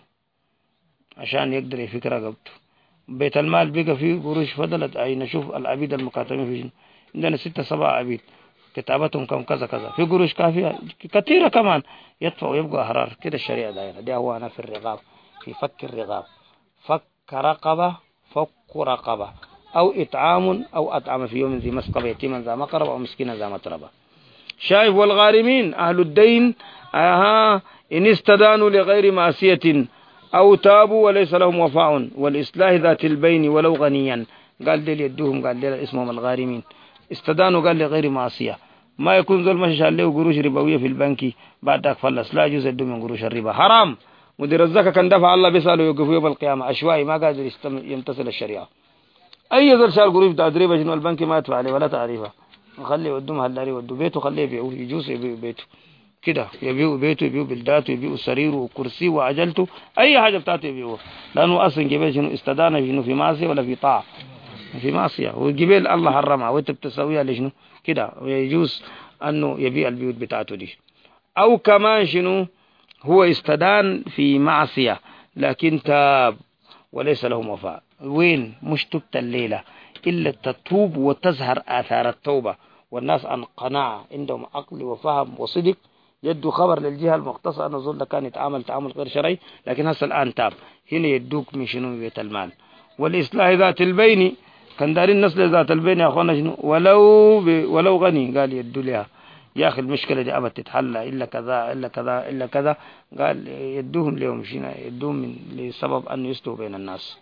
عشان يقدر يفك رقبته. بيت المال بقى فيه قروش فضلت. اي نشوف العبيد المكاتبين في شنو، عندنا ستة سبعة عبيد كتابتهم كم كذا كذا، في قروش كافية كثيرة كمان يدفعوا ويبقوا أحرار. كده الشريعة دايرة. دي هو أنا في الرقاب، في فك الرقاب. فك رقبة، فك رقبة، أو إطعام أو أطعم في يوم ذي مسقبة يتيما ذا مقرب أو مسكينا ذا متربة. شايف. والغارمين أهل الدين أها إن استدانوا لغير معصية أو تابوا وليس لهم وفاء والإصلاح ذات البين ولو غنيا. قال ديل يدوهم، قال ديل اسمهم الغارمين. استدانوا قال لغير معصية، ما يكون ذل مشي له قروش ربوية في البنك بعد ذاك فلس، لا يجوز يدو من قروش الربا، حرام. مدير الزكاة كان دفع الله بيسأله يوقفوا يوم القيامة عشوائي ما قادر يمتثل الشريعة. أي ذل شال قروش بتاع ربا شنو البنك ما يدفع عليه ولا تعريفه، خليه يودوه هالداري يودوه بيته، خليه يبيعوه، يجوز يبيعوا بيته كده، يبيعوا بيته، يبيعوا بلداته، يبيعوا سريره وكرسيه وعجلته، أي حاجة بتاعته يبيعوها، لأنه أصلا جبال شنو استدانه شنو في معصية ولا في طاعة، في معصية. وجبال الله حرمها وانت بتسويها لشنو كده، ويجوز أنه يبيع البيوت بتاعته دي. أو كمان شنو هو استدان في معصية لكن تاب وليس له وفاء. وين مش تبت الليلة إلا تتوب وتظهر آثار التوبة، والناس عن قناعة عندهم عقل وفهم وصدق، يدوا خبر للجهة المختصة أن الظل كان يتعامل تعامل غير شرعي، لكن هسه الآن تاب، هنا يدوك من شنو بيت المال. والإصلاح ذات البين، كان دارين نسل ذات البين يا أخوانا شنو ولو ولو غني، قال يدوا لها يا أخي المشكلة دي أبد تتحل إلا كذا إلا كذا إلا كذا، قال يدوهم لهم شنو، يدوهم من لسبب أن يستووا بين الناس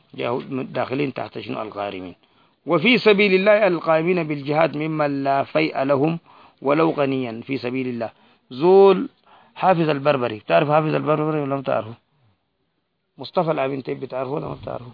داخلين تحت شنو الغارمين. وفي سبيل الله القائمين بالجهاد ممن لا فيء لهم ولو غنيا في سبيل الله. زول حافظ البربري، تعرف حافظ البربري ولا ما تعرفه؟ مصطفى العبين تيب بتعرفه ولا ما بتعرفه؟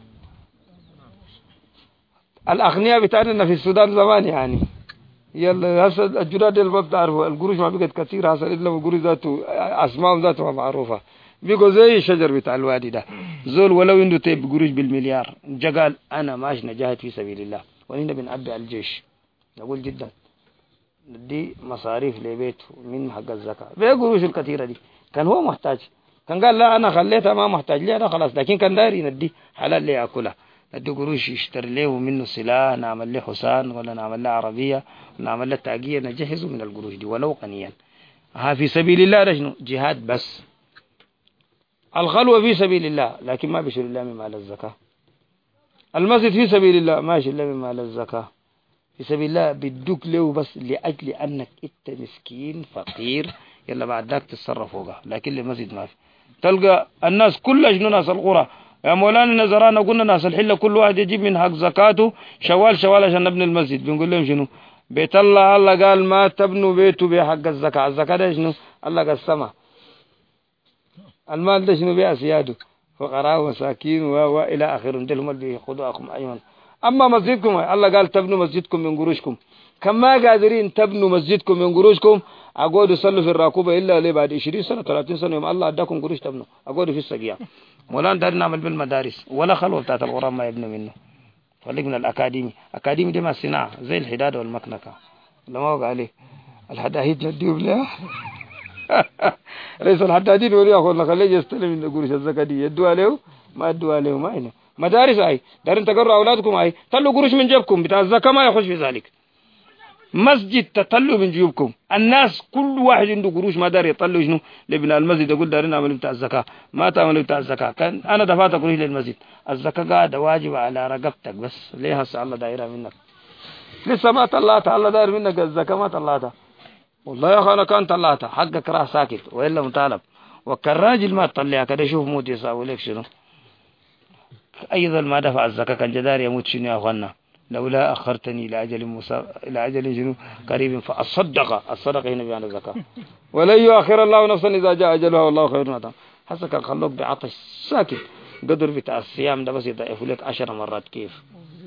الأغنياء بتاعنا في السودان زمان يعني، يلا هسه الجراد اللي ما بتعرفوا القروش ما بقت كثير هسه الا القروش ذاته اسمائهم ذاته معروفه، بيقوا زي الشجر بتاع الوادي ده. زول ولو عنده تيب قروش بالمليار جا قال انا ماشي نجاهد في سبيل الله، ونحن بنعبي الجيش، نقول جدا دي مصاريف لبيته من حق الزكاه بقروش الكثيره دي. كان هو محتاج، كان قال لا انا خليتها ما محتاج لي انا خلاص، لكن كان داير يندي حلال لي اكلها، ندي قروش يشتري له منه سلاح، نعمل له حسان ولا نعمل له عربية، نعمل له تاجية، نجهزه من القروش دي ولو قنيا. ها في سبيل الله رجنو جهاد بس. الخلوة في سبيل الله لكن ما بيشيل الله من مال الزكاة. المسجد في سبيل الله ما يشيل الله من مال الزكاة. في سبيل الله بدوك له بس لأجل أنك أنت مسكين فقير، يلا بعد ذاك تتصرف فوقها، لكن المسجد ما في. تلقى الناس كلها شنو ناس القرى يا مولانا نزرانا قلنا ناس الحلة كل واحد يجيب من حق زكاته شوال شوال عشان نبني المسجد. بنقول لهم شنو بيت الله، الله قال ما تبنوا بيته بحق الزكاة. الزكاة ده شنو الله قسمها، المال ده شنو بيها سياده فقراء ومساكين وإلى آخره، دول هم اللي بيأخذوا أخم أيمن أما مسجدكم الله قال تبنوا مسجدكم من قروشكم، كما قادرين تبنوا مسجدكم من قروشكم أقعدوا صلوا في الراكوبة إلا لي بعد عشرين سنة ثلاثين سنة يوم الله أداكم قروش تبنوا أقعدوا في السقيا. ولا ندار نعمل بالمدارس ولا خلوة بتاعت القرآن ما يبنوا منه. خليك من الأكاديمي، أكاديمي دي ما الصناعة زي الحداد والمكنكة لما وقع عليه الحداهيد نديهم له رئيس الحدادين ولي أقول خليه يستلم من قروش الزكاة دي يدوا عليه ما يدوا عليه ما هنا مدارس أي دارين تقروا أولادكم أي تلوا قروش من جيبكم بتاع الزكاة ما يخش في ذلك. مسجد تطلوا من جيوبكم، الناس كل واحد عنده قروش ما داري يطلوا شنو لبناء المسجد، يقول دارين نعمل بتاع الزكاة ما تعملوا بتاع الزكاة. كان أنا دفعت قروش للمسجد، الزكاة قاعدة واجبة على رقبتك بس ليه هسه الله دايرها منك لسه ما طلعتها، الله داير منك الزكاة ما طلعتها. والله يا أخي أنا كان طلعتها حقك راح ساكت وإلا مطالب، وكالراجل ما تطلعها كده شوف موت يساوي لك شنو. أيضا ما دفع الزكاة كان جدار يموت شنو يا أخوانا، لولا أخرتني إلى أجل مسا... إلى أجل شنو قريب فأصدق. الصدقة هنا بيان الزكاة ولن يؤخر الله نفسا إذا جاء أجلها والله خير ما حسا كان خلوك بعطش ساكت قدر بتاع الصيام ده بس يضعف لك عشر مرات كيف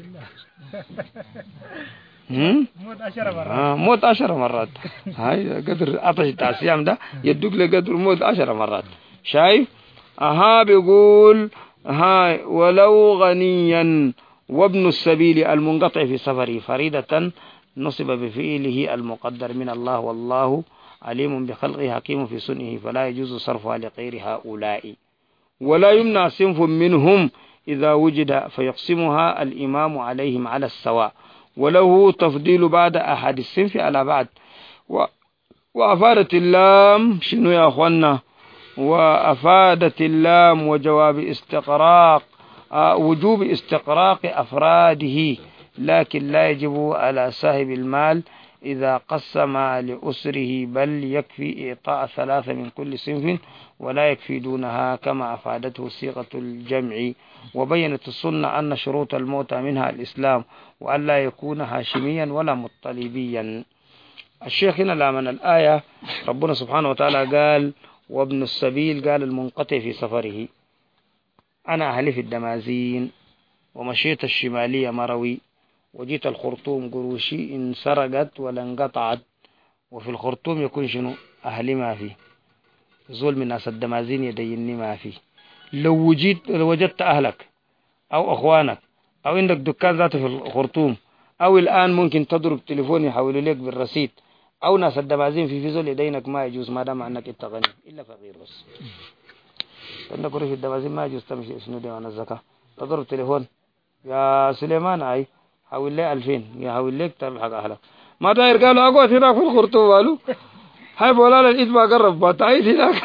موت عشر مرات آه موت عشر مرات هاي قدر عطش بتاع الصيام ده يدوك لقدر موت عشر مرات. شايف أها بيقول هاي ولو غنيا وابن السبيل المنقطع في سفره فريدة نصب بفعله المقدر من الله والله عليم بخلقه حكيم في صنعه فلا يجوز صرفها لغير هؤلاء. ولا يمنع صنف منهم إذا وجد فيقسمها الإمام عليهم على السواء وله تفضيل بعد أحد الصنف على بعد. وأفادت اللام شنو يا أخوانا، وأفادت اللام وجواب استقراق آه وجوب استقراق أفراده، لكن لا يجب على صاحب المال إذا قسم لأسره بل يكفي إعطاء ثلاثة من كل صنف ولا يكفي دونها كما أفادته صيغة الجمع. وبينت السنة أن شروط الموتى منها الإسلام وأن لا يكون هاشميا ولا مطلبيا. الشيخ هنا لمن الآية ربنا سبحانه وتعالى قال وابن السبيل قال المنقطع في سفره. أنا أهلي في الدمازين ومشيت الشمالية مروي وجيت الخرطوم قروشي إن سرقت ولا انقطعت، وفي الخرطوم يكون شنو أهلي ما فيه ظلم الناس الدمازين يديني ما فيه. لو وجدت لو وجدت أهلك أو أخوانك أو عندك دكان ذاته في الخرطوم أو الآن ممكن تضرب تليفون يحولوا لك بالرصيد أو ناس الدمازين في فيزول يدينك ما يجوز ما دام أنك اتغني إلا فقير بس. عندك قروش الدمازين ما يجوز تمشي شنو ديوان الزكاة تضرب تليفون يا سليمان أي حول لي ألفين يا حول لك تلحق أهلك ما داير قالوا أقعد هناك في الخرطوم قالوا هاي بولا الإيد ما قرب ما تعيد هناك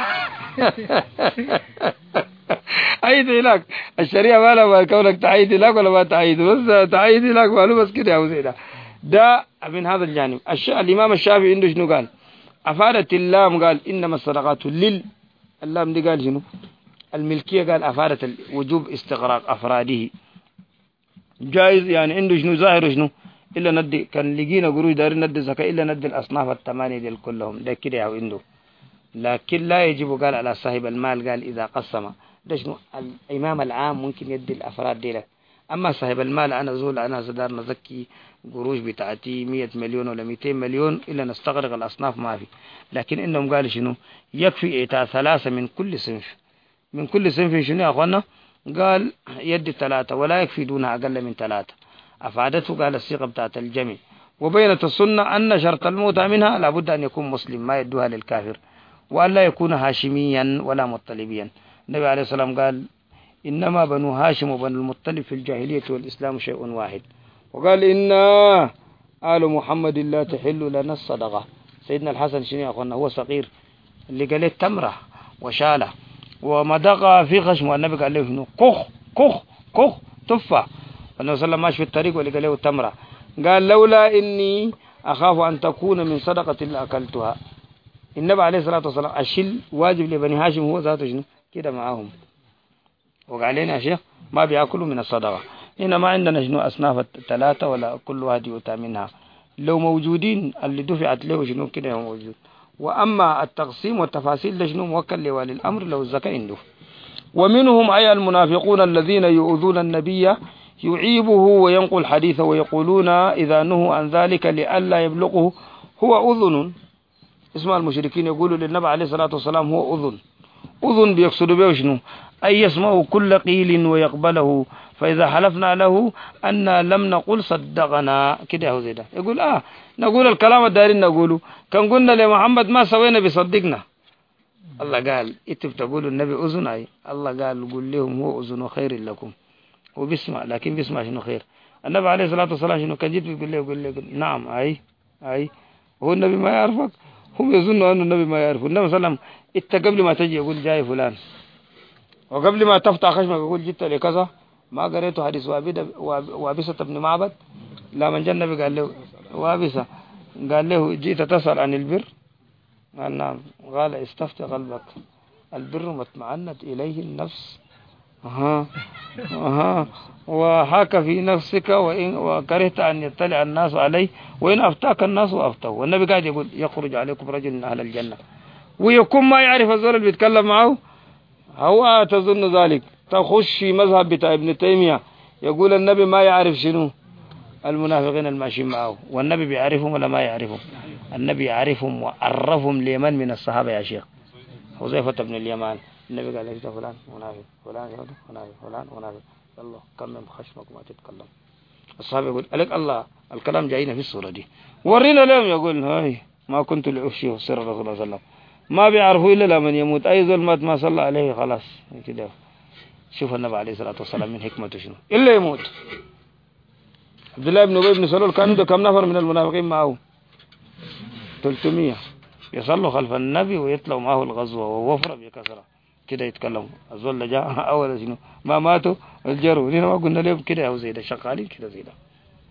عيد هناك الشريعة ما لها كونك تعيد هناك ولا ما تعيد بس تعيد هناك قالوا بس كده يا وزيدا. ده من هذا الجانب. الش... الإمام الشافعي عنده شنو قال أفادت اللام قال إنما الصدقات لل اللام دي قال شنو الملكية قال أفادت وجوب استغراق أفراده جائز يعني عنده شنو ظاهر شنو إلا ندي كان لقينا قروش دارين ندي زكاة إلا ندي الأصناف الثمانية دي كلهم ده كده يا عنده. لكن لا يجب قال على صاحب المال قال إذا قسم ده شنو الإمام العام ممكن يدي الأفراد دي لك. أما صاحب المال أنا زول أنا زدار نزكي قروش بتاعتي مية مليون ولا ميتين مليون إلا نستغرق الأصناف ما في. لكن إنهم قال شنو يكفي إعطاء ثلاثة من كل صنف من كل صنف شنو يا أخوانا قال يدي ثلاثة ولا يكفي دونها أقل من ثلاثة. أفادته قال الصيغة بتاعت الجميع. وبينت السنة أن شرط الموتى منها لابد أن يكون مسلم ما يدوها للكافر وأن لا يكون هاشميا ولا مطلبيا. النبي عليه الصلاة والسلام قال إنما بنو هاشم وبنو المطلب في الجاهلية والإسلام شيء واحد. وقال إنا آل محمد لا تحل لنا الصدقة. سيدنا الحسن شنو يا أخوانا هو صغير اللي قال له تمرة وشالة ومدغ في خشم النبي قال له شنو كخ كخ كخ تفة والنبي صلى الله عليه وسلم ماشي في الطريق واللي قال له تمرة قال لولا إني أخاف أن تكون من صدقة لأكلتها. النبي عليه الصلاة والسلام أشيل واجب لبني هاشم هو ذاته شنو كده معاهم وقال لنا يا شيخ ما بيأكلوا من الصدقة. هنا ما عندنا شنو أصناف الثلاثة ولا كل واحد يؤتى منها لو موجودين اللي دفعت له شنو كده هو موجود. وأما التقسيم والتفاصيل لشنو موكل لوالي الأمر لو الزكاة عنده. ومنهم أي المنافقون الذين يؤذون النبي يعيبه وينقل حديثه، ويقولون إذا نهوا عن ذلك لئلا يبلغه هو أذن. اسمع المشركين يقولوا للنبي عليه الصلاة والسلام هو أذن. أذن بيقصدوا به شنو؟ أي يسمعه كل قيل ويقبله، فإذا حلفنا له أن لم نقل صدقنا كده. هو زي ده يقول آه نقول الكلام الدارين نقوله، كان قلنا لمحمد ما سوينا بيصدقنا. الله قال انتوا بتقولوا النبي أذن، أي الله قال قل لهم هو أذن خير لكم، وبيسمع لكن بيسمع شنو خير. النبي عليه الصلاة والسلام شنو كان جيت بيقول له يقول له نعم أي أي هو النبي ما يعرفك؟ هم يظنوا أن النبي ما يعرف. النبي صلى الله عليه وسلم انت قبل ما تجي يقول جاي فلان، وقبل ما تفتح خشمك يقول جيت لكذا. ما قريته حديث وابسة بن معبد لا من جاء النبي قال له وابسة قال له جيت تسأل عن البر؟ قال نعم. قال استفتي قلبك، البر ما اطمأنت إليه النفس أها أها وحاك في نفسك وإن وكرهت أن يطلع الناس عليه وإن أفتاك الناس وأفتوه. والنبي قاعد يقول يخرج عليكم رجل من أهل الجنة ويكون ما يعرف الزول اللي بيتكلم معه. هو تظن ذلك تخش في مذهب بتاع ابن تيمية يقول النبي ما يعرف شنو المنافقين الماشيين معه، والنبي بيعرفهم ولا ما يعرفهم؟ النبي يعرفهم وعرفهم لمن من الصحابة يا شيخ. حذيفة بن اليمان النبي قال لك فلان منافق فلان منافق فلان منافق، يلا كمم خشمك وما تتكلم. الصحابة يقول عليك الله الكلام جاينا في الصورة دي ورينا لهم. يقول هاي ما كنت لأفشي سر الرسول صلى الله عليه وسلم، ما بيعرفوا إلا لمن يموت. أي ظل مات ما صلى عليه خلاص كده. شوف النبي عليه الصلاة والسلام من حكمته شنو إلا يموت. عبد الله بن أبي بن سلول كانوا ده كم نفر من المنافقين معه؟ ثلاثمية يصلوا خلف النبي ويطلعوا معه الغزوة ووفر بكثرة كده يتكلموا. الزول جاء أول شنو ما ماتوا الجروا هنا ما قلنا لهم كده أو زي ده شغالين كده زي ده.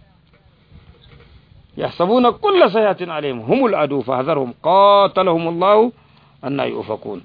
يحسبون كل سيئة عليهم هم العدو فاحذرهم قاتلهم الله أن يؤفكون.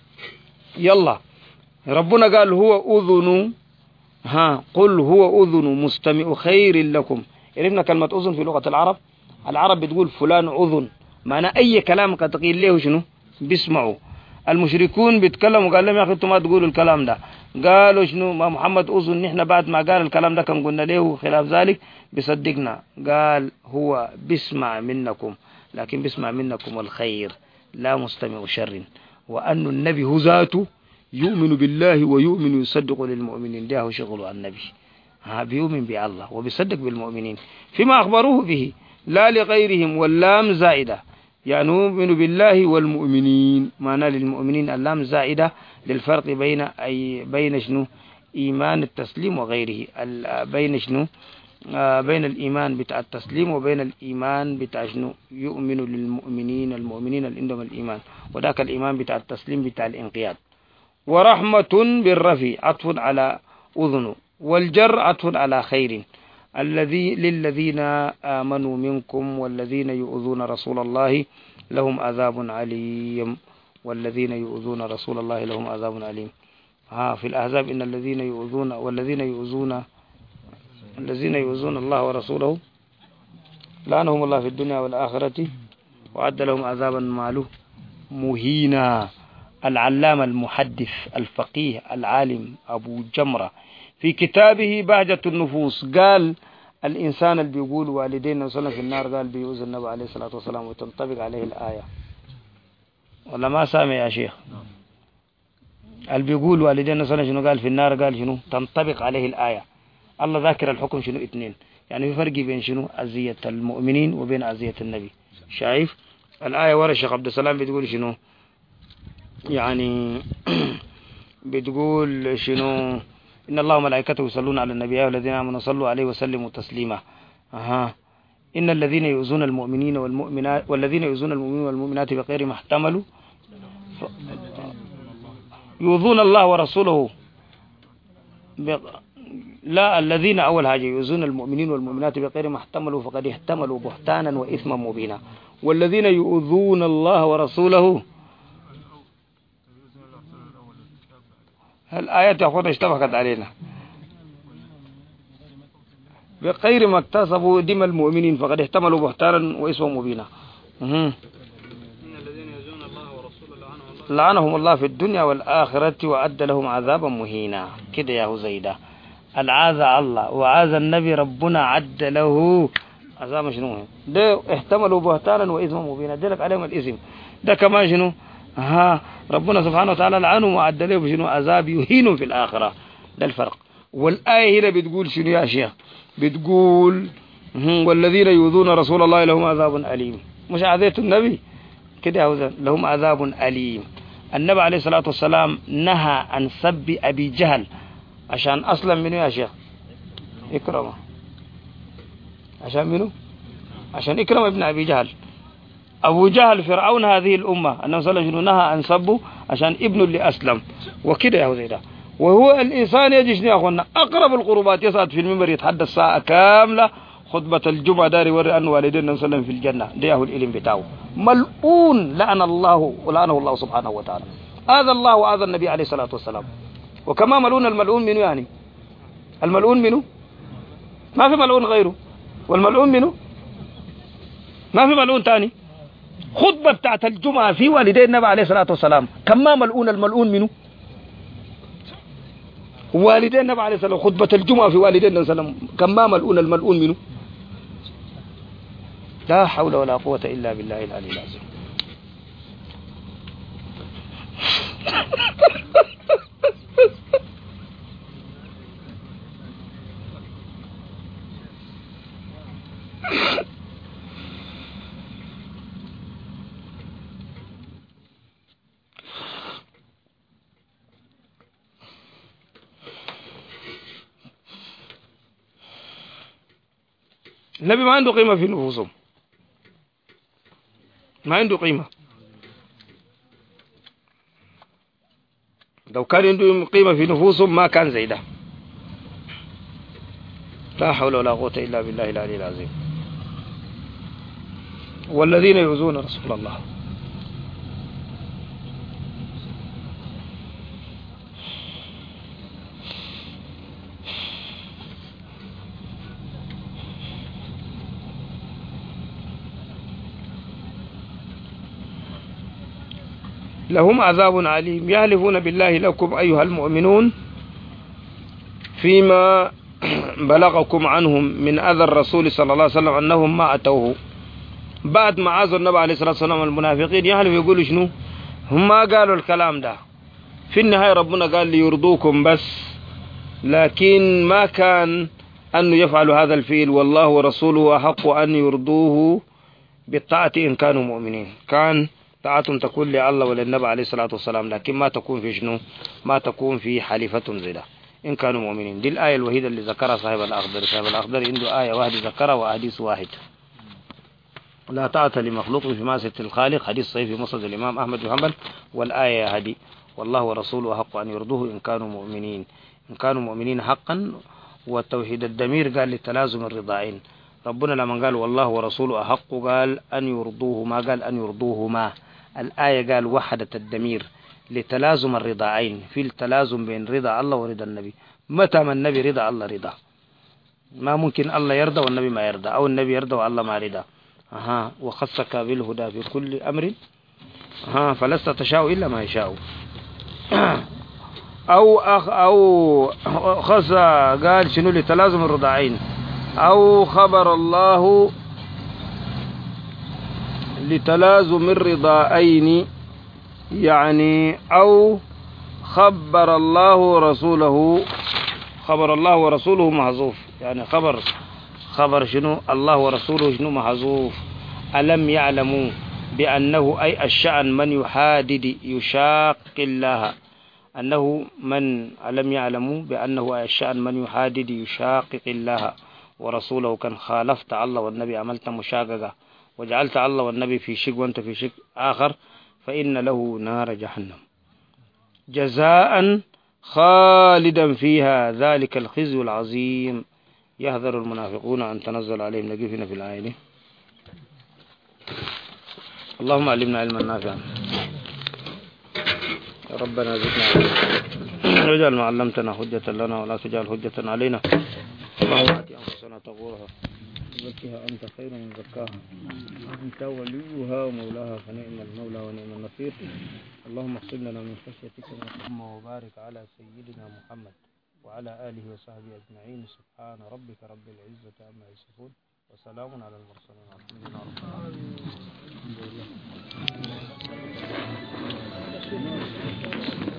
يلا ربنا قال هو أذن، ها قل هو أذن مستمع خير لكم. عرفنا كلمة أذن في لغة العرب، العرب بتقول فلان أذن معنى أي كلام قد تقيل له شنو بيسمعوا. المشركون بيتكلموا قال لهم يا أخي أنتم ما تقولوا الكلام ده. قالوا شنو ما محمد أذن، نحن بعد ما قال الكلام ده كان قلنا له خلاف ذلك بيصدقنا. قال هو بيسمع منكم لكن بيسمع منكم الخير لا مستمع شر، وأن النبي هو ذاته يؤمن بالله ويؤمن يصدق للمؤمنين. ده هو شغل النبي، ها بيؤمن بالله وبيصدق بالمؤمنين فيما أخبروه به لا لغيرهم. واللام زائدة يعني يؤمن بالله والمؤمنين، معنى للمؤمنين اللام زائدة للفرق بين أي بين شنو إيمان التسليم وغيره. بين شنو آه بين الإيمان بتاع التسليم وبين الإيمان بتاع شنو يؤمن للمؤمنين المؤمنين اللي عندهم الإيمان، وذاك الإيمان بتاع التسليم بتاع الانقياد. ورحمة بالرفي عطف على أذن، والجر عطف على خير. الذي للذين آمنوا منكم والذين يؤذون رسول الله لهم عذاب عليم. والذين يؤذون رسول الله لهم عذاب عليم. ها في الأحزاب إن الذين يؤذون والذين يؤذون الذين يؤذون الله ورسوله لعنهم الله في الدنيا والآخرة وعد لهم عذابا معلوم مهينا. العلامة المحدث الفقيه العالم أبو جمرة في كتابه بهجة النفوس قال الإنسان اللي بيقول والدينا وصلنا في النار قال بيؤذي النبي عليه الصلاة والسلام وتنطبق عليه الآية. ولا ما سامع يا شيخ؟ اللي بيقول والدينا وصلنا شنو قال في النار قال شنو تنطبق عليه الآية. الله ذاكر الحكم شنو اثنين، يعني في فرق بين شنو أذية المؤمنين وبين أذية النبي. شايف الآية ورا الشيخ عبد السلام بتقول شنو يعني بتقول شنو إن الله وملائكته يصلون على النبي والذين آمنوا صلوا عليه وسلموا تسليما. أها إن الذين يؤذون المؤمنين والمؤمنات والذين يؤذون المؤمنين والمؤمنات بغير ما احتملوا ف... يؤذون الله ورسوله ب... لا الذين أول حاجة يؤذون المؤمنين والمؤمنات بغير ما احتملوا فقد احتملوا بهتانا وإثما مبينا. والذين يؤذون الله ورسوله الآيات يا أخوة اشتبكت علينا. بغير ما اكتسبوا دم المؤمنين فقد احتملوا بهتانا وإثما مبينا. لعنهم الله في الدنيا والآخرة وأعد لهم عذابا مهينا. كده يا هزيدة العاذ الله وعاذ النبي ربنا عد له عذاب شنو ده احتملوا بهتانا وإثما مبينا دلك عليهم الإثم ده كمان شنو ها ربنا سبحانه وتعالى لعنهم وعد له بشنو عذاب يهينهم في الآخرة. ده الفرق. والآية هنا بتقول شنو يا شيخ؟ بتقول والذين يؤذون رسول الله لهم عذاب أليم. مش عذيت النبي كده لهم عذاب أليم. النبي عليه الصلاة والسلام نهى عن سب أبي جهل عشان أصلا منه يا شيخ إكرمه. عشان منه عشان إكرم ابن أبي جهل. أبو جهل فرعون هذه الأمة النبي صلى الله عليه وسلم نهى عن سبه عشان ابنه اللي أسلم وكده يا وزيدا. وهو الإنسان يجيش يا أخوانا أقرب القربات يصعد في المنبر يتحدث ساعة كاملة خطبة الجمعة داري وري أن والدينا صلى الله عليه وسلم في الجنة. ده هو الإلم بتاعه ملعون لعن الله ولعنه الله سبحانه وتعالى. هذا الله وهذا النبي عليه الصلاة والسلام. وكما ملعون الملعون منه يعني الملعون منه ما في ملعون غيره والملعون منه ما في ملعون تاني. خطبة بتاعت الجمعة في والدي النبي عليه الصلاة والسلام كما ملعون الملعون منه والدي النبي عليه الصلاة والسلام. خطبة الجمعة في والدي النبي صلى الله عليه وسلم كما ملعون الملعون منه. لا حول ولا قوة إلا بالله العلي العظيم. النبي ما عنده قيمة في نفوسهم ما عنده قيمة. لو كان عنده قيمة في نفوسهم ما كان زي ده. لا حول ولا قوة إلا بالله العلي العظيم. والذين يؤذون رسول الله لهم عذاب عليم. يحلفون بالله لكم أيها المؤمنون فيما بلغكم عنهم من أذى الرسول صلى الله عليه وسلم أنهم ما أتوه. بعد ما عاذوا النبي عليه الصلاة والسلام المنافقين يحلف يقولوا شنو هم ما قالوا الكلام ده. في النهاية ربنا قال ليرضوكم بس لكن ما كان أن يفعلوا هذا الفعل والله ورسوله أحق أن يرضوه بالطاعة إن كانوا مؤمنين. كان طاعتهم تكون لله وللنبي عليه الصلاة والسلام لكن ما تكون في شنو ما تكون في حليفة زي ده إن كانوا مؤمنين. دي الآية الوحيدة اللي ذكرها صاحب الأخضر. صاحب الأخضر عنده آية واحدة ذكرها وحديث واحد لا طاعة لمخلوق في معصية الخالق. حديث صحيح في مسند الإمام أحمد بن حنبل. والآية هذه والله ورسوله أحق أن يرضوه إن كانوا مؤمنين. إن كانوا مؤمنين حقا. والتوحيد الدمير قال للتلازم الرضاعين. ربنا لما قال والله ورسوله أحق قال أن يرضوه ما قال أن يرضوهما. الآية قال وحدة الدمير لتلازم الرضاعين في التلازم بين رضا الله ورضا النبي. متى ما النبي رضا الله رضا. ما ممكن الله يرضى والنبي ما يرضى أو النبي يرضى والله ما رضى. أها وخصك بالهدى في كل أمر أها فلست تشاء إلا ما يشاء. أو أخ أو خص قال شنو لتلازم الرضاعين أو خبر الله لتلازم الرضاعين يعني أو خبر الله رسوله. خبر الله ورسوله محذوف يعني خبر خبر شنو الله ورسوله شنو محذوف. ألم يعلموا بأنه أي الشأن من يحادد يشاق الله أنه من ألم يعلموا بأنه أي الشأن من يحادد يشاقق الله ورسوله كان خالفت الله والنبي عملت مشاققة وجعلت الله والنبي في شق وانت في شق آخر فإن له نار جهنم جزاء خالدا فيها ذلك الخزي العظيم. يحذر المنافقون أن تنزل عليهم نقفنا في الآية دي. اللهم علمنا علما نافعا ربنا زدنا علما واجعل ما علمتنا حجة لنا ولا تجعل حجة علينا. اللهم آت أنفسنا تقولها زكها أنت خير من زكاها أنت وليها ومولاها فنعم المولى ونعم النصير. اللهم اغفر لنا من خشيتك ما تحمل وبارك على سيدنا محمد وعلى آله وصحبه أجمعين. سبحان ربك رب العزة عما يصفون وسلام على المرسلين والحمد لله رب العالمين.